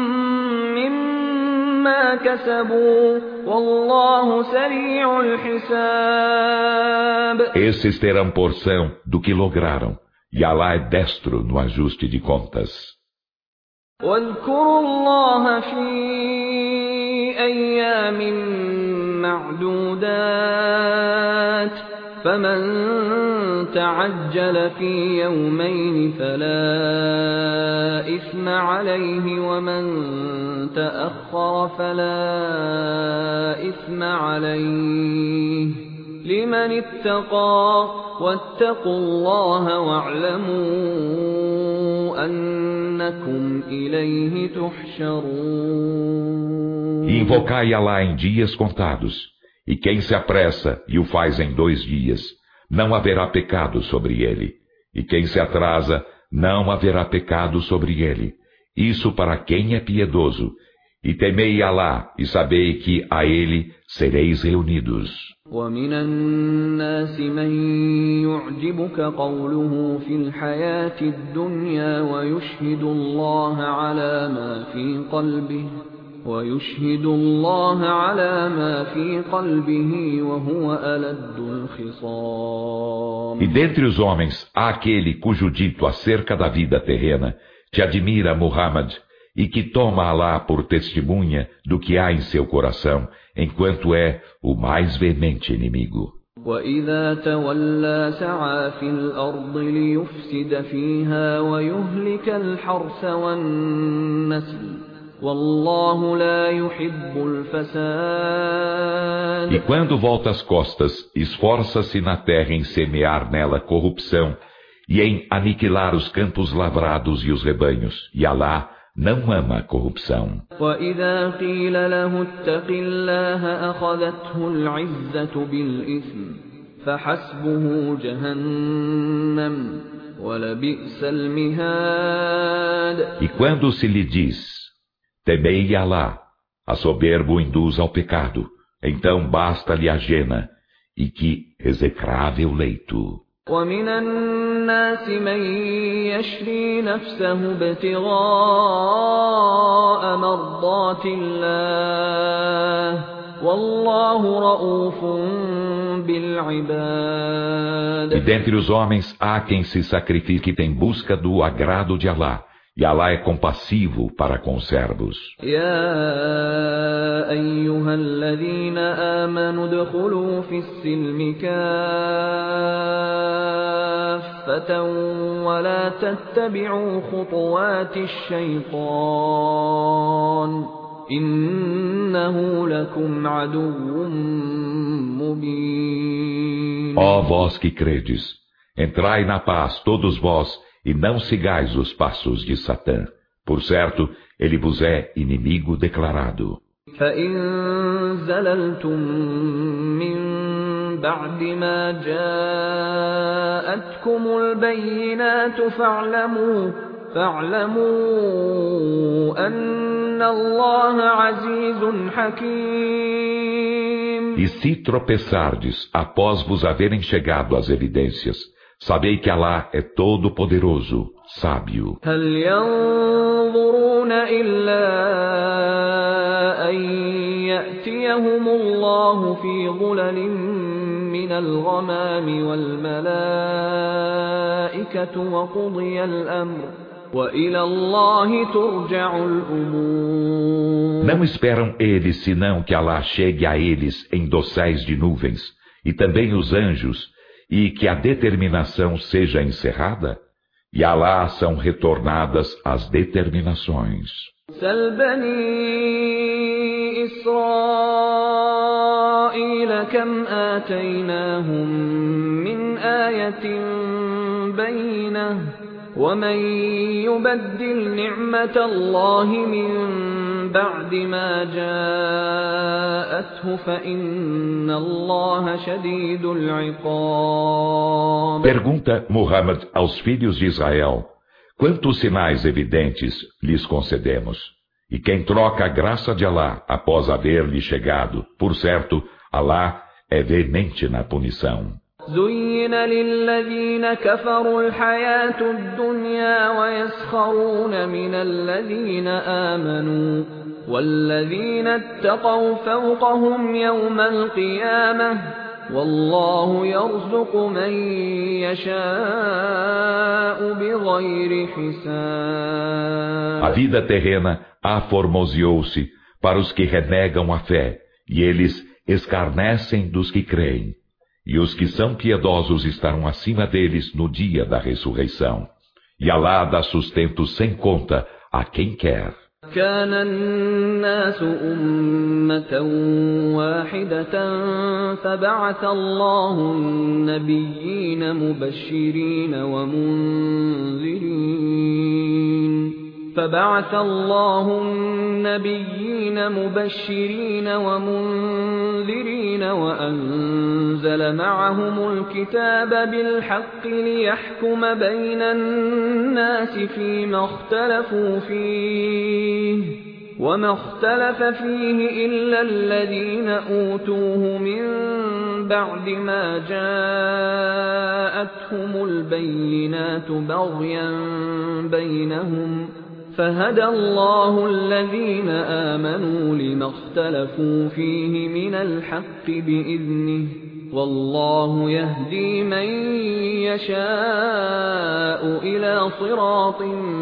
مما كسبوا والله سريع الحساب. Esses terão porção do que lograram, e Alá é destro no ajuste de contas. واذكروا الله في أيام معدودات فمن تعجل في يومين فلا إثم عليه ومن تأخر فلا إثم عليه لمن اتقى واتقوا الله واعلموا أنكم إليه تحشرون. E invocai Alá em dias contados, E quem se apressa e o faz em 2 dias, não haverá pecado sobre ele. E quem se atrasa, não haverá pecado sobre ele. Isso para quem é piedoso. E temei Alá, e sabei que a ele sereis reunidos. ومن الناس من يعجبك قوله في الحياة الدنيا ويشهد الله على ما في قلبه وهو ألد الخصام. E dentre os homens há aquele cujo dito acerca da vida terrena te admira, Muhammad, e que toma Alá por testemunha do que há em seu coração, enquanto é o mais veemente inimigo. وَإِذَا تَوَلَّى سَعَى فِي الْأَرْضِ لِيُفْسِدَ فِيهَا وَيُهْلِكَ الْحَرْثَ وَالنَّسْلَ وَاللَّهُ لَا يُحِبُّ الْفَسَادَ. E quando volta as costas, esforça-se na terra em semear nela corrupção e em aniquilar os campos lavrados e os rebanhos, e Alá não ama a corrupção. وَإِذَا قِيلَ لَهُ اتَّقِ اللَّهَ أَخَذَتْهُ الْعِزَّةُ بِالْإِثْمِ فَحَسْبُهُ جَهَنَّمُ وَلَبِئْسَ الْمِهَادُ. E quando se lhe diz, temei Alá, a soberba o induz ao pecado, então basta-lhe a jena, e que execrável leito. وَمِنَ النَّاسِ مَن يَشْرِي نَفْسَهُ ابْتِغَاءَ مَرْضَاتِ اللَّهِ وَاللَّهُ رَءُوفٌ بِالْعِبَادِ. E dentre os homens há quem se sacrifique em busca do agrado de Alá, e Alá é compassivo para com os servos. يَا أَيُّهَا الَّذِينَ آمَنُوا ادْخُلُوا فِي السِّلْمِ كَافَّةً وَلَا تَتَّبِعُوا خُطُوَاتِ الشَّيْطَانِ إِنَّهُ لَكُمْ عَدُوٌّ مُّبِينٌ. Ó vós que credes, entrai na paz todos vós, e não sigais os passos de Satã. Por certo, ele vos é inimigo declarado. فَإِن زَلَلْتُم مِّن بَعْدِ مَا جَاءَتْكُمُ الْبَيِّنَاتُ فَاعْلَمُوا أَنَّ اللَّهَ عَزِيزٌ حَكِيمٌ. E se tropeçardes após vos haverem chegado as evidências, sabei que Alá é todo-poderoso, sábio. هَلْ يَنظُرُونَ إِلَّا أَن يَأْتِيَهُمُ اللَّهُ فِي ظُلَلٍ مِّنَ الْغَمَامِ وَالْمَلَائِكَةُ وَقُضِيَ الْأَمْرُ وَإِلَى اللَّهِ تُرْجَعُ الْأُمُورُ. Não esperam eles senão que Alá chegue a eles em dosséis de nuvens, e também os anjos, e que a determinação seja encerrada, e a Alá são retornadas as determinações. سَلْ بَنِي إِسْرَائِيلَ كَمْ آتَيْنَاهُم مِّنْ آيَةٍ بَيِّنَةٍ وَمَن يُبَدِّلْ نِعْمَةَ اللَّهِ مِن بَعْدِ مَا جَاءَتْهُ فَإِنَّ اللَّهَ شَدِيدُ الْعِقَابِ. Pergunta Muhammad aos filhos de Israel: quantos sinais evidentes lhes concedemos? E quem troca a graça de Alá após haver-lhe chegado, por certo, Alá é veemente na punição. زُيِّنَ لِلَّذِينَ كَفَرُوا الْحَيَاةُ الدُّنْيَا وَيَسْخَرُونَ مِنَ الَّذِينَ آمَنُوا وَالَّذِينَ اتَّقَوْا فَوْقَهُمْ يَوْمَ الْقِيَامَةِ وَاللَّهُ يَرْزُقُ مَن يَشَاءُ بِغَيْرِ حِسَابٍ. A vida terrena aformoseou-se para os que renegam a fé, e eles escarnecem dos que creem. E os que são piedosos estarão acima deles no dia da ressurreição. E Alá dá sustento sem conta a quem quer. كان الناس أمة واحدة فبعث الله النبيين مبشرين ومنذرين فبعث الله النبيين مبشرين ومنذرين وأنزل معهم الكتاب بالحق ليحكم بين الناس فيما اختلفوا فيه وما اختلف فيه إلا الذين أوتوه من بعد ما جاءتهم البينات بغيا بينهم فهدى الله الذين آمنوا لما اختلفوا فيه من الحق بإذنه والله يهدي من يشاء إلى صراط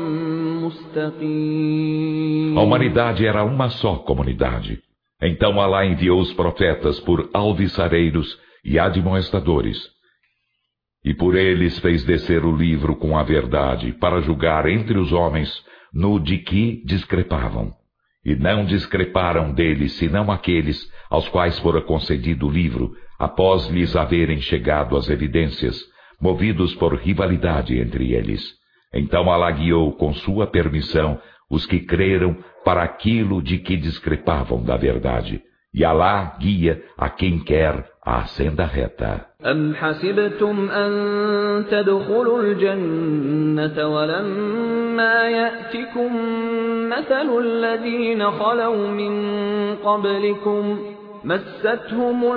مستقيم. A humanidade era uma só comunidade. Então Alá enviou os profetas por alvissareiros e admoestadores. E por eles fez descer o livro com a verdade, para julgar entre os homens no de que discrepavam. E não discreparam deles senão aqueles aos quais fora concedido o livro, após lhes haverem chegado as evidências, movidos por rivalidade entre eles. Então Alá guiou com sua permissão os que creram para aquilo de que discrepavam da verdade. E Alá guia a quem quer a senda reta. أم حسبتم أن تدخلوا الجنة ولما يأتكم مثل الذين خلوا من قبلكم مستهم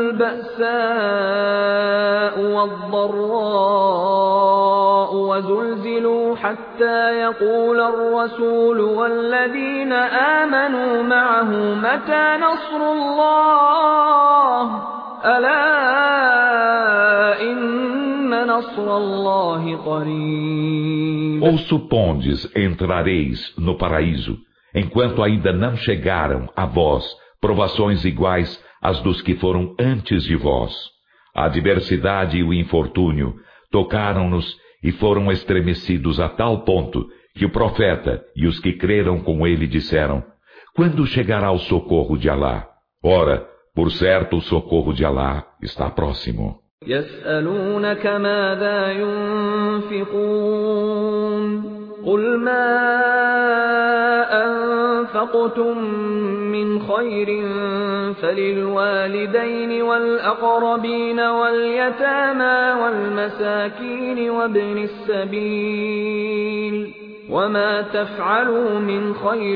البأساء والضراء وزلزلوا حتى يقول الرسول والذين آمنوا معه متى نصر الله ألا إن نصر الله قريب. Ou supondes entrareis no paraíso, enquanto ainda não chegaram a vós provações iguais às dos que foram antes de vós. A adversidade e o infortúnio tocaram-nos e foram estremecidos a tal ponto que o profeta e os que creram com ele disseram: quando chegará o socorro de Alá? Ora, por certo o socorro de Alá está próximo. يسألونك ماذا ينفقون قل ما أنفقتم من خير فللوالدين والأقربين واليتامى والمساكين وابن السبيل وما تفعلوا من خير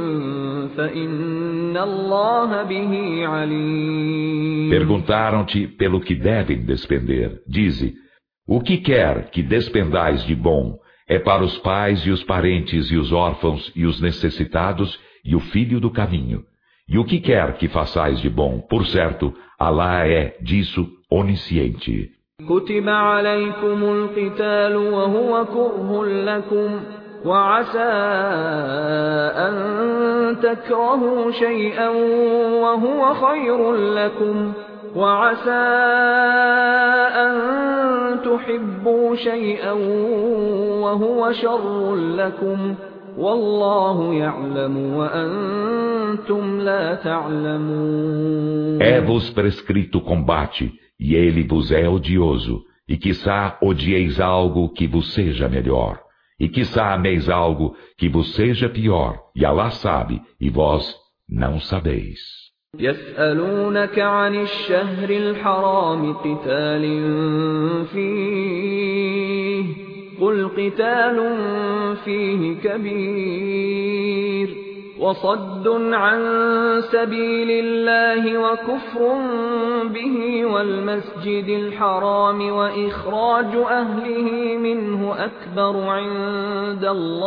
فإن الله به عليم. Perguntaram-te pelo que devem despender. Dize: o que quer que despendais de bom é para os pais e os parentes e os órfãos e os necessitados e o filho do caminho. E o que quer que façais de bom, por certo, Alá é disso onisciente. كتب عليكم القتال وهو كره لكم وعسى أن تكرهوا شيئا وهو خير لكم وعسى أن تحبوا شيئا وهو شر لكم والله يعلم وأنتم لا تعلمون. É-vos prescrito combate, e ele vos é odioso, e quiçá odieis algo que vos seja melhor, e quiçá ameis algo que vos seja pior, e Alá sabe, e vós não sabeis. يسألونك عن الشهر الحرام قتال فيه قل قتال فيه كبير وصد عن سبيل الله وكفر به والمسجد الحرام وإخراج أهله منه أكبر عند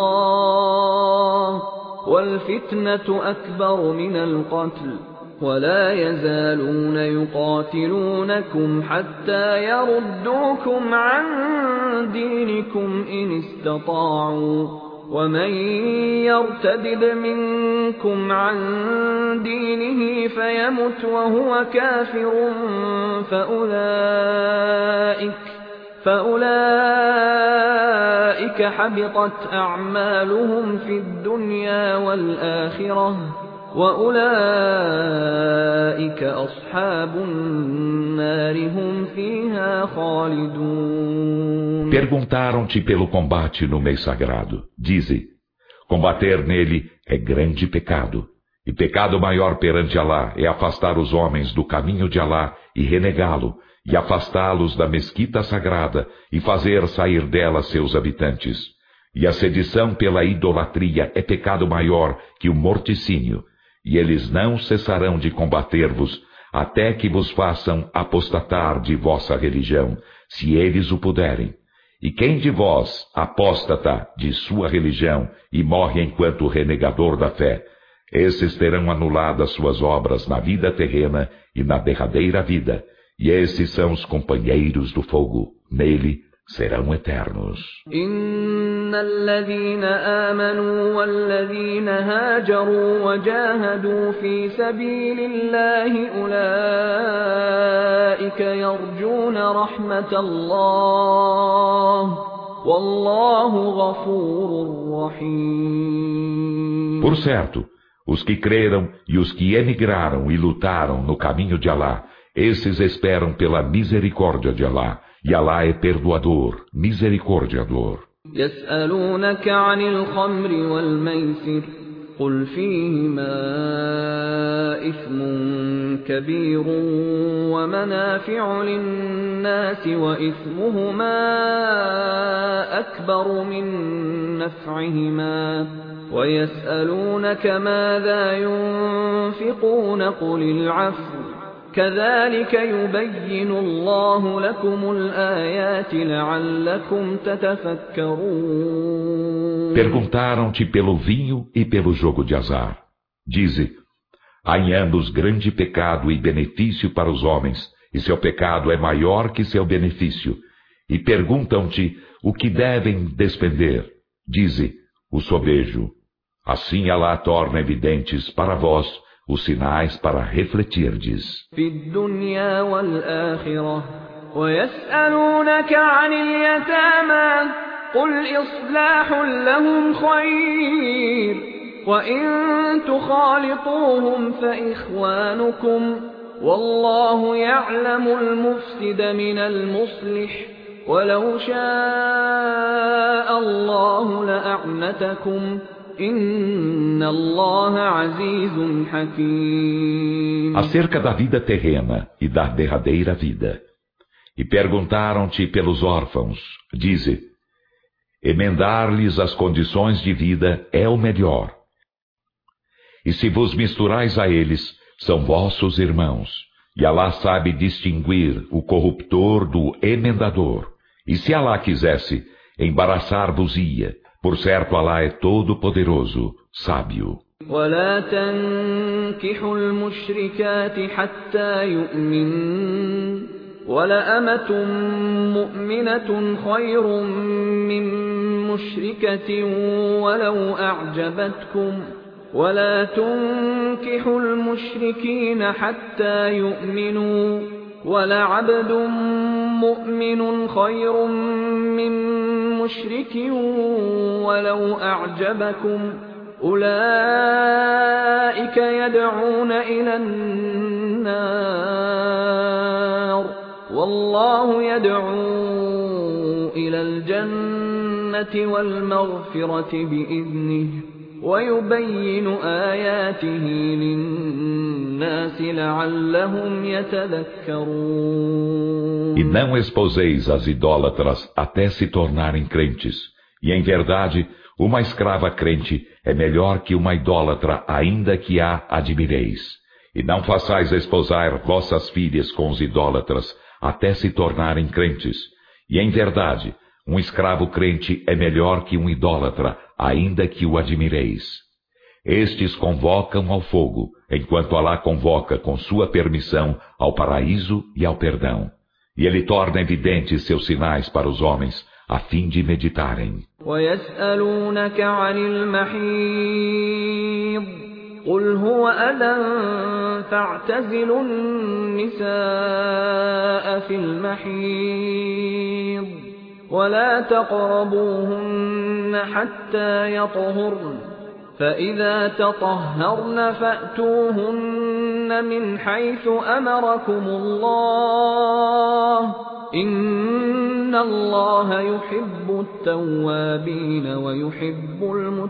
الله والفتنة أكبر من القتل ولا يزالون يقاتلونكم حتى يردوكم عن دينكم إن استطاعوا ومن يرتدد منكم عن دينه فيمت وهو كافر فأولئك حبطت أعمالهم في الدنيا والآخرة وأولئك أصحاب النار هم فيها خالدون. Perguntaram-te pelo combate no mês sagrado. Dize: Combater nele é grande pecado. E pecado maior perante Alá é afastar os homens do caminho de Alá e renegá-lo, e afastá-los da mesquita sagrada e fazer sair dela seus habitantes. E a sedição pela idolatria é pecado maior que o morticínio, e eles não cessarão de combater-vos, até que vos façam apostatar de vossa religião, se eles o puderem. E quem de vós apóstata de sua religião e morre enquanto renegador da fé, esses terão anuladas suas obras na vida terrena e na derradeira vida, e esses são os companheiros do fogo, nele serão eternos. إن الذين آمنوا والذين هاجروا وجاهدوا في سبيل الله أولئك يرجون رحمة الله والله غفور رحيم. Por certo, os que creram e os que emigraram e lutaram no caminho de Alá, esses esperam pela misericórdia de Alá, e Alá é perdoador, misericordiador. يسألونك عن الخمر والميسر قل فيهما إثم كبير ومنافع للناس وإثمهما أكبر من نفعهما ويسألونك ماذا ينفقون قل العفو كذلك يبين الله لكم الآيات لعلكم تتفكرون. Perguntaram-te pelo vinho e pelo jogo de azar. Dize, há em ambos grande pecado e benefício para os homens, e seu pecado é maior que seu benefício. E perguntam-te o que devem despender. Dize, o sobejo. Assim Alá torna evidentes para vós os sinais para refletirdes. في الدنيا والآخرة ويسألونك عن اليتامى قل إصلاح لهم خير وإن تخالطوهم فإخوانكم والله يعلم المفسد من المصلح ولو شاء الله لأعنتكم Acerca da vida terrena e da derradeira vida. E perguntaram-te pelos órfãos, dize, emendar-lhes as condições de vida é o melhor. E se vos misturais a eles, são vossos irmãos, e Alá sabe distinguir o corruptor do emendador. E se Alá quisesse, embaraçar-vos-ia. Por certo, Alá é todo-poderoso, sábio. ولا تنكحوا المشركات حتى يؤمنن ولأمة مؤمنة خير من مشركة ولو أعجبتكم ولا تنكحوا المشركين حتى يؤمنوا ولعبد مؤمن خير من مشرك ولو أعجبكم أولئك يدعون إلى النار والله يدعو إلى الجنة والمغفرة بإذنه ويبين آياته للناس لعلهم يتذكرون. E não esposeis as idólatras até se tornarem crentes. E em verdade, uma escrava crente é melhor que uma idólatra, ainda que a admireis. E não façais esposar vossas filhas com os idólatras até se tornarem crentes. E em verdade, um escravo crente é melhor que um idólatra, ainda que o admireis. Estes convocam ao fogo, enquanto Alá convoca com sua permissão ao paraíso e ao perdão. E ele torna evidentes seus sinais para os homens, a fim de meditarem. وَيَسْأَلُونَكَ عَنِ الْمَحِيضِ قُلْ هُوَ أَذًى فَاعْتَزِلُوا النِّسَاءَ فِي الْمَحِيضِ وَلَا تَقْرَبُوهُنَّ حَتَّى يَطْهُرْنَ فَإِذَا تَطَهَّرْنَ فَأْتُوهُنَّ مِنْ حَيْثُ أَمَرَكُمُ اللَّهُ إن الله يحب التوابين ويحب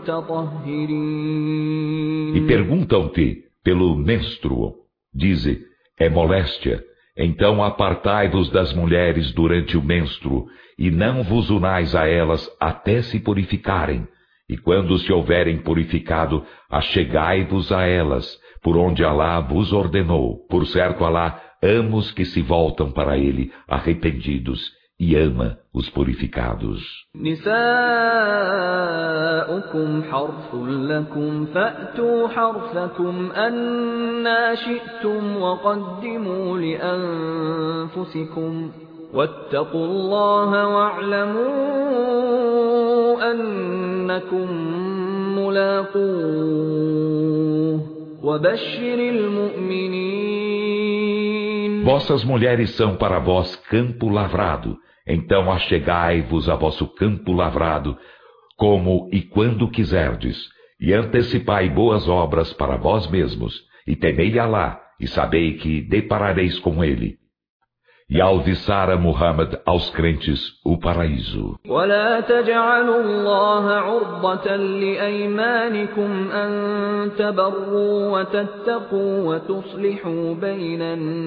المتطهرين. E perguntam-te pelo menstruo. Dize, é moléstia. Então apartai-vos das mulheres durante o menstruo, e não vos unais a elas até se purificarem. E quando se houverem purificado, achegai-vos a elas, por onde Alá vos ordenou. Por certo, Alá ama os que se voltam para ele, arrependidos, e ama os purificados. نساؤكم حرث لكم فأتوا حرثكم أنى شئتم وقدموا لأنفسكم واتقوا الله واعلموا أنكم ملاقوه وبشر المؤمنين. Vossas mulheres são para vós campo lavrado. Então achegai-vos a vosso campo lavrado, como e quando quiserdes, e antecipai boas obras para vós mesmos, e temei Alá, e sabei que deparareis com ele. E alviçara Muhammad aos crentes o paraíso. ولا تجعلوا الله عرضة لأيمانكم أن تبروا وتتقوا وتصلحوا بين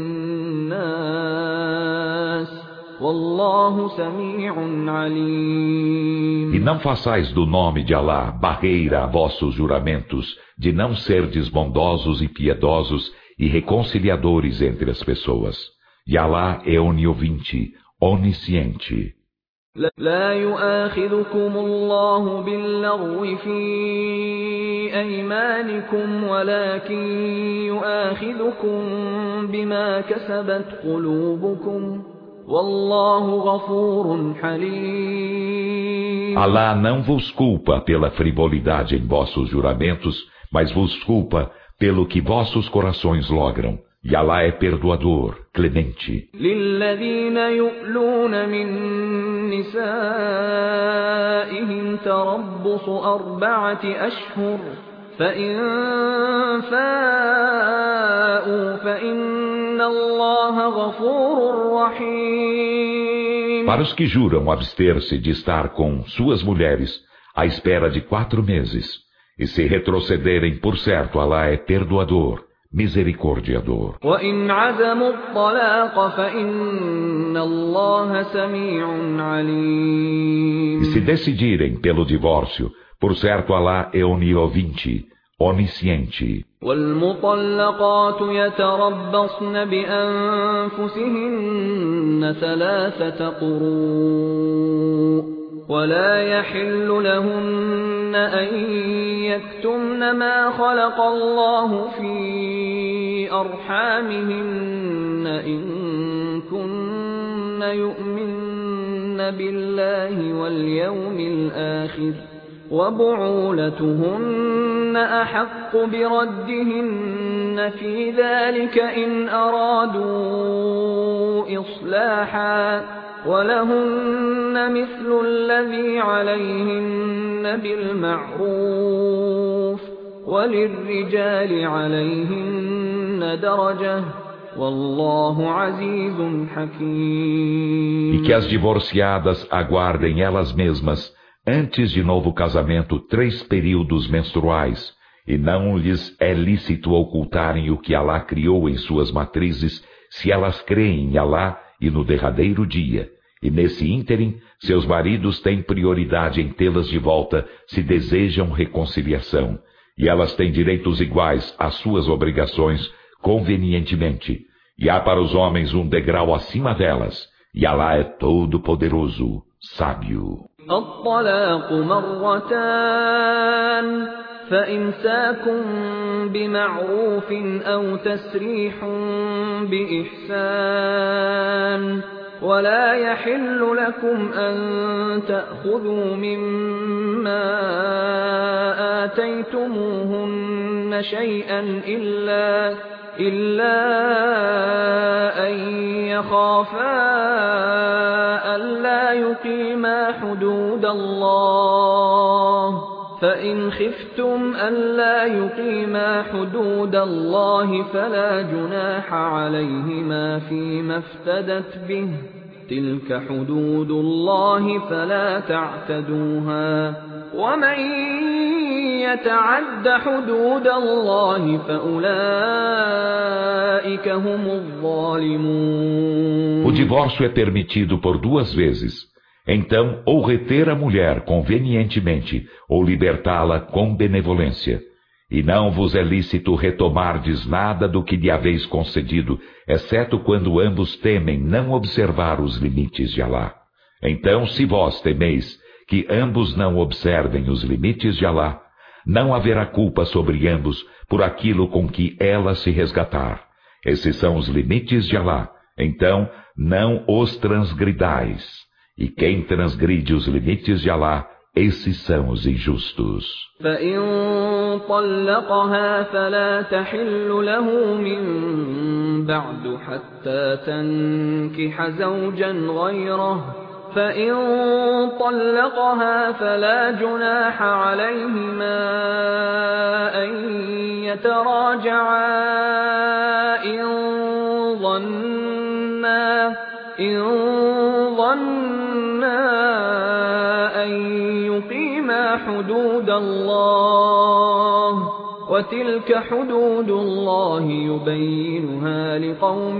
الناس والله سميع عليم. E não façais do nome de Alá barreira a vossos juramentos, de não serdes bondosos e piedosos e reconciliadores entre as pessoas. E Alá é oniovinte, onisciente. لا يؤاخذكم الله باللغو في أيمانكم ولكن يؤاخذكم بما كسبت قلوبكم والله غفور حليم. Alá não vos culpa pela frivolidade em vossos juramentos, mas vos culpa pelo que vossos corações logram. E Alá é perdoador, clemente. للذين يؤلون من نسائهم تربص 4 أشهر فإن فاءوا فإن الله غفور رحيم. Para os que juram abster-se de estar com suas mulheres à espera de 4 meses, e se retrocederem, por certo, Alá é perdoador, misericordiador. وإن عزموا الطلاق فإن الله سميع عليم. E se decidirem pelo divórcio, por certo Alá é oniovinte, onisciente. والمطلقات يتربصن بأنفسهن 3 قروء ولا يحل لهن أن يكتمن ما خلق الله في أرحامهن إن كن يؤمن بالله واليوم الآخر وبعولتهن أحق بردهن في ذلك إن أرادوا إصلاحا ولهن مثل الذي عليهن بالمعروف وللرجال عليهن درجة والله عزيز حكيم. E que as divorciadas aguardem elas mesmas antes de novo casamento 3 períodos menstruais, e não lhes é lícito ocultarem o que Alá criou em suas matrizes, se elas creem em Alá e no derradeiro dia. E nesse ínterim, seus maridos têm prioridade em tê-las de volta se desejam reconciliação, e elas têm direitos iguais às suas obrigações convenientemente, e há para os homens um degrau acima delas, e Alá é todo-poderoso, sábio. الطلاق مرتان فإمساك بمعروف أو تسريح بإحسان ولا يحل لكم أن تأخذوا مما آتيتموهن شيئا إلا أن يخافا ألا يقيما حدود الله فإن خفتم ألا يقيما حدود الله فلا جناح عليهما فيما افتدت به تلك حدود الله فلا تعتدوها ومن يتعد حدود الله فأولئك هم الظالمون. O divórcio é permitido por 2 vezes. Então, ou reter a mulher convenientemente, ou libertá-la com benevolência. E não vos é lícito retomardes nada do que lhe haveis concedido, exceto quando ambos temem não observar os limites de Alá. Então, se vós temeis que ambos não observem os limites de Alá, não haverá culpa sobre ambos por aquilo com que ela se resgatar. Esses são os limites de Alá. Então, não os transgridais. E quem transgride os limites de Alá, esses são os injustos. فإن طلقها فلا تحل له من بعد حتى تنكح زوجا غيره فإن طلقها فلا جناح عليهما أن يتراجعا إن ظنا أن يقيما حدود الله وتلك حدود الله يبينها لقوم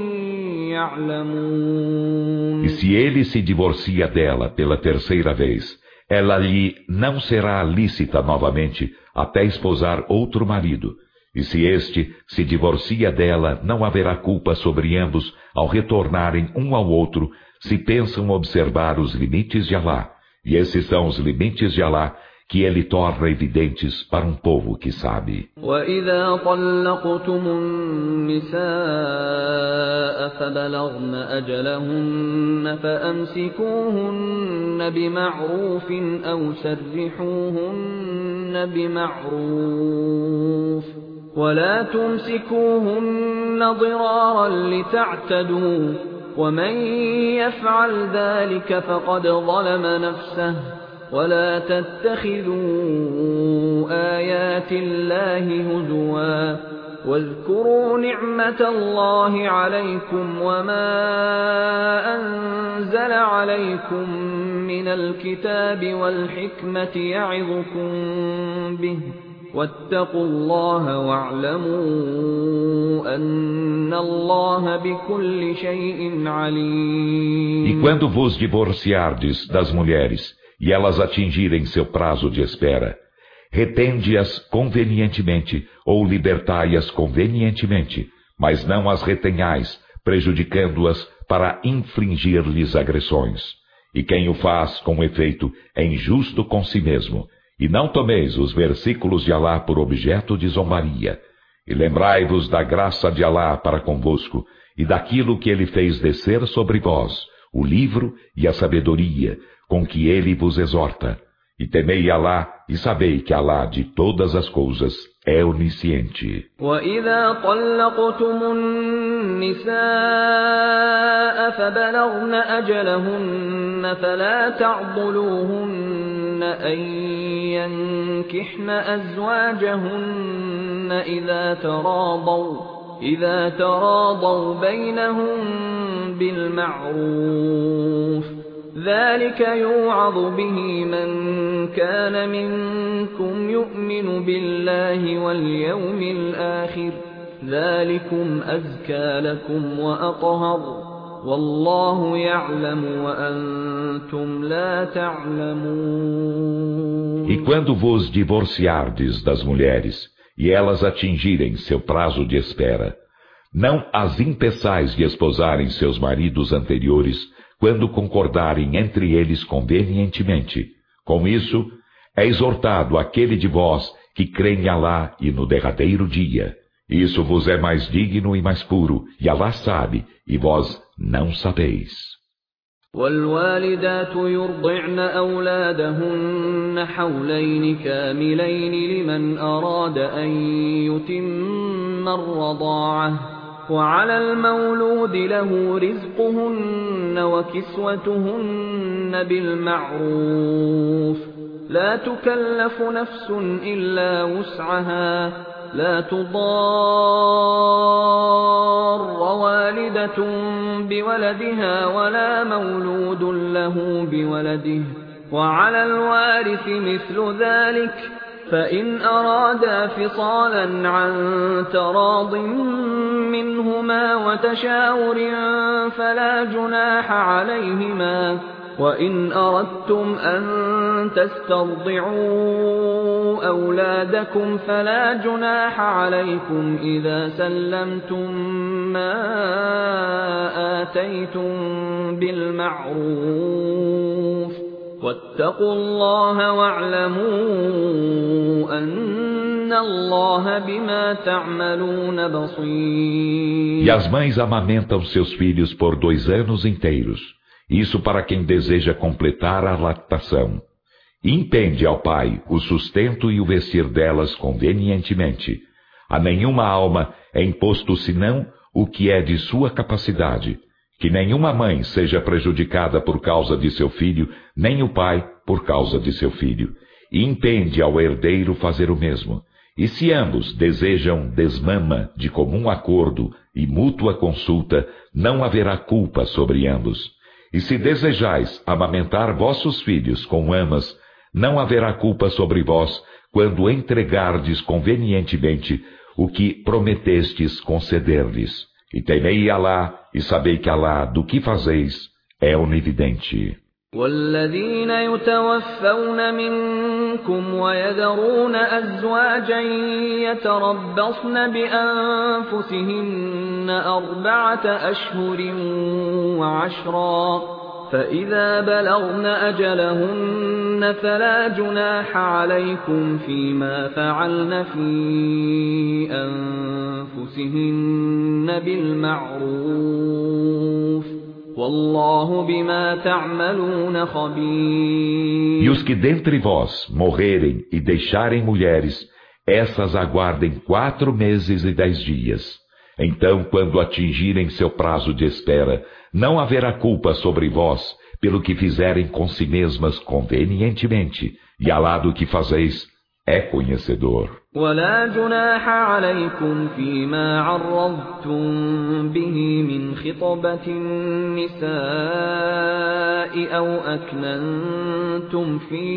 يعلمون. E se ele se divorcia dela pela 3ª vez, ela lhe não será lícita novamente até esposar outro marido. E se este se divorcia dela, não haverá culpa sobre ambos ao retornarem um ao outro, se pensam observar os limites de Alá. E esses são os limites de Alá, que ele torna evidentes para um povo que sabe. وَإِذَا طَلَّقْتُمُ النِّسَاءَ فَبَلَغْنَ أَجَلَهُنَّ فَأَمْسِكُوهُنَّ بِمَعْرُوفٍ أَوْ سَرِّحُوهُنَّ بِمَعْرُوفٍ وَلَا تُمْسِكُوهُنَّ ضِرَارًا لِتَعْتَدُوا وَمَن يَفْعَلْ ذَلِكَ فَقَدْ ظَلَمَ نَفْسَهُ وَلَا تَتَّخِذُوا آيَاتِ اللَّهِ هُزُوًا وَاذْكُرُوا نِعْمَةَ اللَّهِ عَلَيْكُمْ وَمَا أَنزَلَ عَلَيْكُم مِّنَ الْكِتَابِ وَالْحِكْمَةِ يَعِظُكُم بِهِ وَاتَّقُوا اللَّهَ وَاعْلَمُوا أَنَّ اللَّهَ بِكُلِّ شَيْءٍ عَلِيمٌ. E quando vos divorciardes das mulheres, e elas atingirem seu prazo de espera, retende-as convenientemente, ou libertai-as convenientemente, mas não as retenhais, prejudicando-as para infligir-lhes agressões. E quem o faz com efeito é injusto com si mesmo. E não tomeis os versículos de Alá por objeto de zombaria. E lembrai-vos da graça de Alá para convosco, e daquilo que ele fez descer sobre vós, o livro e a sabedoria, com que ele vos exorta. E temei Alá, e sabei que Alá de todas as coisas é onisciente. وَإِذَا طَلَّقْتُمُ النِّسَاءَ فَبَلَغْنَ أَجَلَهُنَّ فَلَا تَعْضُلُوهُنَّ أَن يَنكِحْنَ أَزْوَاجَهُنَّ إِذَا تَرَاضَوْا بَيْنَهُم بِالْمَعْرُوفِ ذَلِكَ يُوعَظُ بِهِ مَن كَانَ مِنكُمْ يُؤْمِنُ بِاللَّهِ وَالْيَوْمِ الْآخِرِ ذَلِكُمْ أَزْكَى لَكُمْ وَأَطْهَرُ وَاللَّهُ يَعْلَمُ وَأَنْتُمْ لَا تَعْلَمُونَ. E quando vos divorciardes das mulheres, e elas atingirem seu prazo de espera, não as impeçais de esposarem seus maridos anteriores, quando concordarem entre eles convenientemente. Com isso, é exortado aquele de vós que crê em Alá e no derradeiro dia. Isso vos é mais digno e mais puro, e Alá sabe, e vós não sabeis. والوالدات يرضعن أولادهن حولين كاملين لمن أراد أن يتم الرضاعة وعلى المولود له رزقهن وكسوتهن بالمعروف لا تكلف نفس إلا وسعها لا تضار تضار والدة بولدها ولا مولود له بولده وعلى الوارث مثل ذلك فإن أرادا فصالا عن تراض منهما وتشاور فلا جناح عليهما وإن أردتم أن تسترضعوا أولادكم فلا جناح عليكم إذا سلمتم ما آتيتم بالمعروف واتقوا الله واعلموا أن الله بما تعملون بصير. E as mães amamentam seus filhos por 2 anos inteiros. Isso para quem deseja completar a lactação. Impende ao pai o sustento e o vestir delas convenientemente. A nenhuma alma é imposto senão o que é de sua capacidade. Que nenhuma mãe seja prejudicada por causa de seu filho, nem o pai por causa de seu filho. E impende ao herdeiro fazer o mesmo. E se ambos desejam desmama de comum acordo e mútua consulta, não haverá culpa sobre ambos. E se desejais amamentar vossos filhos com amas, não haverá culpa sobre vós quando entregardes convenientemente o que prometestes conceder-lhes. E temei Alá, e sabei que Alá, do que fazeis, é onividente. والذين يتوفون منكم ويذرون أزواجا يتربصن بأنفسهن 4 أشهر و10 فإذا بلغن أجلهن فلا جناح عليكم فيما فعلن في أنفسهن بالمعروف والله بما تعملون خبير. E os que dentre vós morrerem e deixarem mulheres, essas aguardem 4 meses e 10 dias. Então, quando atingirem seu prazo de espera, não haverá culpa sobre vós pelo que fizerem com si mesmas convenientemente, e Alá do que fazeis é conhecedor. ولا جناح عليكم فيما عرضتم به من خطبة النساء أو أكننتم في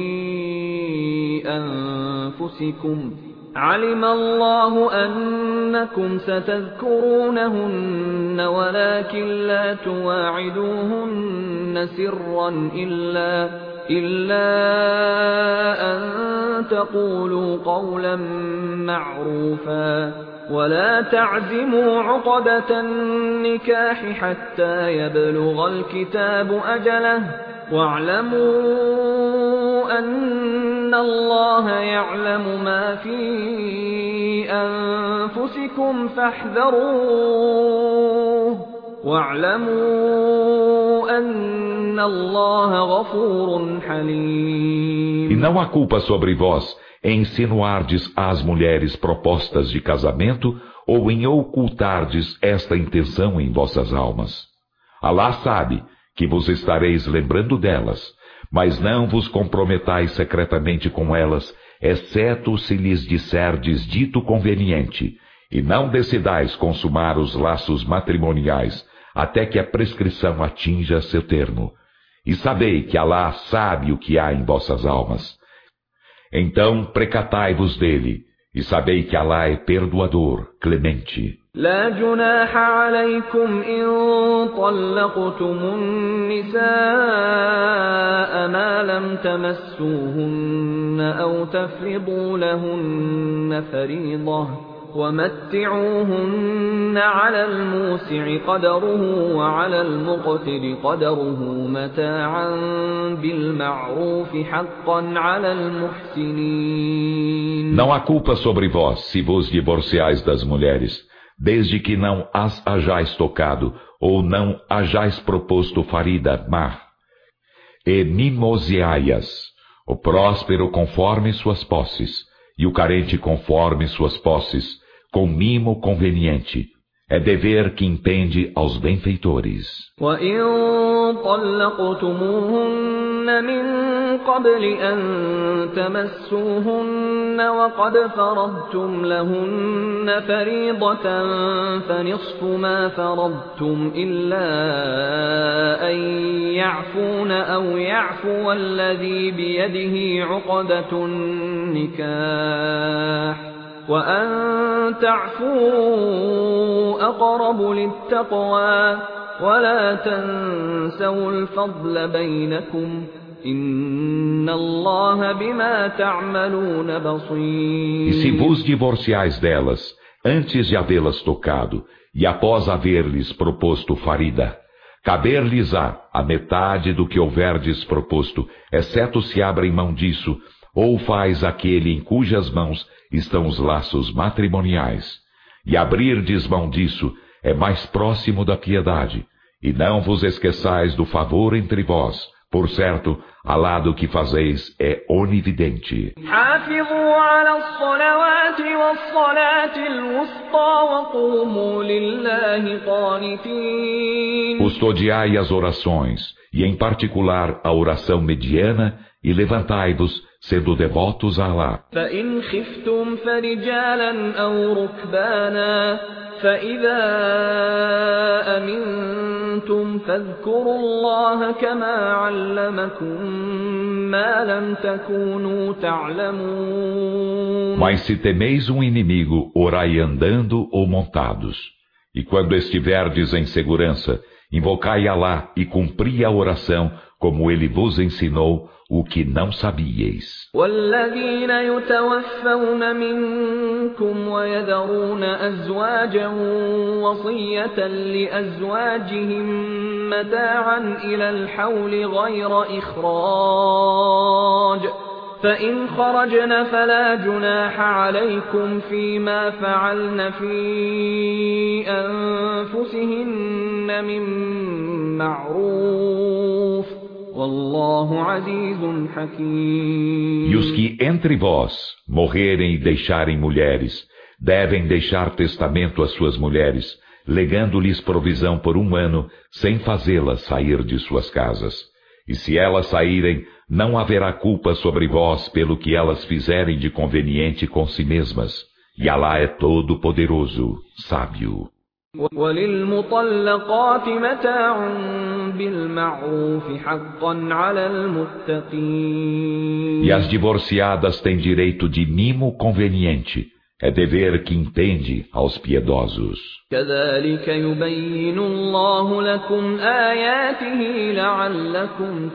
أنفسكم علم الله أنكم ستذكرونهن ولكن لا تواعدوهن سرا إلا أن تقولوا قولا معروفا ولا تعزموا عقدة النكاح حتى يبلغ الكتاب أجله واعلموا أن الله يعلم ما في أنفسكم فاحذروه واعلموا أن الله غفور حليم. E não há culpa sobre vós em insinuardes às mulheres propostas de casamento ou em ocultardes esta intenção em vossas almas. Alá sabe que vos estareis lembrando delas, mas não vos comprometais secretamente com elas, exceto se lhes disserdes dito conveniente, e não decidais consumar os laços matrimoniais, até que a prescrição atinja seu termo. E sabei que Alá sabe o que há em vossas almas. Então precatai-vos dele, e sabei que Alá é perdoador, clemente. لا جناح عليكم إن طلقتم النساء ما لم تمسوهن أو تفرضوا لهن فريضة ومتعوهن على الموسع قدره وعلى المقتر قدره متاعا بالمعروف حقا على المحسنين. Não há culpa sobre vós se vos divorciais das mulheres, desde que não as hajais tocado, ou não hajais proposto farida mar. E mimoseai-as, o próspero conforme suas posses, e o carente conforme suas posses, com mimo conveniente. É dever que impende aos benfeitores. وَإِن طَلَّقْتُمُوهُنَّ مِن قبل أن تمسوهن وقد فرضتم لهن فريضة فنصف ما فرضتم إلا أن يعفون أو يعفو الذي بيده عقدة النكاح وأن تعفوا أقرب للتقوى ولا تنسوا الفضل بينكم إن الله بما تعملون بصير. E se vos divorciais delas, antes de havê-las tocado, e após haver-lhes proposto farida, caber-lhes-á a metade do que houverdes proposto, exceto se abrem mão disso, ou faz aquele em cujas mãos estão os laços matrimoniais. E abrirdes mão disso é mais próximo da piedade. E não vos esqueçais do favor entre vós. Por certo, Alá do que fazeis é onividente. Custodiai as orações, e em particular a oração mediana, e levantai-vos, sendo devotos a Alá. فإن خفتم فرجالا أو ركبانا فإذا أمنتم فاذكروا الله كما علمكم ما لم تكونوا تعلمون. Mas se temeis um inimigo, orai andando ou montados. E quando estiverdes em segurança, invocai Alá e cumpri a oração, como ele vos ensinou, o que não sabíeis. والذين يتوفون منكم ويذرون أزواجا وصية لأزواجهم متاعا إلى الحول غير إخراج فإن خرجن فلا جناح عليكم فيما فعلن في أنفسهن من معروف والله عزيز حكيم. E os que entre vós morrerem e deixarem mulheres, devem deixar testamento às suas mulheres, legando-lhes provisão por 1 ano, sem fazê-las sair de suas casas. E se elas saírem, não haverá culpa sobre vós pelo que elas fizerem de conveniente com si mesmas. E Alá é todo poderoso, sábio. وللمطلقات متاع بالمعروف حقا على المتقين. E as divorciadas têm direito de mimo conveniente. É dever que entende aos piedosos. كذلك يبين الله لكم آياته لعلكم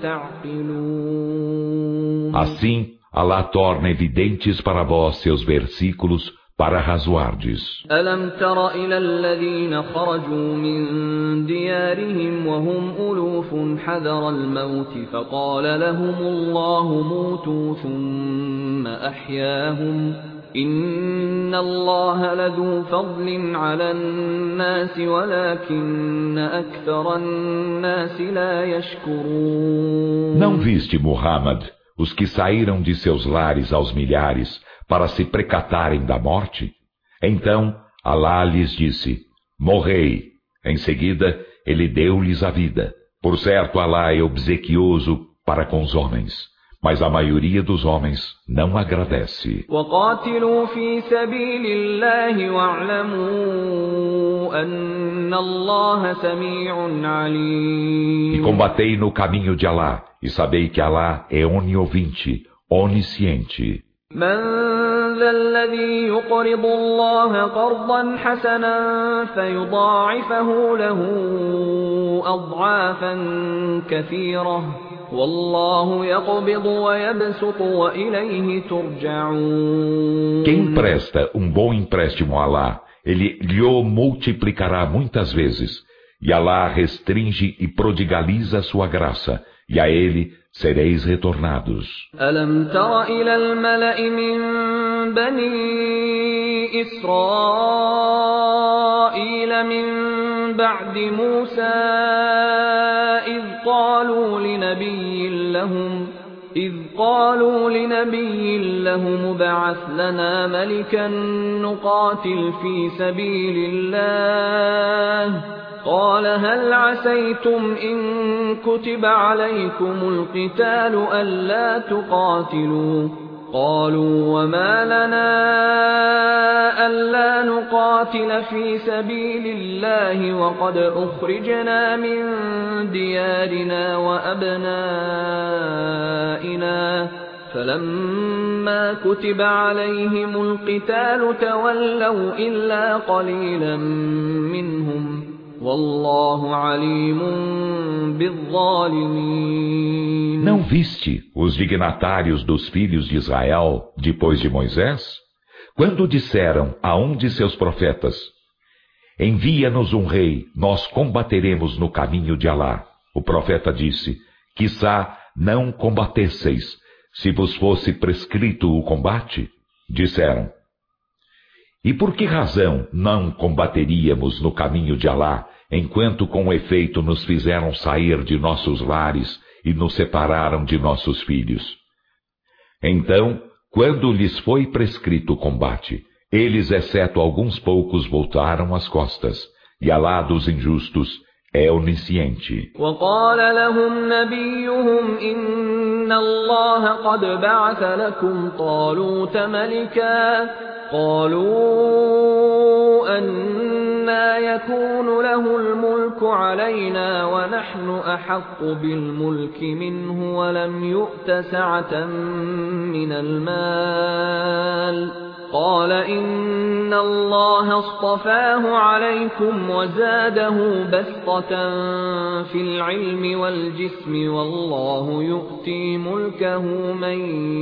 تعقلون. Assim, Alá torna evidentes para vós seus versículos para razoardes. ألم تر إلى الذين خرجوا من ديارهم وهم ألوف حذر الموت فقال لهم الله موتوا ثم أحياهم إن الله لذو فضل على الناس ولكن أكثر الناس لا يشكرون. Não viste, Muhammad, os que saíram de seus lares aos milhares para se precatarem da morte? Então Alá lhes disse: morrei. Em seguida, ele deu-lhes a vida. Por certo, Alá é obsequioso para com os homens, mas a maioria dos homens não agradece. وقاتلوا في سبيل الله واعلموا أن الله سميع عليم. E combatei no caminho de Alá, e sabei que Alá é oniovinte, onisciente. من ذا الذي يقرض الله قرضا حسنا فيضاعفه له أضعافا كثيرة والله يقبض ويبسط وإليه ترجعون. Quem presta um bom empréstimo a Alá, ele lhe multiplicará muitas vezes, e Alá restringe e prodigaliza a sua graça, e a ele sereis retornados. ألم تر إلى الملأ من بني إسرائيل من بعد موسى إذ قالوا لنبي لهم ابعث لنا ملكا نقاتل في سبيل الله قال هل عسيتم إن كتب عليكم القتال ألا تقاتلوا قالوا وما لنا ألا نقاتل في سبيل الله وقد أخرجنا من ديارنا وأبنائنا فلما كتب عليهم القتال تولوا إلا قليلا منهم والله عليم بالظالمين. Não viste os dignatários dos filhos de Israel, depois de Moisés? Quando disseram a um de seus profetas, envia-nos um rei, nós combateremos no caminho de Alá. O profeta disse, quiçá não combatesseis, se vos fosse prescrito o combate. Disseram, e por que razão não combateríamos no caminho de Alá, enquanto com efeito nos fizeram sair de nossos lares e nos separaram de nossos filhos? Então, quando lhes foi prescrito o combate, eles, exceto alguns poucos, voltaram as costas, e Alá dos injustos é onisciente. وقال لهم نبيهم إن الله قد بعث لكم طالوت ملكا قالوا أنى يكون له الملك علينا ونحن أحق بالملك منه ولم يؤت سعة من المال قال إن الله اصطفاه عليكم وزاده بسطة في العلم والجسم والله يؤتي ملكه من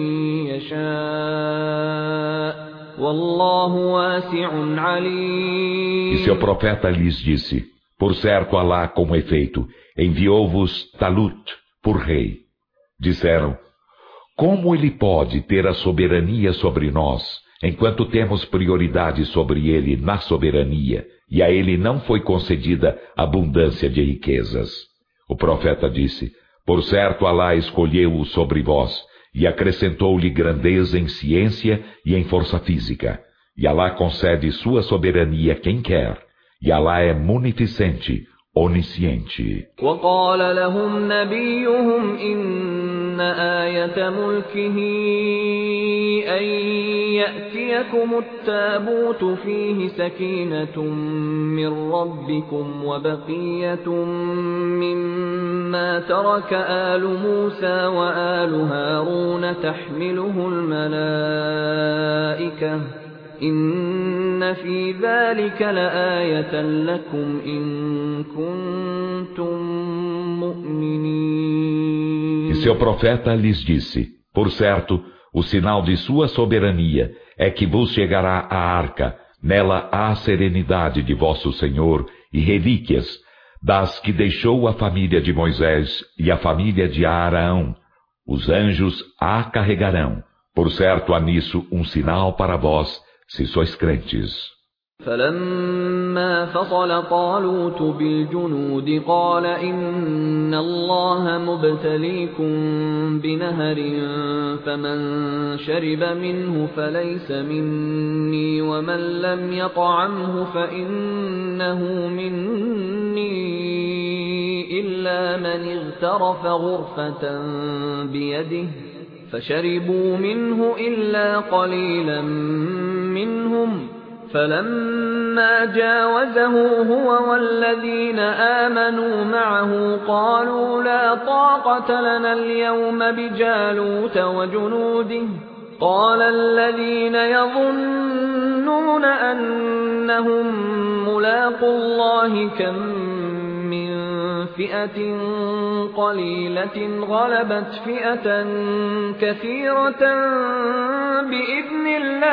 يشاء والله واسع عليم. E seu profeta lhes disse, por certo Alá com efeito enviou-vos Talut por rei. Disseram, como ele pode ter a soberania sobre nós, enquanto temos prioridade sobre ele na soberania, e a ele não foi concedida abundância de riquezas? O profeta disse, por certo Alá escolheu-o sobre vós, e acrescentou-lhe grandeza em ciência e em força física. E Alá concede sua soberania a quem quer, e Alá é munificente, onisciente. وقال لهم نبيهم إن آية ملكه أن يأتيكم التابوت فيه سكينة من ربكم وبقية مما ترك آل موسى وآل هارون تحمله الملائكة إن في ذلك لآية لكم إن كنتم مؤمنين. E seu profeta lhes disse, por certo, o sinal de sua soberania é que vos chegará a arca, nela há a serenidade de vosso Senhor e relíquias, das que deixou a família de Moisés e a família de Araão. Os anjos a carregarão. Por certo há nisso um sinal para vós, se sois crentes. فلما فصل طالوت بالجنود قال إن الله مبتليكم بنهر فمن شرب منه فليس مني ومن لم يطعمه فإنه مني إلا من اغترف غرفة بيده فشربوا منه إلا قليلا منهم فلما جاوزه هو والذين آمنوا معه قالوا لا طاقة لنا اليوم بجالوت وجنوده قال الذين يظنون أنهم ملاقو الله كم من فئة قليلة غلبت فئة كثيرة بإذن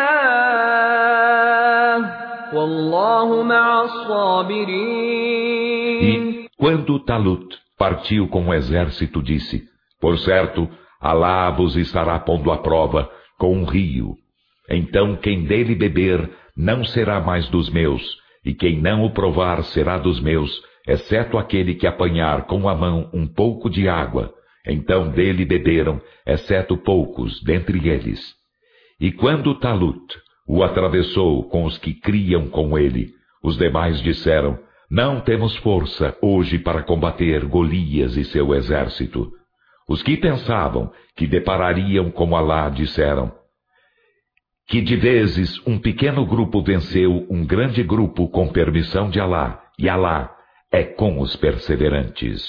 الله والله مع الصابرين. E, quando Talut partiu com o exército, disse, por certo, Alá vos estará pondo à prova com um rio. Então quem dele beber não será mais dos meus, e quem não o provar será dos meus, exceto aquele que apanhar com a mão um pouco de água. Então dele beberam, exceto poucos dentre eles. E quando Talut o atravessou com os que criam com ele, os demais disseram, Não temos força hoje para combater Golias e seu exército. Os que pensavam que deparariam com Alá disseram que de vezes um pequeno grupo venceu um grande grupo com permissão de Alá, e Alá é com os perseverantes.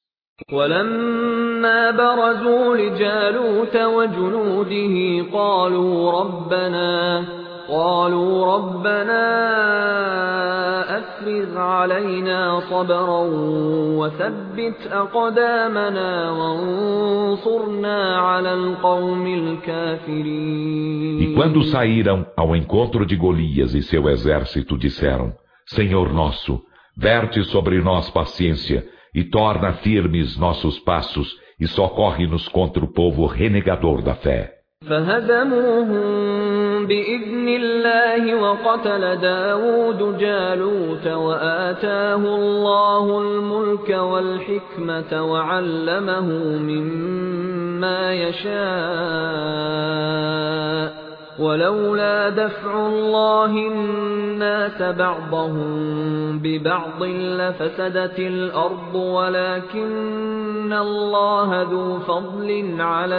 ولما برزوا لجالوت وجنوده قالوا ربنا أفرغ علينا صبرا وثبت أقدامنا وانصرنا على القوم الكافرين. E quando saíram ao encontro de Golias e seu exército, disseram: Senhor nosso, verte sobre nós paciência e torna firmes nossos passos e socorre-nos contra o povo renegador da fé. فهزموهم بإذن الله وقتل داود جالوت وآتاه الله الملك والحكمة وعلمه مما يشاء ولولا دفع الله الناس بعضهم ببعض لفسدت الأرض ولكن الله ذو فضل على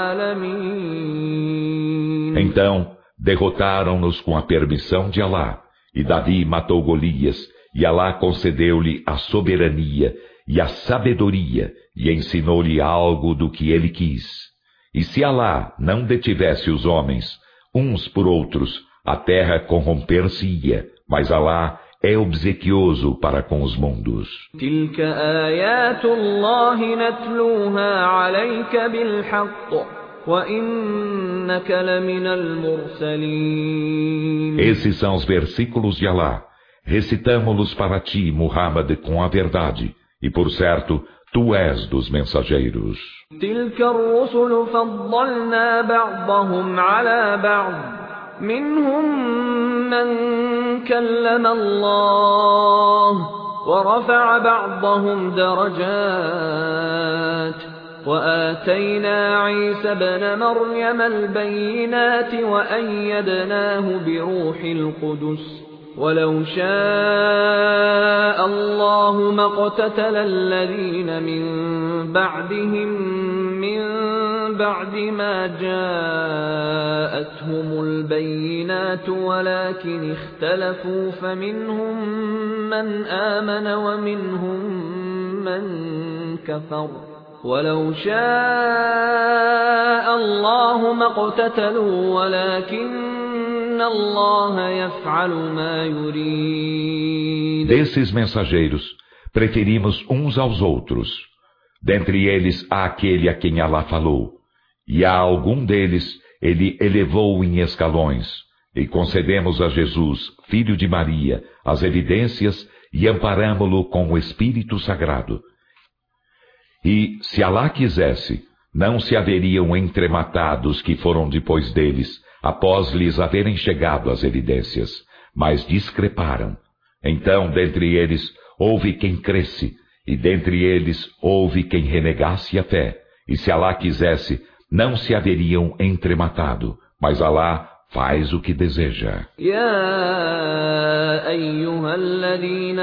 العالمين. Então derrotaram-nos com a permissão de Alá, e Davi matou Golias, e Alá concedeu-lhe a soberania e a sabedoria, e ensinou-lhe algo do que ele quis. E se Alá não detivesse os homens uns por outros, a terra corromper-se-ia, mas Alá é obsequioso para com os mundos. تلك آيات الله نتلوها عليك بالحق وإنك لمن المرسلين. Esses são os versículos de Alá. Recitamo-los para ti, Muhammad, com a verdade, e por certo, tu és dos mensageiros. تلك الرسل فضلنا بعضهم على بعض منهم من كلم الله ورفع بعضهم درجات وآتينا عيسى ابن مريم البينات وأيدناه بروح القدس ولو شاء الله ما اقتتل الذين من بعدهم من بعد ما جاءتهم البينات ولكن اختلفوا فمنهم من آمن ومنهم من كفر ولو شاء الله ما اقتتلوا ولكن Desses mensageiros, preferimos uns aos outros. Dentre eles há aquele a quem Alá falou, e a algum deles ele elevou em escalões, e concedemos a Jesus, filho de Maria, as evidências e amparamo-lo com o Espírito Sagrado. E, se Alá quisesse, não se haveriam entrematados que foram depois deles, após lhes haverem chegado as evidências, mas discreparam. Então, dentre eles, houve quem cresce, e dentre eles houve quem renegasse a fé. E se Alá quisesse, não se haveriam entrematado, mas Alá faz o que deseja. يا أيها الذين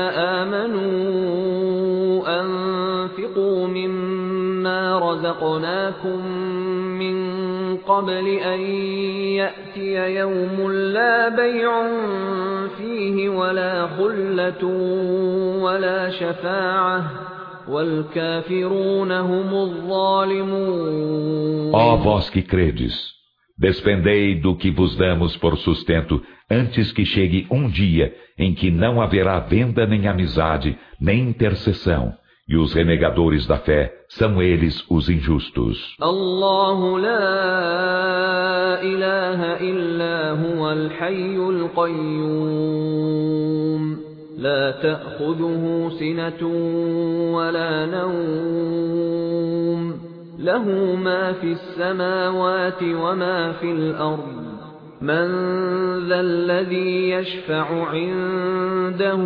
آمنوا أنفقوا مما رزقناكم من قبل أن يأتي يوم لا بيع فيه ولا خلة ولا شفاعة والكافرون هم الظالمون. Ó vós que credes, despendei do que vos damos por sustento antes que chegue um dia em que não haverá venda nem amizade, nem intercessão. E os renegadores da fé são eles os injustos. الله لا إله إلا هو الحي القيوم لا تأخذه سنة ولا نوم له ما في السماوات وما في الأرض من ذا الذي يشفع عنده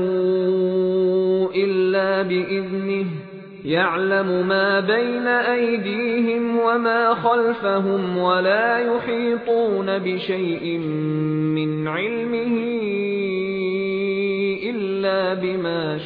إلا بإذنه يعلم ما بين أيديهم وما خلفهم ولا يحيطون بشيء من علمه إلا فيها بما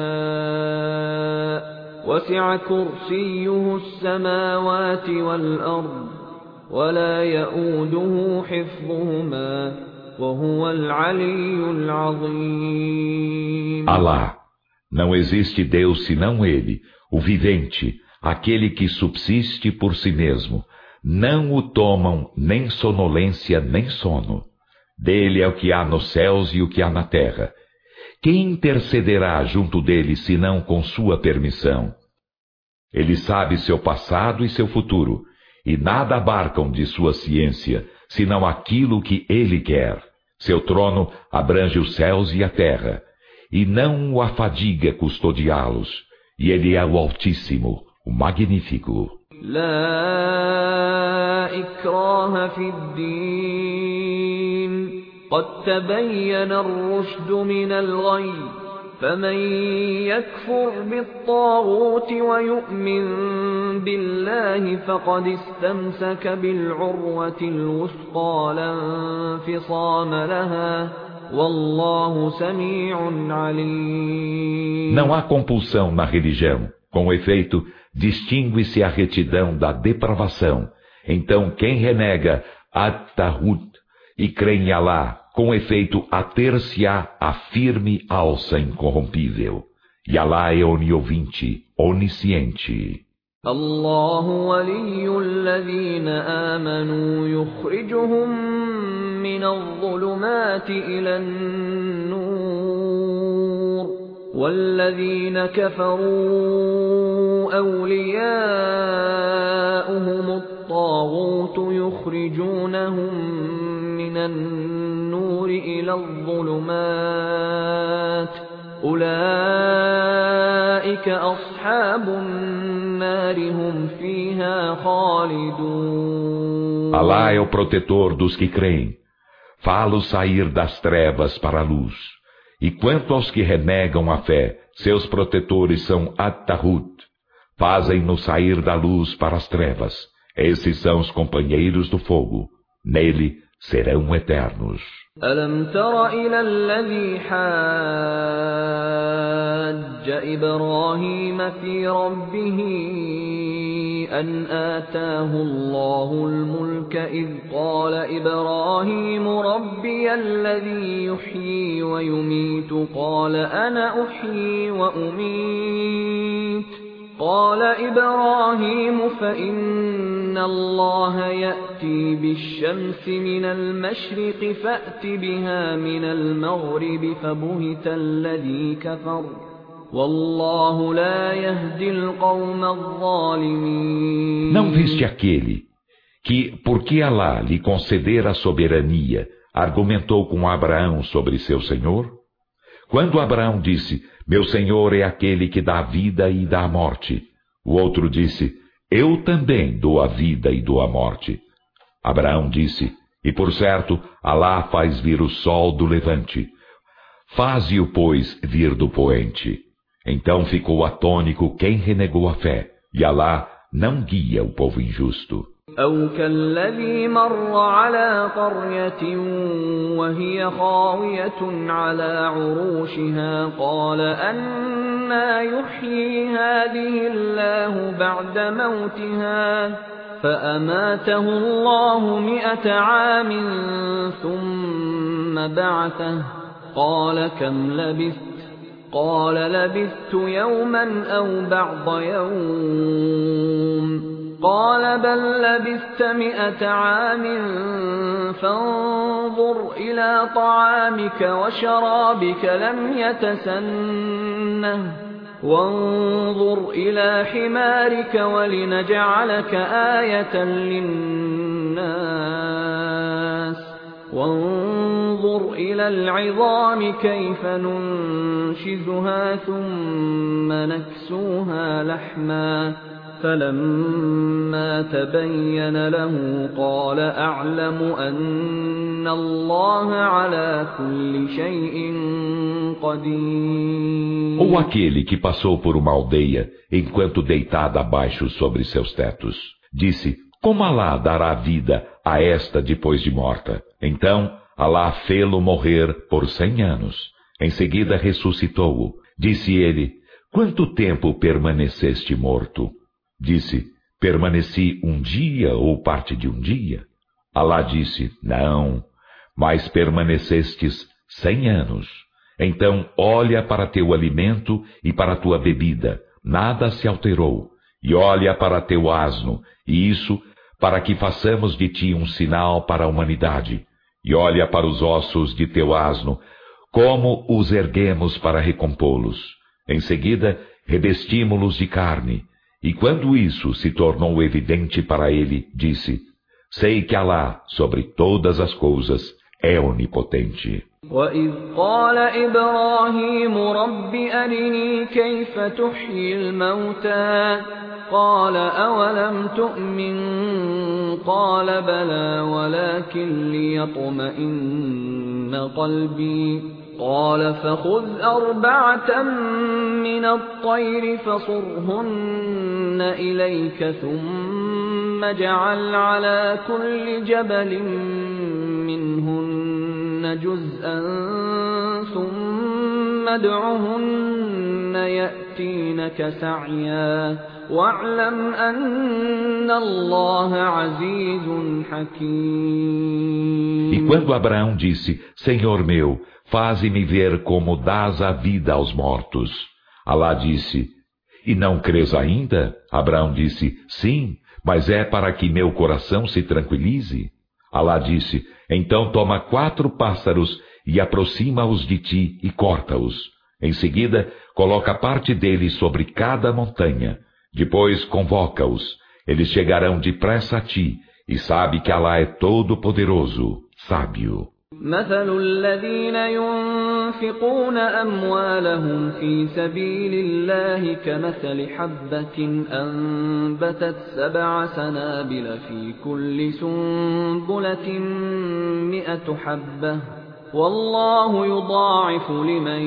شاء وسع كرسيه السماوات والأرض ولا يئوده حفظهما وهو العلي العظيم. Alá, não existe Deus senão Ele, o vivente, aquele que subsiste por si mesmo. Não o tomam nem sonolência nem sono. Dele é o que há nos céus e o que há na terra. Quem intercederá junto dele senão com sua permissão? Ele sabe seu passado e seu futuro, e nada abarcam de sua ciência, senão aquilo que ele quer. Seu trono abrange os céus e a terra, e não o afadiga custodiá-los, e ele é o Altíssimo, o Magnífico. لا إكراه في الدين قد تبين الرشد من الغي فمن يكفر بالطاغوت ويؤمن بالله فقد استمسك بالعروة الوثقى لا انفصام لها والله سميع عليم. Não há compulsão na religião. Com efeito, distingue-se a retidão da depravação. Então, quem renega At-Tahut e crê em Alá, com efeito, ater-se-á a firme alça incorrompível. E Alá é oniovinte, onisciente. الله ولي الذين آمنوا يخرجهم من الظلمات إلى النور والذين كفروا أولياؤهم الطاغوت يخرجونهم من النور إلى الظلمات أولئك أصحاب النار هم فيها خالدون. Alá é o protetor dos que creem. Fá-los sair das trevas para a luz. E quanto aos que renegam a fé, seus protetores são At-Tahut. Fazem-nos sair da luz para as trevas. Esses são os companheiros do fogo. Nele serão eternos. ألم تر إلى الذي حاج إبراهيم في ربه أن آتاه الله الملك إذ قال إبراهيم ربي الذي يحيي ويميت قال أنا أحيي وأميت قال إبراهيم فإن الله يأتي بالشمس من المشرق فأت بها من المغرب فبهت الذي كفر والله لا يهدي القوم الظالمين. Não viste aquele que, porque Alá lhe concedera a soberania, argumentou com Abraão sobre seu Senhor? Quando Abraão disse, meu Senhor é aquele que dá a vida e dá a morte, o outro disse, eu também dou a vida e dou a morte. Abraão disse, e por certo, Alá faz vir o sol do levante. Faze-o, pois, vir do poente. Então ficou atônico quem renegou a fé, e Alá não guia o povo injusto. أو كالذي مر على قرية وهي خاوية على عروشها قال أنى يحيي هذه الله بعد موتها فأماته الله 100 عام ثم بعثه قال كم لبثت قال لبثت يوما أو بعض يوم قال بل لبثت 100 عام فانظر إلى طعامك وشرابك لم يتسنه وانظر إلى حمارك ولنجعلك آية للناس وانظر إلى العظام كيف ننشزها ثم نكسوها لحما فلما تبين له قال أعلم أن الله على كل شيء قدير. Ou aquele que passou por uma aldeia enquanto deitado abaixo sobre seus tetos, disse, como Alá dará vida a esta depois de morta? Então Alá fê-lo morrer por 100 anos. Em seguida ressuscitou-o. Disse ele: quanto tempo permaneceste morto? Disse: permaneci um dia ou parte de um dia. Alá disse: não, mas permanecestes 100 anos. Então olha para teu alimento e para tua bebida, nada se alterou. E olha para teu asno, e isso para que façamos de ti um sinal para a humanidade. E olha para os ossos de teu asno, como os erguemos para recompô-los. Em seguida, revestimos-los de carne. E quando isso se tornou evidente para ele, disse: sei que Alá, sobre todas as coisas, é onipotente. وَإِذْ قَالَ إِبْرَاهِيمُ رَبِّ أَرِنِي كَيْفَ تُحْيِي الْمَوْتَى قَالَ أَوَلَمْ تُؤْمِنْ قَالَ بَلَى وَلَكِنْ لِيَطْمَئِنَّ قَلْبِي قَالَ فَخُذْ 4 مِنَ الطَّيْرِ فَصُرْهُنَّ إِلَيْكَ ثُمَّ اجْعَلْ عَلَى كُلِّ جَبَلٍ مِّنْهُنَّ جُزْءًا ثُمَّ ادْعُهُنَّ يَأْتِينَكَ سَعْيًا وَاعْلَمْ أَنَّ اللَّهَ عَزِيزٌ حَكِيمٌ. E quando Abraão disse: Senhor meu, faze-me ver como dás a vida aos mortos. Alá disse: e não crês ainda? Abraão disse: sim, mas é para que meu coração se tranquilize. Alá disse: então toma 4 pássaros e aproxima-os de ti e corta-os. Em seguida, coloca parte deles sobre cada montanha. Depois convoca-os. Eles chegarão depressa a ti, e sabe que Alá é todo-poderoso, sábio. مثل الذين ينفقون أموالهم في سبيل الله كمثل حبة أنبتت 7 سنابل في كل سنبلة 100 حبة والله يضاعف لمن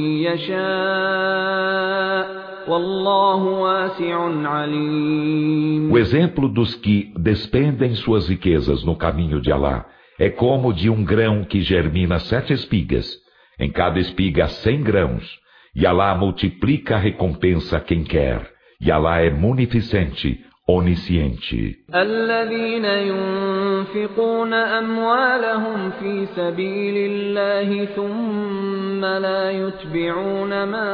يشاء والله واسع عليم. O exemplo dos que despendem suas riquezas no caminho de Alá é como de um grão que germina 7 espigas. Em cada espiga há 100 grãos. E Alá multiplica a recompensa a quem quer. E Alá é munificente, onisciente. الذين ينفقون أموالهم في سبيل الله ثم لا يتبعون ما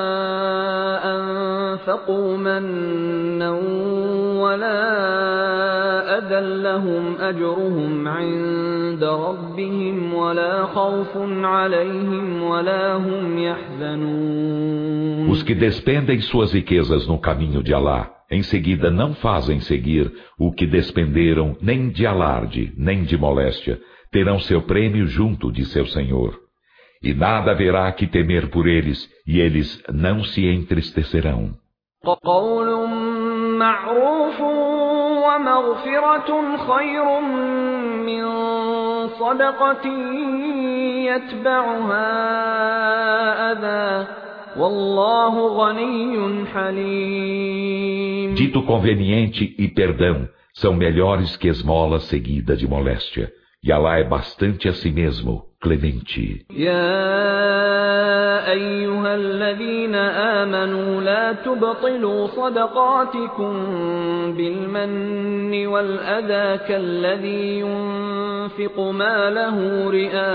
أنفقوا منا ولا أذى لهم أجرهم عند ربهم ولا خوف عليهم ولا هم يحزنون. Os que despendem suas riquezas no caminho de Alá, em seguida não fazem seguir o que despenderam nem de alarde, nem de moléstia, terão seu prêmio junto de seu Senhor. E nada haverá que temer por eles, e eles não se entristecerão. قول معروف ومغفرة خير من صدقة يتبعها أذى والله غني حليم. Dito conveniente e perdão são melhores que esmola seguida de moléstia. E Alá é bastante a si mesmo, clemente. يا أيها الذين آمنوا لا تبطلوا صدقاتكم بالمن والأذى كالذي ينفق ماله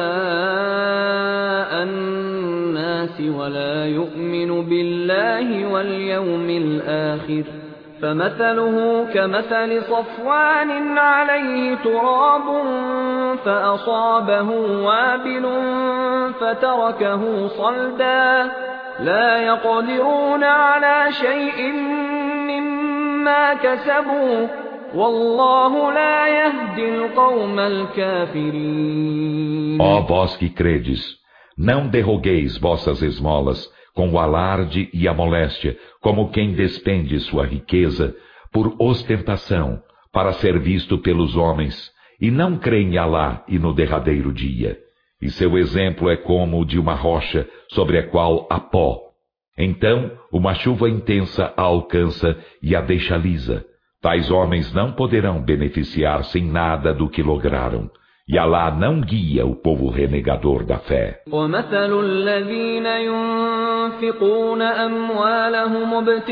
رئاء الناس ولا يؤمن بالله واليوم الآخر فمثله كمثل صفوان عليه تراب فأصابه وابل فتركه صلدا لا يقدرون على شيء مما كسبوا والله لا يهدي القوم الكافرين. Ó vós que credes, não derrogueis vossas esmolas com o alarde e a moléstia, como quem despende sua riqueza por ostentação, para ser visto pelos homens, e não crê em Alá e no derradeiro dia. E seu exemplo é como o de uma rocha sobre a qual há pó. Então, uma chuva intensa a alcança e a deixa lisa. Tais homens não poderão beneficiar-se em nada do que lograram. E Alá não guia o povo renegador da fé. وَمَثَلُ الَّذِينَ يُنْفِقُونَ أَمْوَالَهُمُ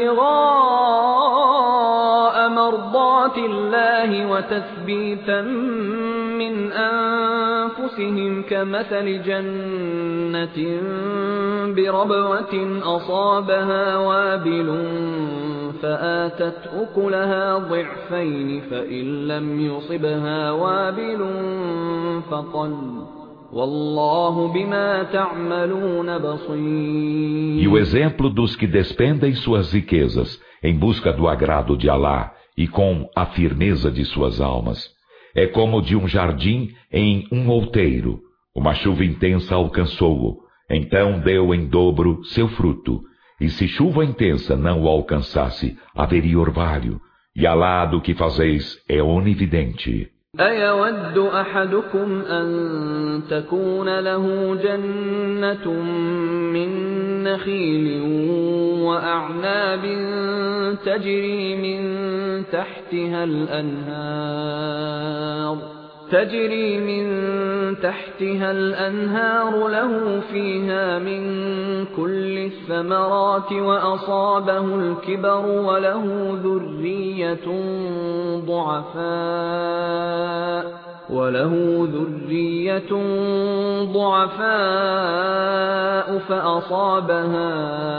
ابْتِغَاءَ مَرْضَاتِ اللَّهِ وَتَثْبِيتًا مِّنْ أَنفُسِهِمْ كَمَثَلِ جَنَّةٍ بِرَبْوَةٍ أَصَابَهَا وَابِلٌ فَآتَتْ أُكُلَهَا ضِعْفَيْنِ فَإِن لَّمْ يُصِبْهَا وَابِلٌ فَطَلٌّ وَاللَّهُ بِمَا تَعْمَلُونَ بَصِيرٌ. E o exemplo dos que despendem suas riquezas em busca do agrado de Alá e com a firmeza de suas almas é como de um jardim em um outeiro. Uma chuva intensa alcançou-o, então deu em dobro seu fruto. E se chuva intensa não o alcançasse, haveria orvalho. E Alá do que fazeis é onividente. أَيَوَدُّ أَحَدُكُمْ أَن تَكُونَ لَهُ جَنَّةٌ مِّن نَّخِيلٍ وَأَعْنَابٍ تَجْرِي من تحتها الأنهار له فيها من كل الثمرات وأصابه الكبر وله ذرية ضعفاء فأصابها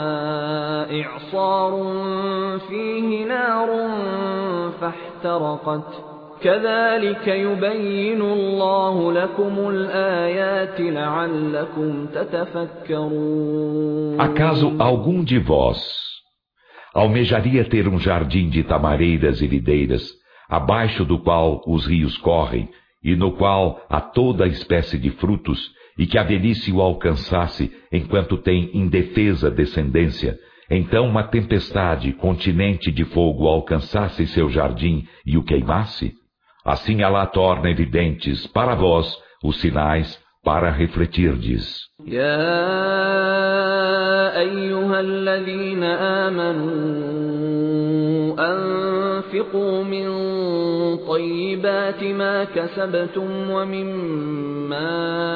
إعصار فيه نار فاحترقت كذلك يبين الله لكم الآيات لعلكم تتفكرون. Acaso algum de vós almejaria ter um jardim de tamareiras e videiras, abaixo do qual os rios correm, e no qual há toda a espécie de frutos, e que a velhice o alcançasse enquanto tem indefesa descendência, então uma tempestade continente de fogo alcançasse seu jardim e o queimasse? Assim Alá torna evidentes para vós os sinais para refletirdes. يا أيها الذين آمنوا أنفقوا من طيبات ما كسبتم ومما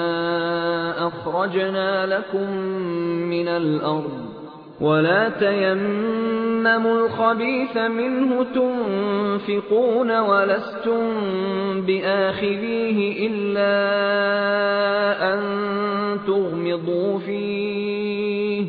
أخرجنا لكم من الأرض ولا تيمموا الخبيث منه تنفقون ولستم بآخذيه إلا أن تغمضوا فيه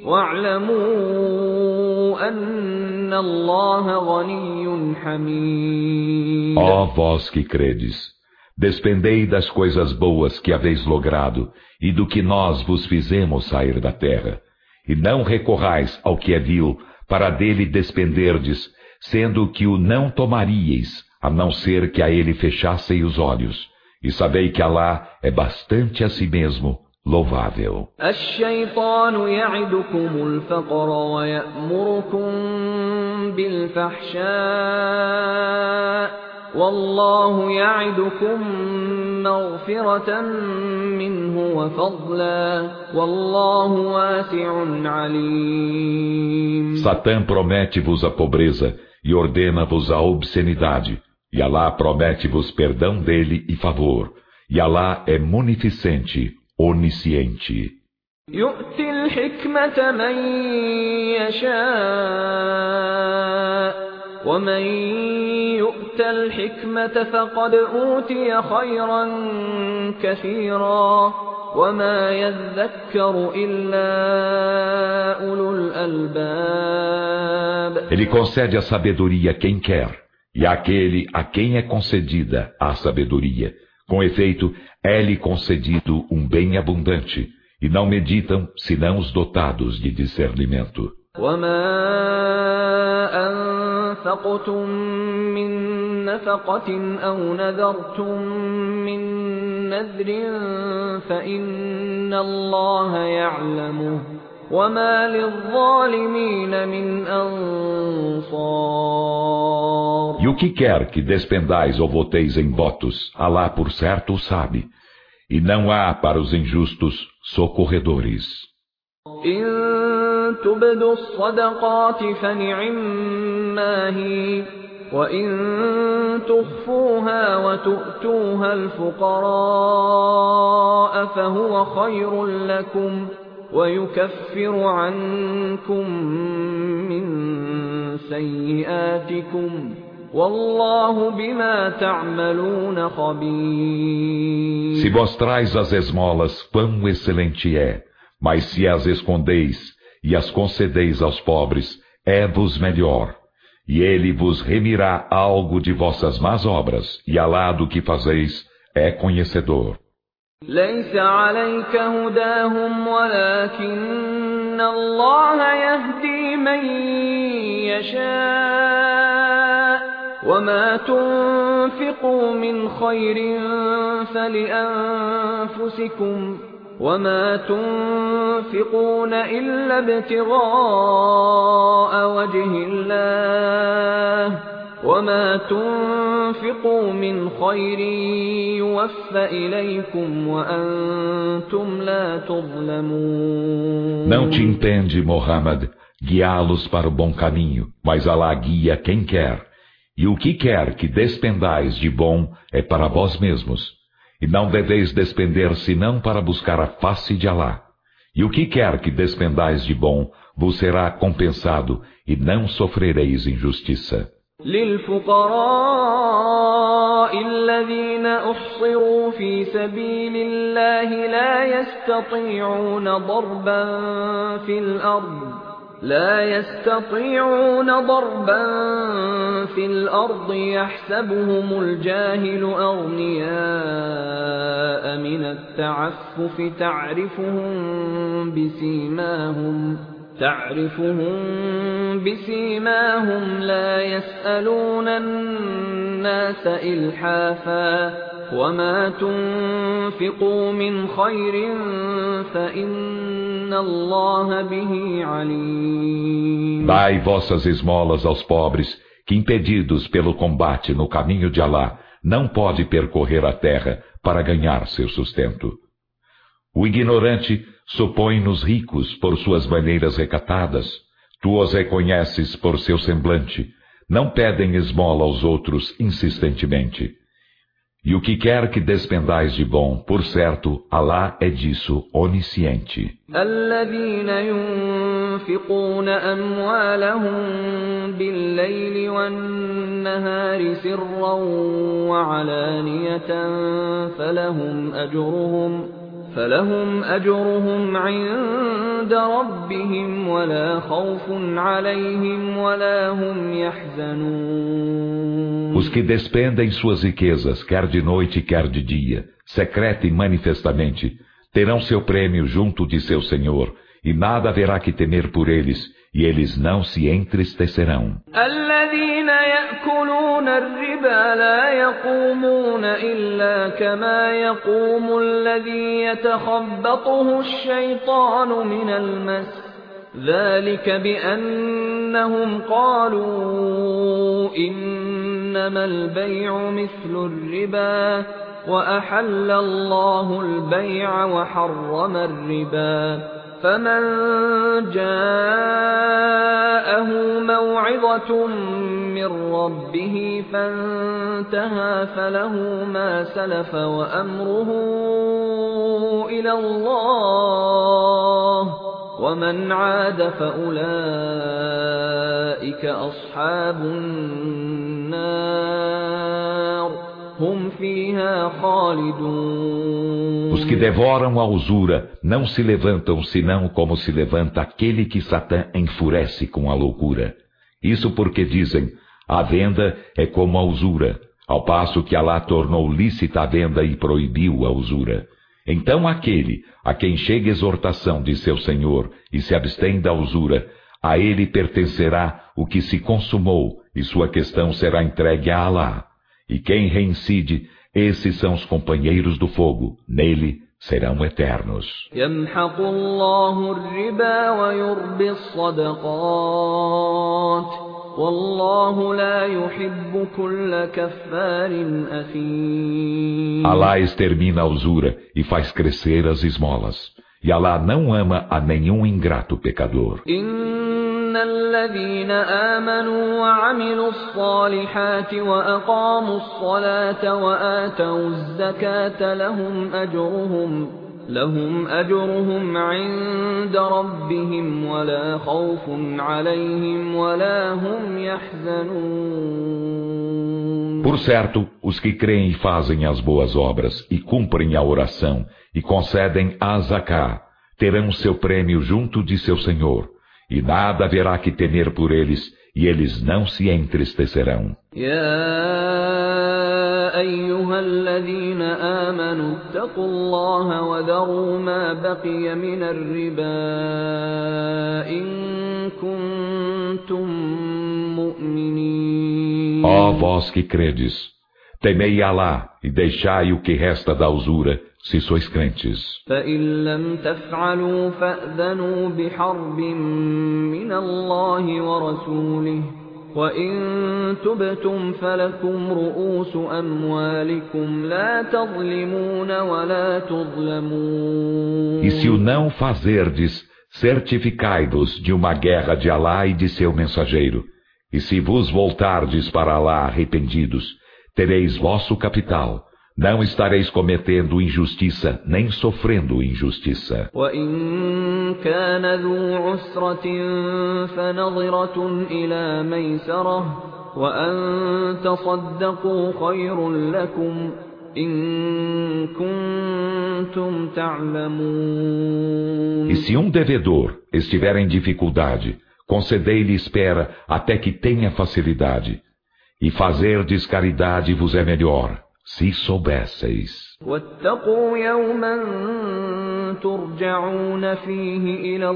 واعلموا أن الله غني حميد. Ó vós que credes, despendei das coisas boas que haveis logrado e do que nós vos fizemos sair da terra. E não recorrais ao que é vil, para dele despenderdes, sendo que o não tomaríeis, a não ser que a ele fechassem os olhos. E sabei que Alá é bastante a si mesmo louvável. الشيطان يعدكم الفقر ويأمركم بالفحشاء والله يعدكم مغفرة منه وفضلا والله واسع عليم. Satã promete-vos a pobreza e ordena-vos a obscenidade, e Alá promete-vos perdão dele e favor, e Alá é munificente, onisciente. يؤتي الحكمة من يشاء ومن يؤت الحكمة فقد أوتي خيرا كثيرا وما يذكر إلا أولو الألباب. Ele concede a sabedoria a quem quer, e àquele a quem é concedida a sabedoria. Com efeito, é-lhe concedido um bem abundante, e não meditam senão os dotados de discernimento. أنفقتم من نفقة أو نذرتم من نذر فإن الله يعلمه وما للظالمين من أنصار. E o que quer que despendais ou voteis em votos, Alá por certo o sabe, e não há para os injustos socorredores. إن تبدوا الصدقات فنعما هي وإن تخفوها وتؤتوها الفقراء فهو خير لكم ويكفر عنكم من سيئاتكم والله بما تعملون خبير. Se mostrais as esmolas, quão excelente é, mas se as escondeis e as concedeis aos pobres, é-vos melhor. E ele vos remirá algo de vossas más obras, e Alá do que fazeis é conhecedor. ليس عليك هداهم ولكن الله يهدي من يشاء وما تنفقوا من خير فلأنفسكم وما تنفقون إلا ابتغاء وجه الله وما تنفقوا من خير يوفى إليكم وأنتم لا تظلمون. Não te impede, Muhammad, guiá-los para o bom caminho, mas Alá guia quem quer. E o que quer que despendais de bom é para vós mesmos. E não deveis despender senão para buscar a face de Alá. E o que quer que despendais de bom vos será compensado e não sofrereis injustiça. للفقراء الذين أحصروا في سبيل الله لا يستطيعون ضربا في الأرض يحسبهم الجاهل أغنياء من التعفف تعرفهم بسيماهم لا يسألون الناس إلحافا وما تنفقوا من خير فإن الله به عليم. Dai vossas esmolas aos pobres, que impedidos pelo combate no caminho de Alá, não pode percorrer a terra para ganhar seu sustento. O ignorante supõe-nos ricos por suas maneiras recatadas. Tu os reconheces por seu semblante. Não pedem esmola aos outros insistentemente. E o que quer que despendais de bom, por certo, Alá é disso onisciente. الذين ينفقون أموالهم بالليل والنهار سرا وعلانية فلهم أجرهم عند ربهم ولا خوف عليهم ولا هم يحزنون. Os que despendem suas riquezas, quer de noite, quer de dia, secreta e manifestamente, terão seu prêmio junto de seu Senhor, e nada haverá que temer por eles, e eles não se entristecerão. الذين يأكلون الربا لا يقومون إلا كما يقوم الذي يتخبطه الشيطان من المس ذلك بأنهم قالوا إنما البيع مثل الربا وأحل الله البيع وحرم الربا فمن جاءه موعظة من ربه فانتهى فله ما سلف وأمره إلى الله ومن عاد فأولئك أصحاب النار هم فيها خالدون. Os que devoram a usura não se levantam senão como se levanta aquele que Satã enfurece com a loucura. Isso porque dizem, a venda é como a usura, ao passo que Alá tornou lícita a venda e proibiu a usura. Então aquele a quem chega exortação de seu Senhor e se abstém da usura, a ele pertencerá o que se consumou e sua questão será entregue a Alá. E quem reincide, esses são os companheiros do fogo, nele serão eternos. يمحق الله الربا ويربي الصدقات والله لا يحب كل كفار أثيم. Alá extermina a usura e faz crescer as esmolas. E Alá não ama a nenhum ingrato pecador. إن الذين آمنوا وعملوا الصالحات وأقاموا الصلاة وآتوا الزكاة لهم أجرهم عند ربهم ولا خوف عليهم ولا هم يحزنون. Por certo, os que creem e fazem as boas obras, e cumprem a oração, e concedem a zaká, terão seu prêmio junto de seu Senhor, e nada haverá que temer por eles, e eles não se entristecerão. أيها الذين آمنوا اتقوا الله وذروا ما بقي من الربا إن كنتم مؤمنين. Ó vós que credes, temei Alá e deixai o que resta da usura, se sois crentes. فإن لم تفعلوا فأذنوا بحرب من الله ورسوله وَإِن تُبْتُمْ فَلَكُمْ رُءُوسُ أَمْوَالِكُمْ لَا تَظْلِمُونَ وَلَا تُظْلَمُونَ. E se o não fazerdes, certificai-vos de uma guerra de Alá e de seu mensageiro. E se vos voltardes para Alá arrependidos, tereis vosso capital. Não estareis cometendo injustiça, nem sofrendo injustiça. وَإِن كَانَ ذُو عُسْرَةٍ فَنَظِرَةٌ إِلَى مَيْسَرَةٍ وَأَن تَصَدَّقُوا خَيْرٌ لَكُمْ إِن كُنتُمْ تَعْلَمُونَ. E se um devedor estiver em dificuldade, concedei-lhe espera até que tenha facilidade. E fazerdes caridade vos é melhor, se soubesseis. وَاتَّقُوا يَوْمًا تُرْجَعُونَ فِيهِ إِلَى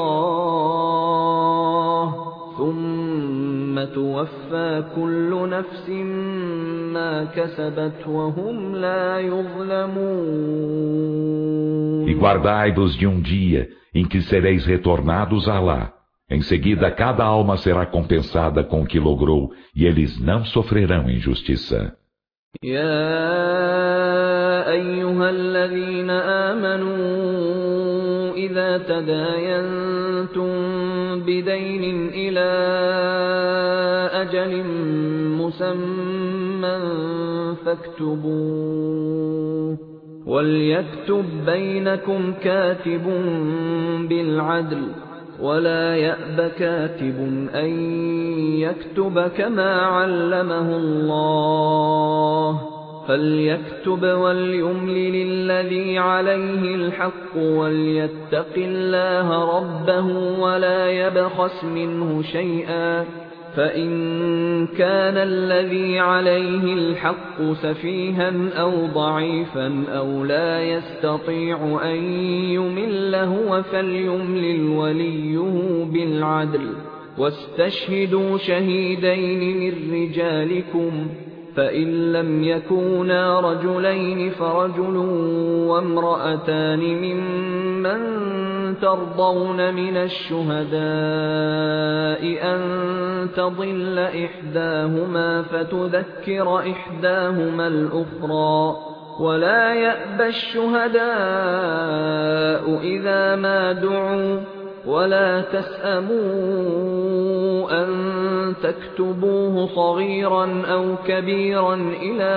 اللَّهِ ثُمَّ تُوَفَّى كُلُّ نَفْسٍ مَا كَسَبَتْ وَهُمْ لَا يُظْلَمُونَ. E guardai-vos de um dia em que sereis retornados a Alá. Em seguida, cada alma será compensada com o que logrou, e eles não sofrerão injustiça. يا أيها الذين آمنوا إذا تداينتم بدين إلى أجل مسمى فاكتبوه وليكتب بينكم كاتب بالعدل ولا يأب كاتب أن يكتب كما علمه الله فليكتب وليملل الذي عليه الحق وليتق الله ربه ولا يبخس منه شيئا فإن كان الذي عليه الحق سفيها أو ضعيفا أو لا يستطيع أن يمل هو فليملل وليه بالعدل واستشهدوا شهيدين من رجالكم فإن لم يكونا رجلين فرجل وامرأتان ممن ترضون من الشهداء أن تضل إحداهما فتذكر إحداهما الأخرى ولا يأبى الشهداء إذا ما دعوا ولا تسأموا أن تكتبوه صغيرا أو كبيرا إلى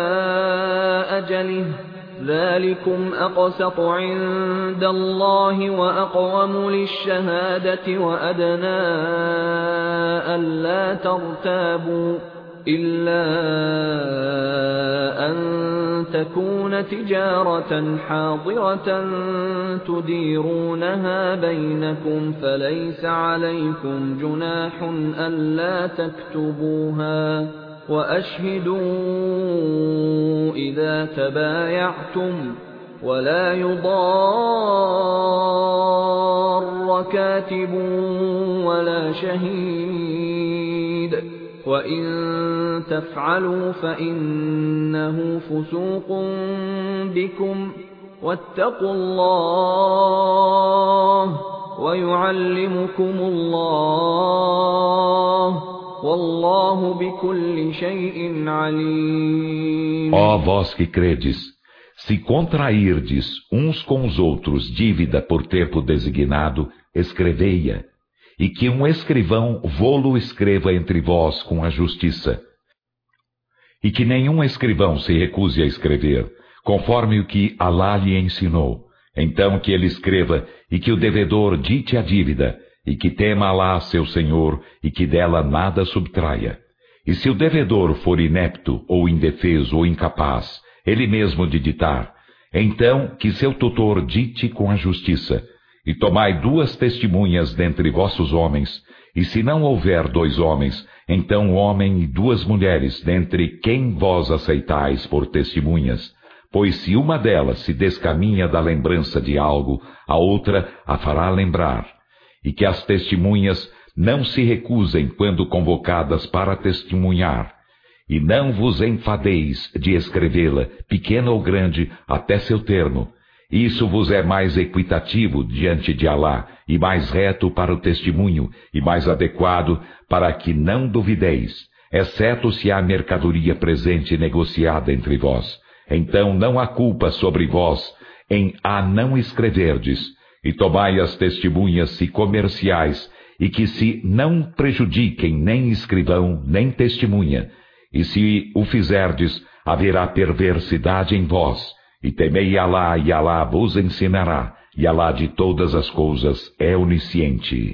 أجله ذلكم أقسط عند الله وأقوم للشهادة وأدنى ألا ترتابوا إلا أن تكون تجارة حاضرة تديرونها بينكم فليس عليكم جناح ألا تكتبوها وأشهدوا إذا تبايعتم ولا يضار كاتب ولا شهيد وإن تفعلوا فإنه فسوق بكم واتقوا الله ويعلمكم الله والله بكل شيء عليم. Ó vós que credes, se contrairdes uns com os outros dívida por tempo designado, escrevei-a. e que um escrivão vô-lo escreva entre vós com a justiça. E que nenhum escrivão se recuse a escrever, conforme o que Alá lhe ensinou. Então que ele escreva, e que o devedor dite a dívida, e que tema Alá seu Senhor, e que dela nada subtraia. E se o devedor for inepto, ou indefeso, ou incapaz, ele mesmo de ditar, então que seu tutor dite com a justiça. E tomai 2 testemunhas dentre vossos homens, e se não houver 2 homens, então 1 homem e 2 mulheres dentre quem vós aceitais por testemunhas. Pois se uma delas se descaminha da lembrança de algo, a outra a fará lembrar. E que as testemunhas não se recusem quando convocadas para testemunhar. E não vos enfadeis de escrevê-la, pequena ou grande, até seu termo. Isso vos é mais equitativo diante de Alá, e mais reto para o testemunho, e mais adequado para que não duvideis, exceto se há mercadoria presente negociada entre vós. Então não há culpa sobre vós em a não escreverdes, e tomai as testemunhas se comerciais, e que se não prejudiquem nem escrivão, nem testemunha, e se o fizerdes, haverá perversidade em vós, e temei Alá, e Alá vos ensinará, e Alá de todas as coisas é onisciente.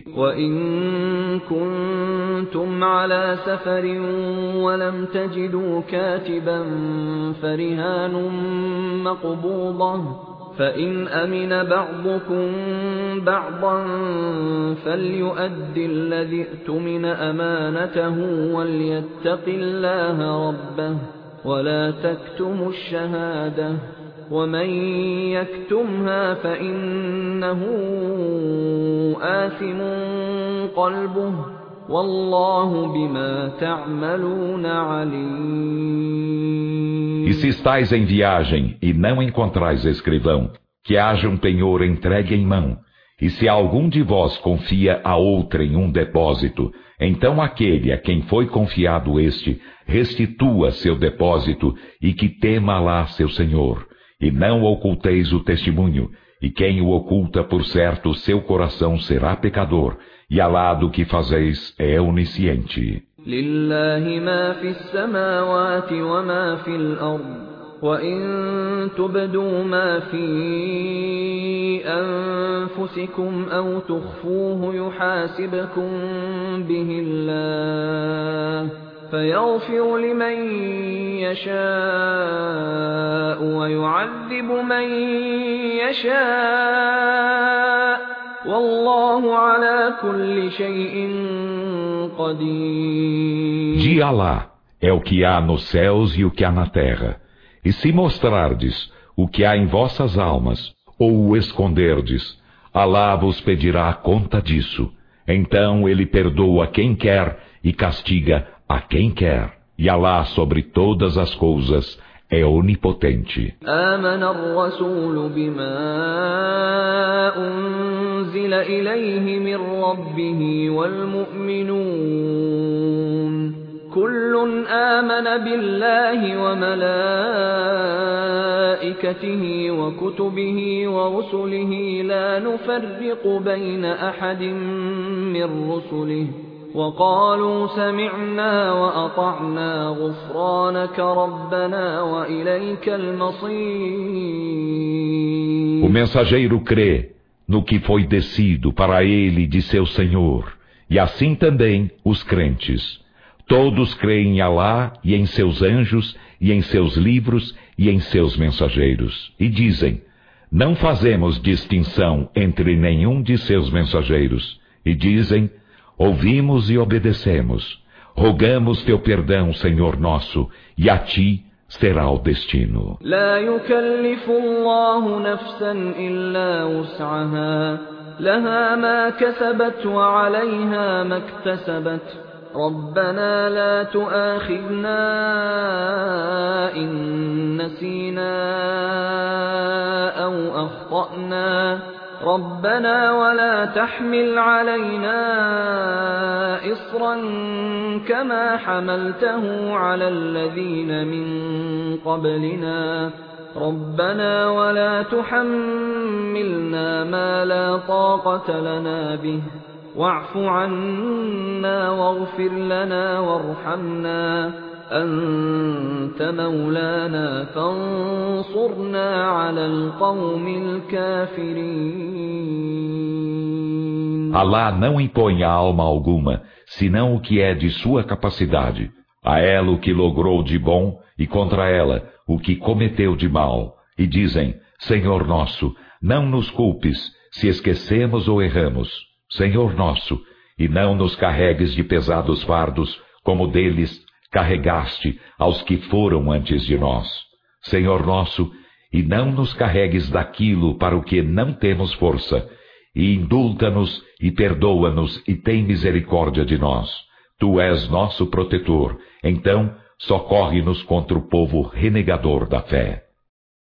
كنتم على سفر ولم تجدوا كاتبا فرهان مقبوضة فإن أمن بعضكم بعضا فليؤد الذي اؤتمن أمانته وليتق الله ربه ولا تكتموا الشهادة ومن يكتمها فإنه آثم قلبه والله بما تعملون عليم. E se estáis em viagem e não encontrais escrivão, que haja um penhor entregue em mão, e se algum de vós confia a outrem um depósito, então aquele a quem foi confiado este, restitua seu depósito e que tema Alá seu Senhor. E não oculteis o testemunho, e quem o oculta, por certo, seu coração será pecador, e Alá do que fazeis é onisciente. لله ما في السماوات وما في الأرض وإن تبدوا ما في أنفسكم أو تخفوه يحاسبكم به الله فيغفر لمن يشاء ويعذب من يشاء والله على كل شيء قدير. De Alá é o que há nos céus e o que há na terra. E se mostrardes o que há em vossas almas, ou o esconderdes, Alá vos pedirá conta disso. Então ele perdoa quem quer e castiga a quem quer. E Alá sobre todas as coisas é onipotente. آمن الرسول بما أنزل إليه من ربه والمؤمنون كل آمن بالله وملائكته وكتبه ورسله لا نفرق بين أحد من رسله وقالوا سمعنا وأطعنا غفرانك ربنا وإليك المصير. O mensageiro crê no que foi descido para ele de seu Senhor, e assim também os crentes. Todos creem em Alá e em seus anjos, e em seus livros e em seus mensageiros, e dizem, não fazemos distinção entre nenhum de seus mensageiros, e dizem, ouvimos e obedecemos. Rogamos teu perdão, Senhor nosso, e a ti será o destino. لا يكلف الله نفسا إلا وسعها لها ما كسبت وعليها ما اكتسبت ربنا لا تؤاخذنا إن نسينا أو أخطأنا ربنا ولا تحمل علينا إصرا كما حملته على الذين من قبلنا ربنا ولا تحملنا ما لا طاقة لنا به واعف عنا واغفر لنا وارحمنا أنت مولانا فانصرنا على القوم الكافرين. Allah não impõe a alma alguma, senão o que é de sua capacidade. A ela o que logrou de bom, e contra ela o que cometeu de mal. E dizem, Senhor nosso, não nos culpes, se esquecemos ou erramos. Senhor nosso, e não nos carregues de pesados fardos, como deles carregaste aos que foram antes de nós. Senhor nosso, e não nos carregues daquilo para o que não temos força, e indulta-nos e perdoa-nos e tem misericórdia de nós. Tu és nosso protetor, então socorre-nos contra o povo renegador da fé.